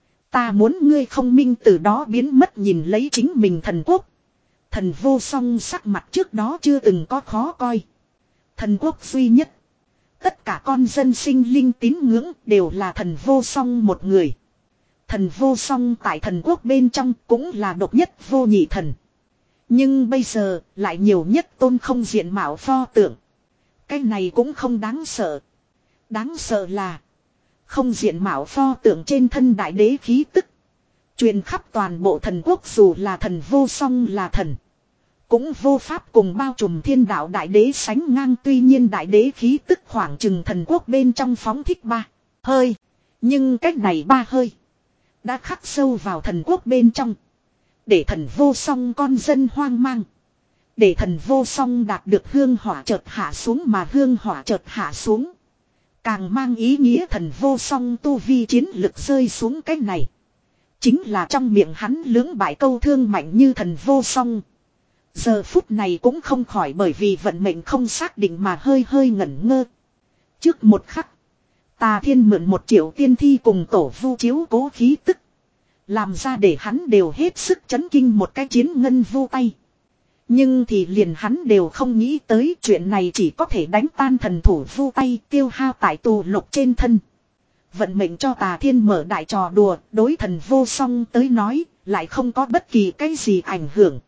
Speaker 1: Ta muốn ngươi không minh từ đó biến mất nhìn lấy chính mình thần quốc. Thần vô song sắc mặt trước đó chưa từng có khó coi. Thần quốc duy nhất. Tất cả con dân sinh linh tín ngưỡng đều là thần vô song một người. Thần vô song tại thần quốc bên trong cũng là độc nhất vô nhị thần. Nhưng bây giờ lại nhiều nhất tôn không diện mạo pho tượng. Cái này cũng không đáng sợ. Đáng sợ là không diện mạo pho tượng trên thân đại đế khí tức. Truyền khắp toàn bộ thần quốc dù là thần vô song là thần. Cũng vô pháp cùng bao trùm thiên đạo đại đế sánh ngang, tuy nhiên đại đế khí tức khoảng chừng thần quốc bên trong phóng thích ba hơi. Nhưng cách này ba hơi. Đã khắc sâu vào thần quốc bên trong. Để thần vô song con dân hoang mang. Để thần vô song đạt được hương hỏa chợt hạ xuống mà hương hỏa chợt hạ xuống. Càng mang ý nghĩa thần vô song tu vi chiến lực rơi xuống cách này. Chính là trong miệng hắn lưỡng bại câu thương mạnh như thần vô song. Giờ phút này cũng không khỏi bởi vì vận mệnh không xác định mà hơi hơi ngẩn ngơ. Trước một khắc. Tà Thiên mượn một triệu tiên thi cùng tổ vu chiếu cố khí tức. Làm ra để hắn đều hết sức chấn kinh một cái chiến ngân vô tay. Nhưng thì liền hắn đều không nghĩ tới chuyện này chỉ có thể đánh tan thần thủ vô tay tiêu hao tại tù lục trên thân. Vận mệnh cho Tà Thiên mở đại trò đùa, đối thần vô song tới nói, lại không có bất kỳ cái gì ảnh hưởng.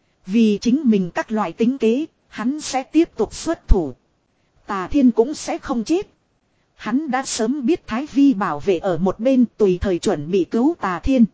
Speaker 1: Vì chính mình các loại tính kế, hắn sẽ tiếp tục xuất thủ. Tà Thiên cũng sẽ không chết. Hắn đã sớm biết Thái Vi bảo vệ ở một bên tùy thời chuẩn bị cứu Tà Thiên.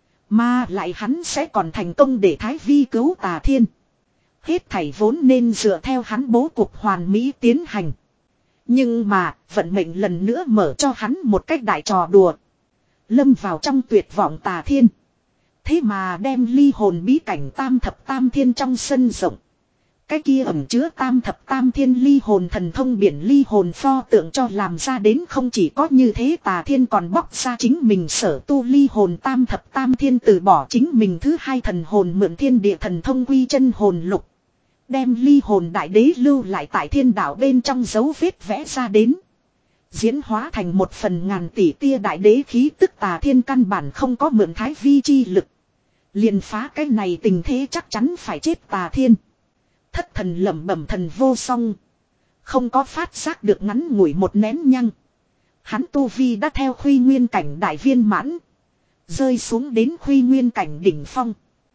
Speaker 1: Mà lại hắn sẽ còn thành công để Thái Vi cứu Tà Thiên. Hết thảy vốn nên dựa theo hắn bố cục hoàn mỹ tiến hành. Nhưng mà, vận mệnh lần nữa mở cho hắn một cách đại trò đùa. Lâm vào trong tuyệt vọng Tà Thiên. Thế mà đem ly hồn bí cảnh tam thập tam thiên trong sân rộng. Cái kia ẩn chứa tam thập tam thiên ly hồn thần thông biển ly hồn pho tượng cho làm ra đến không chỉ có như thế Tà Thiên còn bóc ra chính mình sở tu ly hồn tam thập tam thiên từ bỏ chính mình thứ hai thần hồn mượn thiên địa thần thông quy chân hồn lục. Đem ly hồn đại đế lưu lại tại thiên đạo bên trong dấu vết vẽ ra đến. Diễn hóa thành một phần ngàn tỷ tia đại đế khí tức Tà Thiên căn bản không có mượn thái vi chi lực. Liền phá cái này tình thế chắc chắn phải chết Tà Thiên. Thất thần lẩm bẩm thần vô song. Không có phát giác được ngắn ngủi một nén nhăng. Hắn tu vi đã theo khuy nguyên cảnh đại viên mãn. Rơi xuống đến khuy nguyên cảnh đỉnh phong.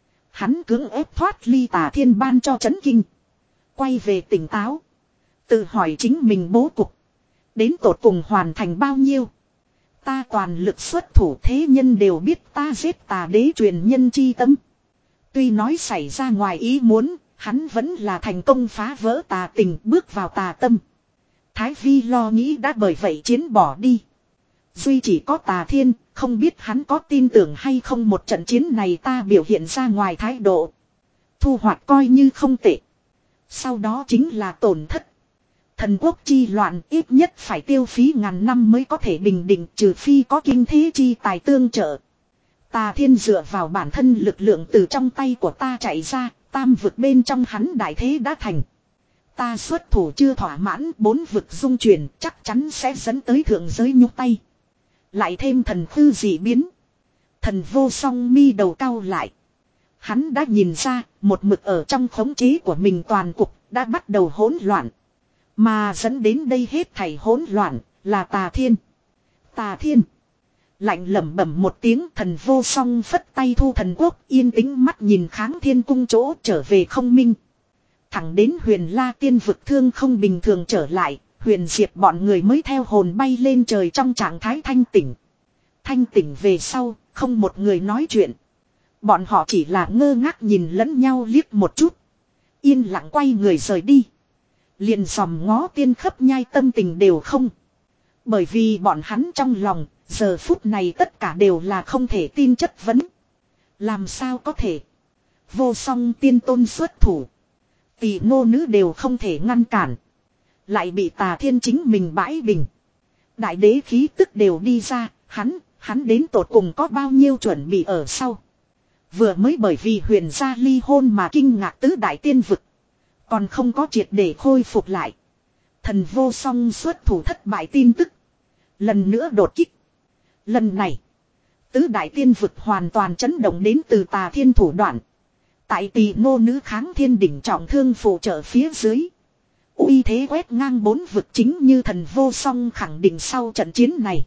Speaker 1: Hắn cưỡng ép thoát ly Tà Thiên ban cho chấn kinh. Quay về tỉnh táo. Tự hỏi chính mình bố cục. Đến tột cùng hoàn thành bao nhiêu. Ta toàn lực xuất thủ thế nhân đều biết ta giết Tà đế truyền nhân chi tâm. Tuy nói xảy ra ngoài ý muốn. Hắn vẫn là thành công phá vỡ tà tình bước vào tà tâm. Thái Vi lo nghĩ đã bởi vậy chiến bỏ đi. Duy chỉ có Tà Thiên, không biết hắn có tin tưởng hay không một trận chiến này ta biểu hiện ra ngoài thái độ. Thu hoạch coi như không tệ. Sau đó chính là tổn thất. Thần quốc chi loạn ít nhất phải tiêu phí ngàn năm mới có thể bình định trừ phi có kinh thế chi tài tương trợ. Tà Thiên dựa vào bản thân lực lượng từ trong tay của ta chạy ra. Tam vực bên trong hắn đại thế đã thành. Ta xuất thủ chưa thỏa mãn bốn vực dung chuyển chắc chắn sẽ dẫn tới thượng giới nhúc tay. Lại thêm thần khư dị biến. Thần vô song mi đầu cao lại. Hắn đã nhìn ra một mực ở trong khống chế của mình toàn cục đã bắt đầu hỗn loạn. Mà dẫn đến đây hết thảy hỗn loạn là Tà Thiên. Tà Thiên. Lạnh lẩm bẩm một tiếng thần vô song phất tay thu thần quốc yên tĩnh mắt nhìn kháng thiên cung chỗ trở về không minh. Thẳng đến huyền la tiên vực thương không bình thường trở lại, huyền diệp bọn người mới theo hồn bay lên trời trong trạng thái thanh tỉnh. Thanh tỉnh về sau, không một người nói chuyện. Bọn họ chỉ là ngơ ngác nhìn lẫn nhau liếc một chút. Yên lặng quay người rời đi. Liền dòm ngó tiên khấp nhai tâm tình đều không. Bởi vì bọn hắn trong lòng, giờ phút này tất cả đều là không thể tin chất vấn. Làm sao có thể? Vô song tiên tôn xuất thủ. Tỷ ngô nữ đều không thể ngăn cản. Lại bị Tà Thiên chính mình bãi bình. Đại đế khí tức đều đi ra, hắn, hắn đến tột cùng có bao nhiêu chuẩn bị ở sau. Vừa mới bởi vì huyền gia ly hôn mà kinh ngạc tứ đại tiên vực. Còn không có triệt để khôi phục lại. Thần vô song xuất thủ thất bại tin tức. Lần nữa đột kích. Lần này. Tứ đại tiên vực hoàn toàn chấn động đến từ Tà Thiên thủ đoạn. Tại tỷ ngô nữ kháng thiên đỉnh trọng thương phụ trợ phía dưới. Uy thế quét ngang bốn vực chính như thần vô song khẳng định sau trận chiến này.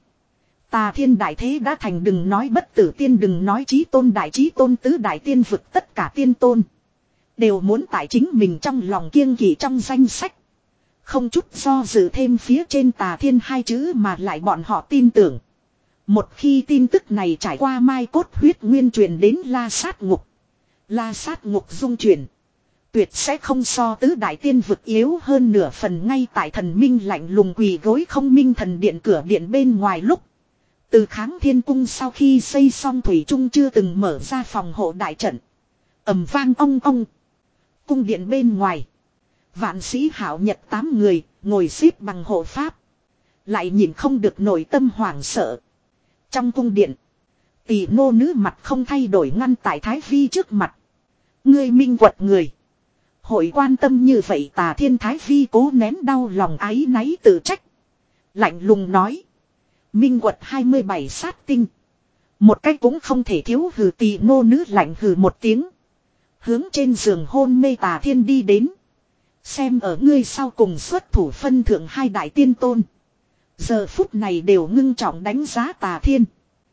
Speaker 1: Tà Thiên đại thế đã thành đừng nói bất tử tiên đừng nói chí tôn đại chí tôn tứ đại tiên vực tất cả tiên tôn. Đều muốn tại chính mình trong lòng kiêng kỵ trong danh sách. Không chút do dự thêm phía trên Tà Thiên hai chữ mà lại bọn họ tin tưởng. Một khi tin tức này trải qua mai cốt huyết nguyên truyền đến La Sát Ngục. La Sát Ngục dung chuyển. Tuyệt sẽ không so tứ đại tiên vực yếu hơn nửa phần ngay tại thần minh lạnh lùng quỳ gối không minh thần điện cửa điện bên ngoài lúc. Từ kháng thiên cung sau khi xây xong thủy trung chưa từng mở ra phòng hộ đại trận. Ầm vang ong ong. Cung điện bên ngoài. Vạn sĩ hảo nhật tám người ngồi xếp bằng hộ pháp. Lại nhìn không được nội tâm hoảng sợ. Trong cung điện. Tỷ nô nữ mặt không thay đổi ngăn tại Thái Vi trước mặt. Ngươi minh quật người. Hội quan tâm như vậy Tà Thiên Thái Vi cố nén đau lòng áy náy tự trách. Lạnh lùng nói. Minh quật hai mươi bảy sát tinh. Một cách cũng không thể thiếu hừ tỷ nô nữ lạnh hừ một tiếng. Hướng trên giường hôn mê Tà Thiên đi đến. Xem ở ngươi sau cùng xuất thủ phân thượng hai đại tiên tôn. Giờ phút này đều ngưng trọng đánh giá Tà Thiên.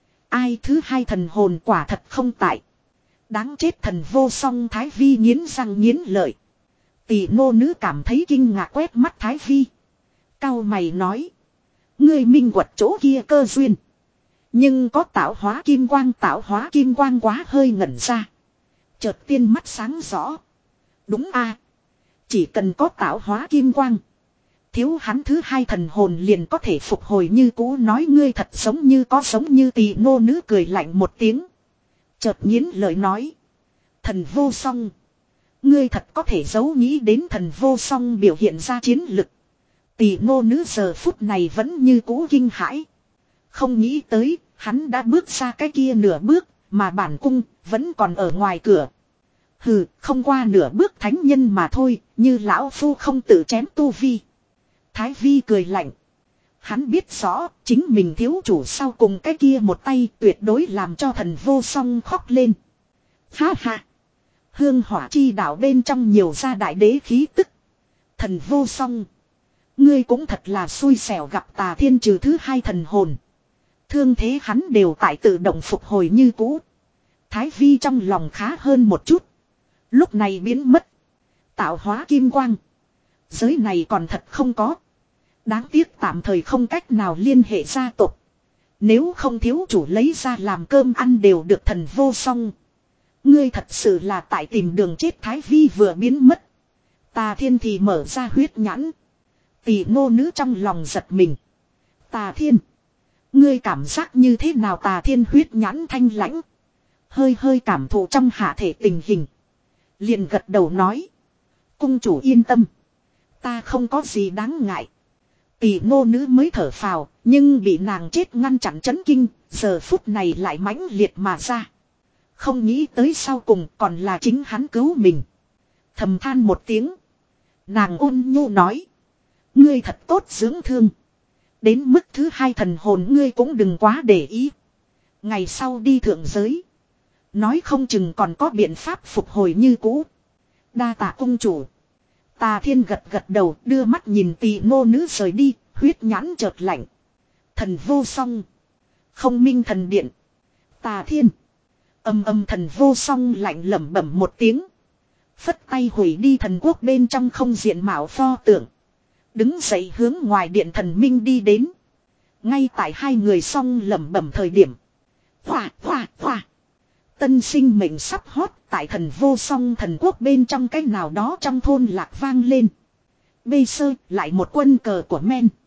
Speaker 1: Ai thứ hai thần hồn quả thật không tại. Đáng chết thần vô song Thái Vi nghiến răng nghiến lợi. Tỷ nô nữ cảm thấy kinh ngạc quét mắt Thái Vi. Cao mày nói. Ngươi minh quật chỗ kia cơ duyên. Nhưng có tạo hóa kim quang tạo hóa kim quang quá hơi ngẩn ra. Chợt tiên mắt sáng rõ. Đúng a, chỉ cần có tạo hóa kim quang. Thiếu hắn thứ hai thần hồn liền có thể phục hồi như cũ, nói ngươi thật giống như có giống như tỳ nô nữ cười lạnh một tiếng. Chợt nghiến lời nói. Thần vô song. Ngươi thật có thể giấu nghĩ đến thần vô song biểu hiện ra chiến lực. Tỳ nô nữ giờ phút này vẫn như cũ kinh hãi. Không nghĩ tới, hắn đã bước ra cái kia nửa bước, mà bản cung vẫn còn ở ngoài cửa. Hừ, không qua nửa bước thánh nhân mà thôi, như lão phu không tự chém tu vi. Thái Vi cười lạnh. Hắn biết rõ, chính mình thiếu chủ sau cùng cái kia một tay tuyệt đối làm cho thần vô song khóc lên. Ha ha. Hương hỏa chi đạo bên trong nhiều ra đại đế khí tức. Thần vô song. Ngươi cũng thật là xui xẻo gặp Tà Thiên trừ thứ hai thần hồn. Thương thế hắn đều tại tự động phục hồi như cũ. Thái Vi trong lòng khá hơn một chút. Lúc này biến mất. Tạo hóa kim quang. Giới này còn thật không có. Đáng tiếc tạm thời không cách nào liên hệ gia tộc. Nếu không thiếu chủ lấy ra làm cơm ăn đều được. Thần vô song. Ngươi thật sự là tại tìm đường chết. Thái Vi vừa biến mất. Tà Thiên thì mở ra huyết nhãn. Tỷ nô nữ trong lòng giật mình. Tà Thiên. Ngươi cảm giác như thế nào? Tà Thiên huyết nhãn thanh lãnh. Hơi hơi cảm thụ trong hạ thể tình hình. Liền gật đầu nói. Cung chủ yên tâm. Ta không có gì đáng ngại. Tỷ nô nữ mới thở phào. Nhưng bị nàng chết ngăn chặn chấn kinh. Giờ phút này lại mãnh liệt mà ra. Không nghĩ tới sau cùng còn là chính hắn cứu mình. Thầm than một tiếng. Nàng ôn nhu nói. Ngươi thật tốt dưỡng thương. Đến mức thứ hai thần hồn ngươi cũng đừng quá để ý. Ngày sau đi thượng giới. Nói không chừng còn có biện pháp phục hồi như cũ. Đa tạ cung chủ. Tà Thiên gật gật đầu đưa mắt nhìn tỳ nô nữ rời đi. Huyết nhãn chợt lạnh. Thần vô song. Không minh thần điện. Tà Thiên. Âm âm thần vô song lạnh lẩm bẩm một tiếng. Phất tay hủy đi thần quốc bên trong không diện mạo pho tượng. Đứng dậy hướng ngoài điện thần minh đi đến. Ngay tại hai người song lẩm bẩm thời điểm. Hoa hoa hoa. Tân sinh mệnh sắp hót tại thần vô song thần quốc bên trong cái nào đó trong thôn lạc vang lên. Bê sơ lại một quân cờ của men.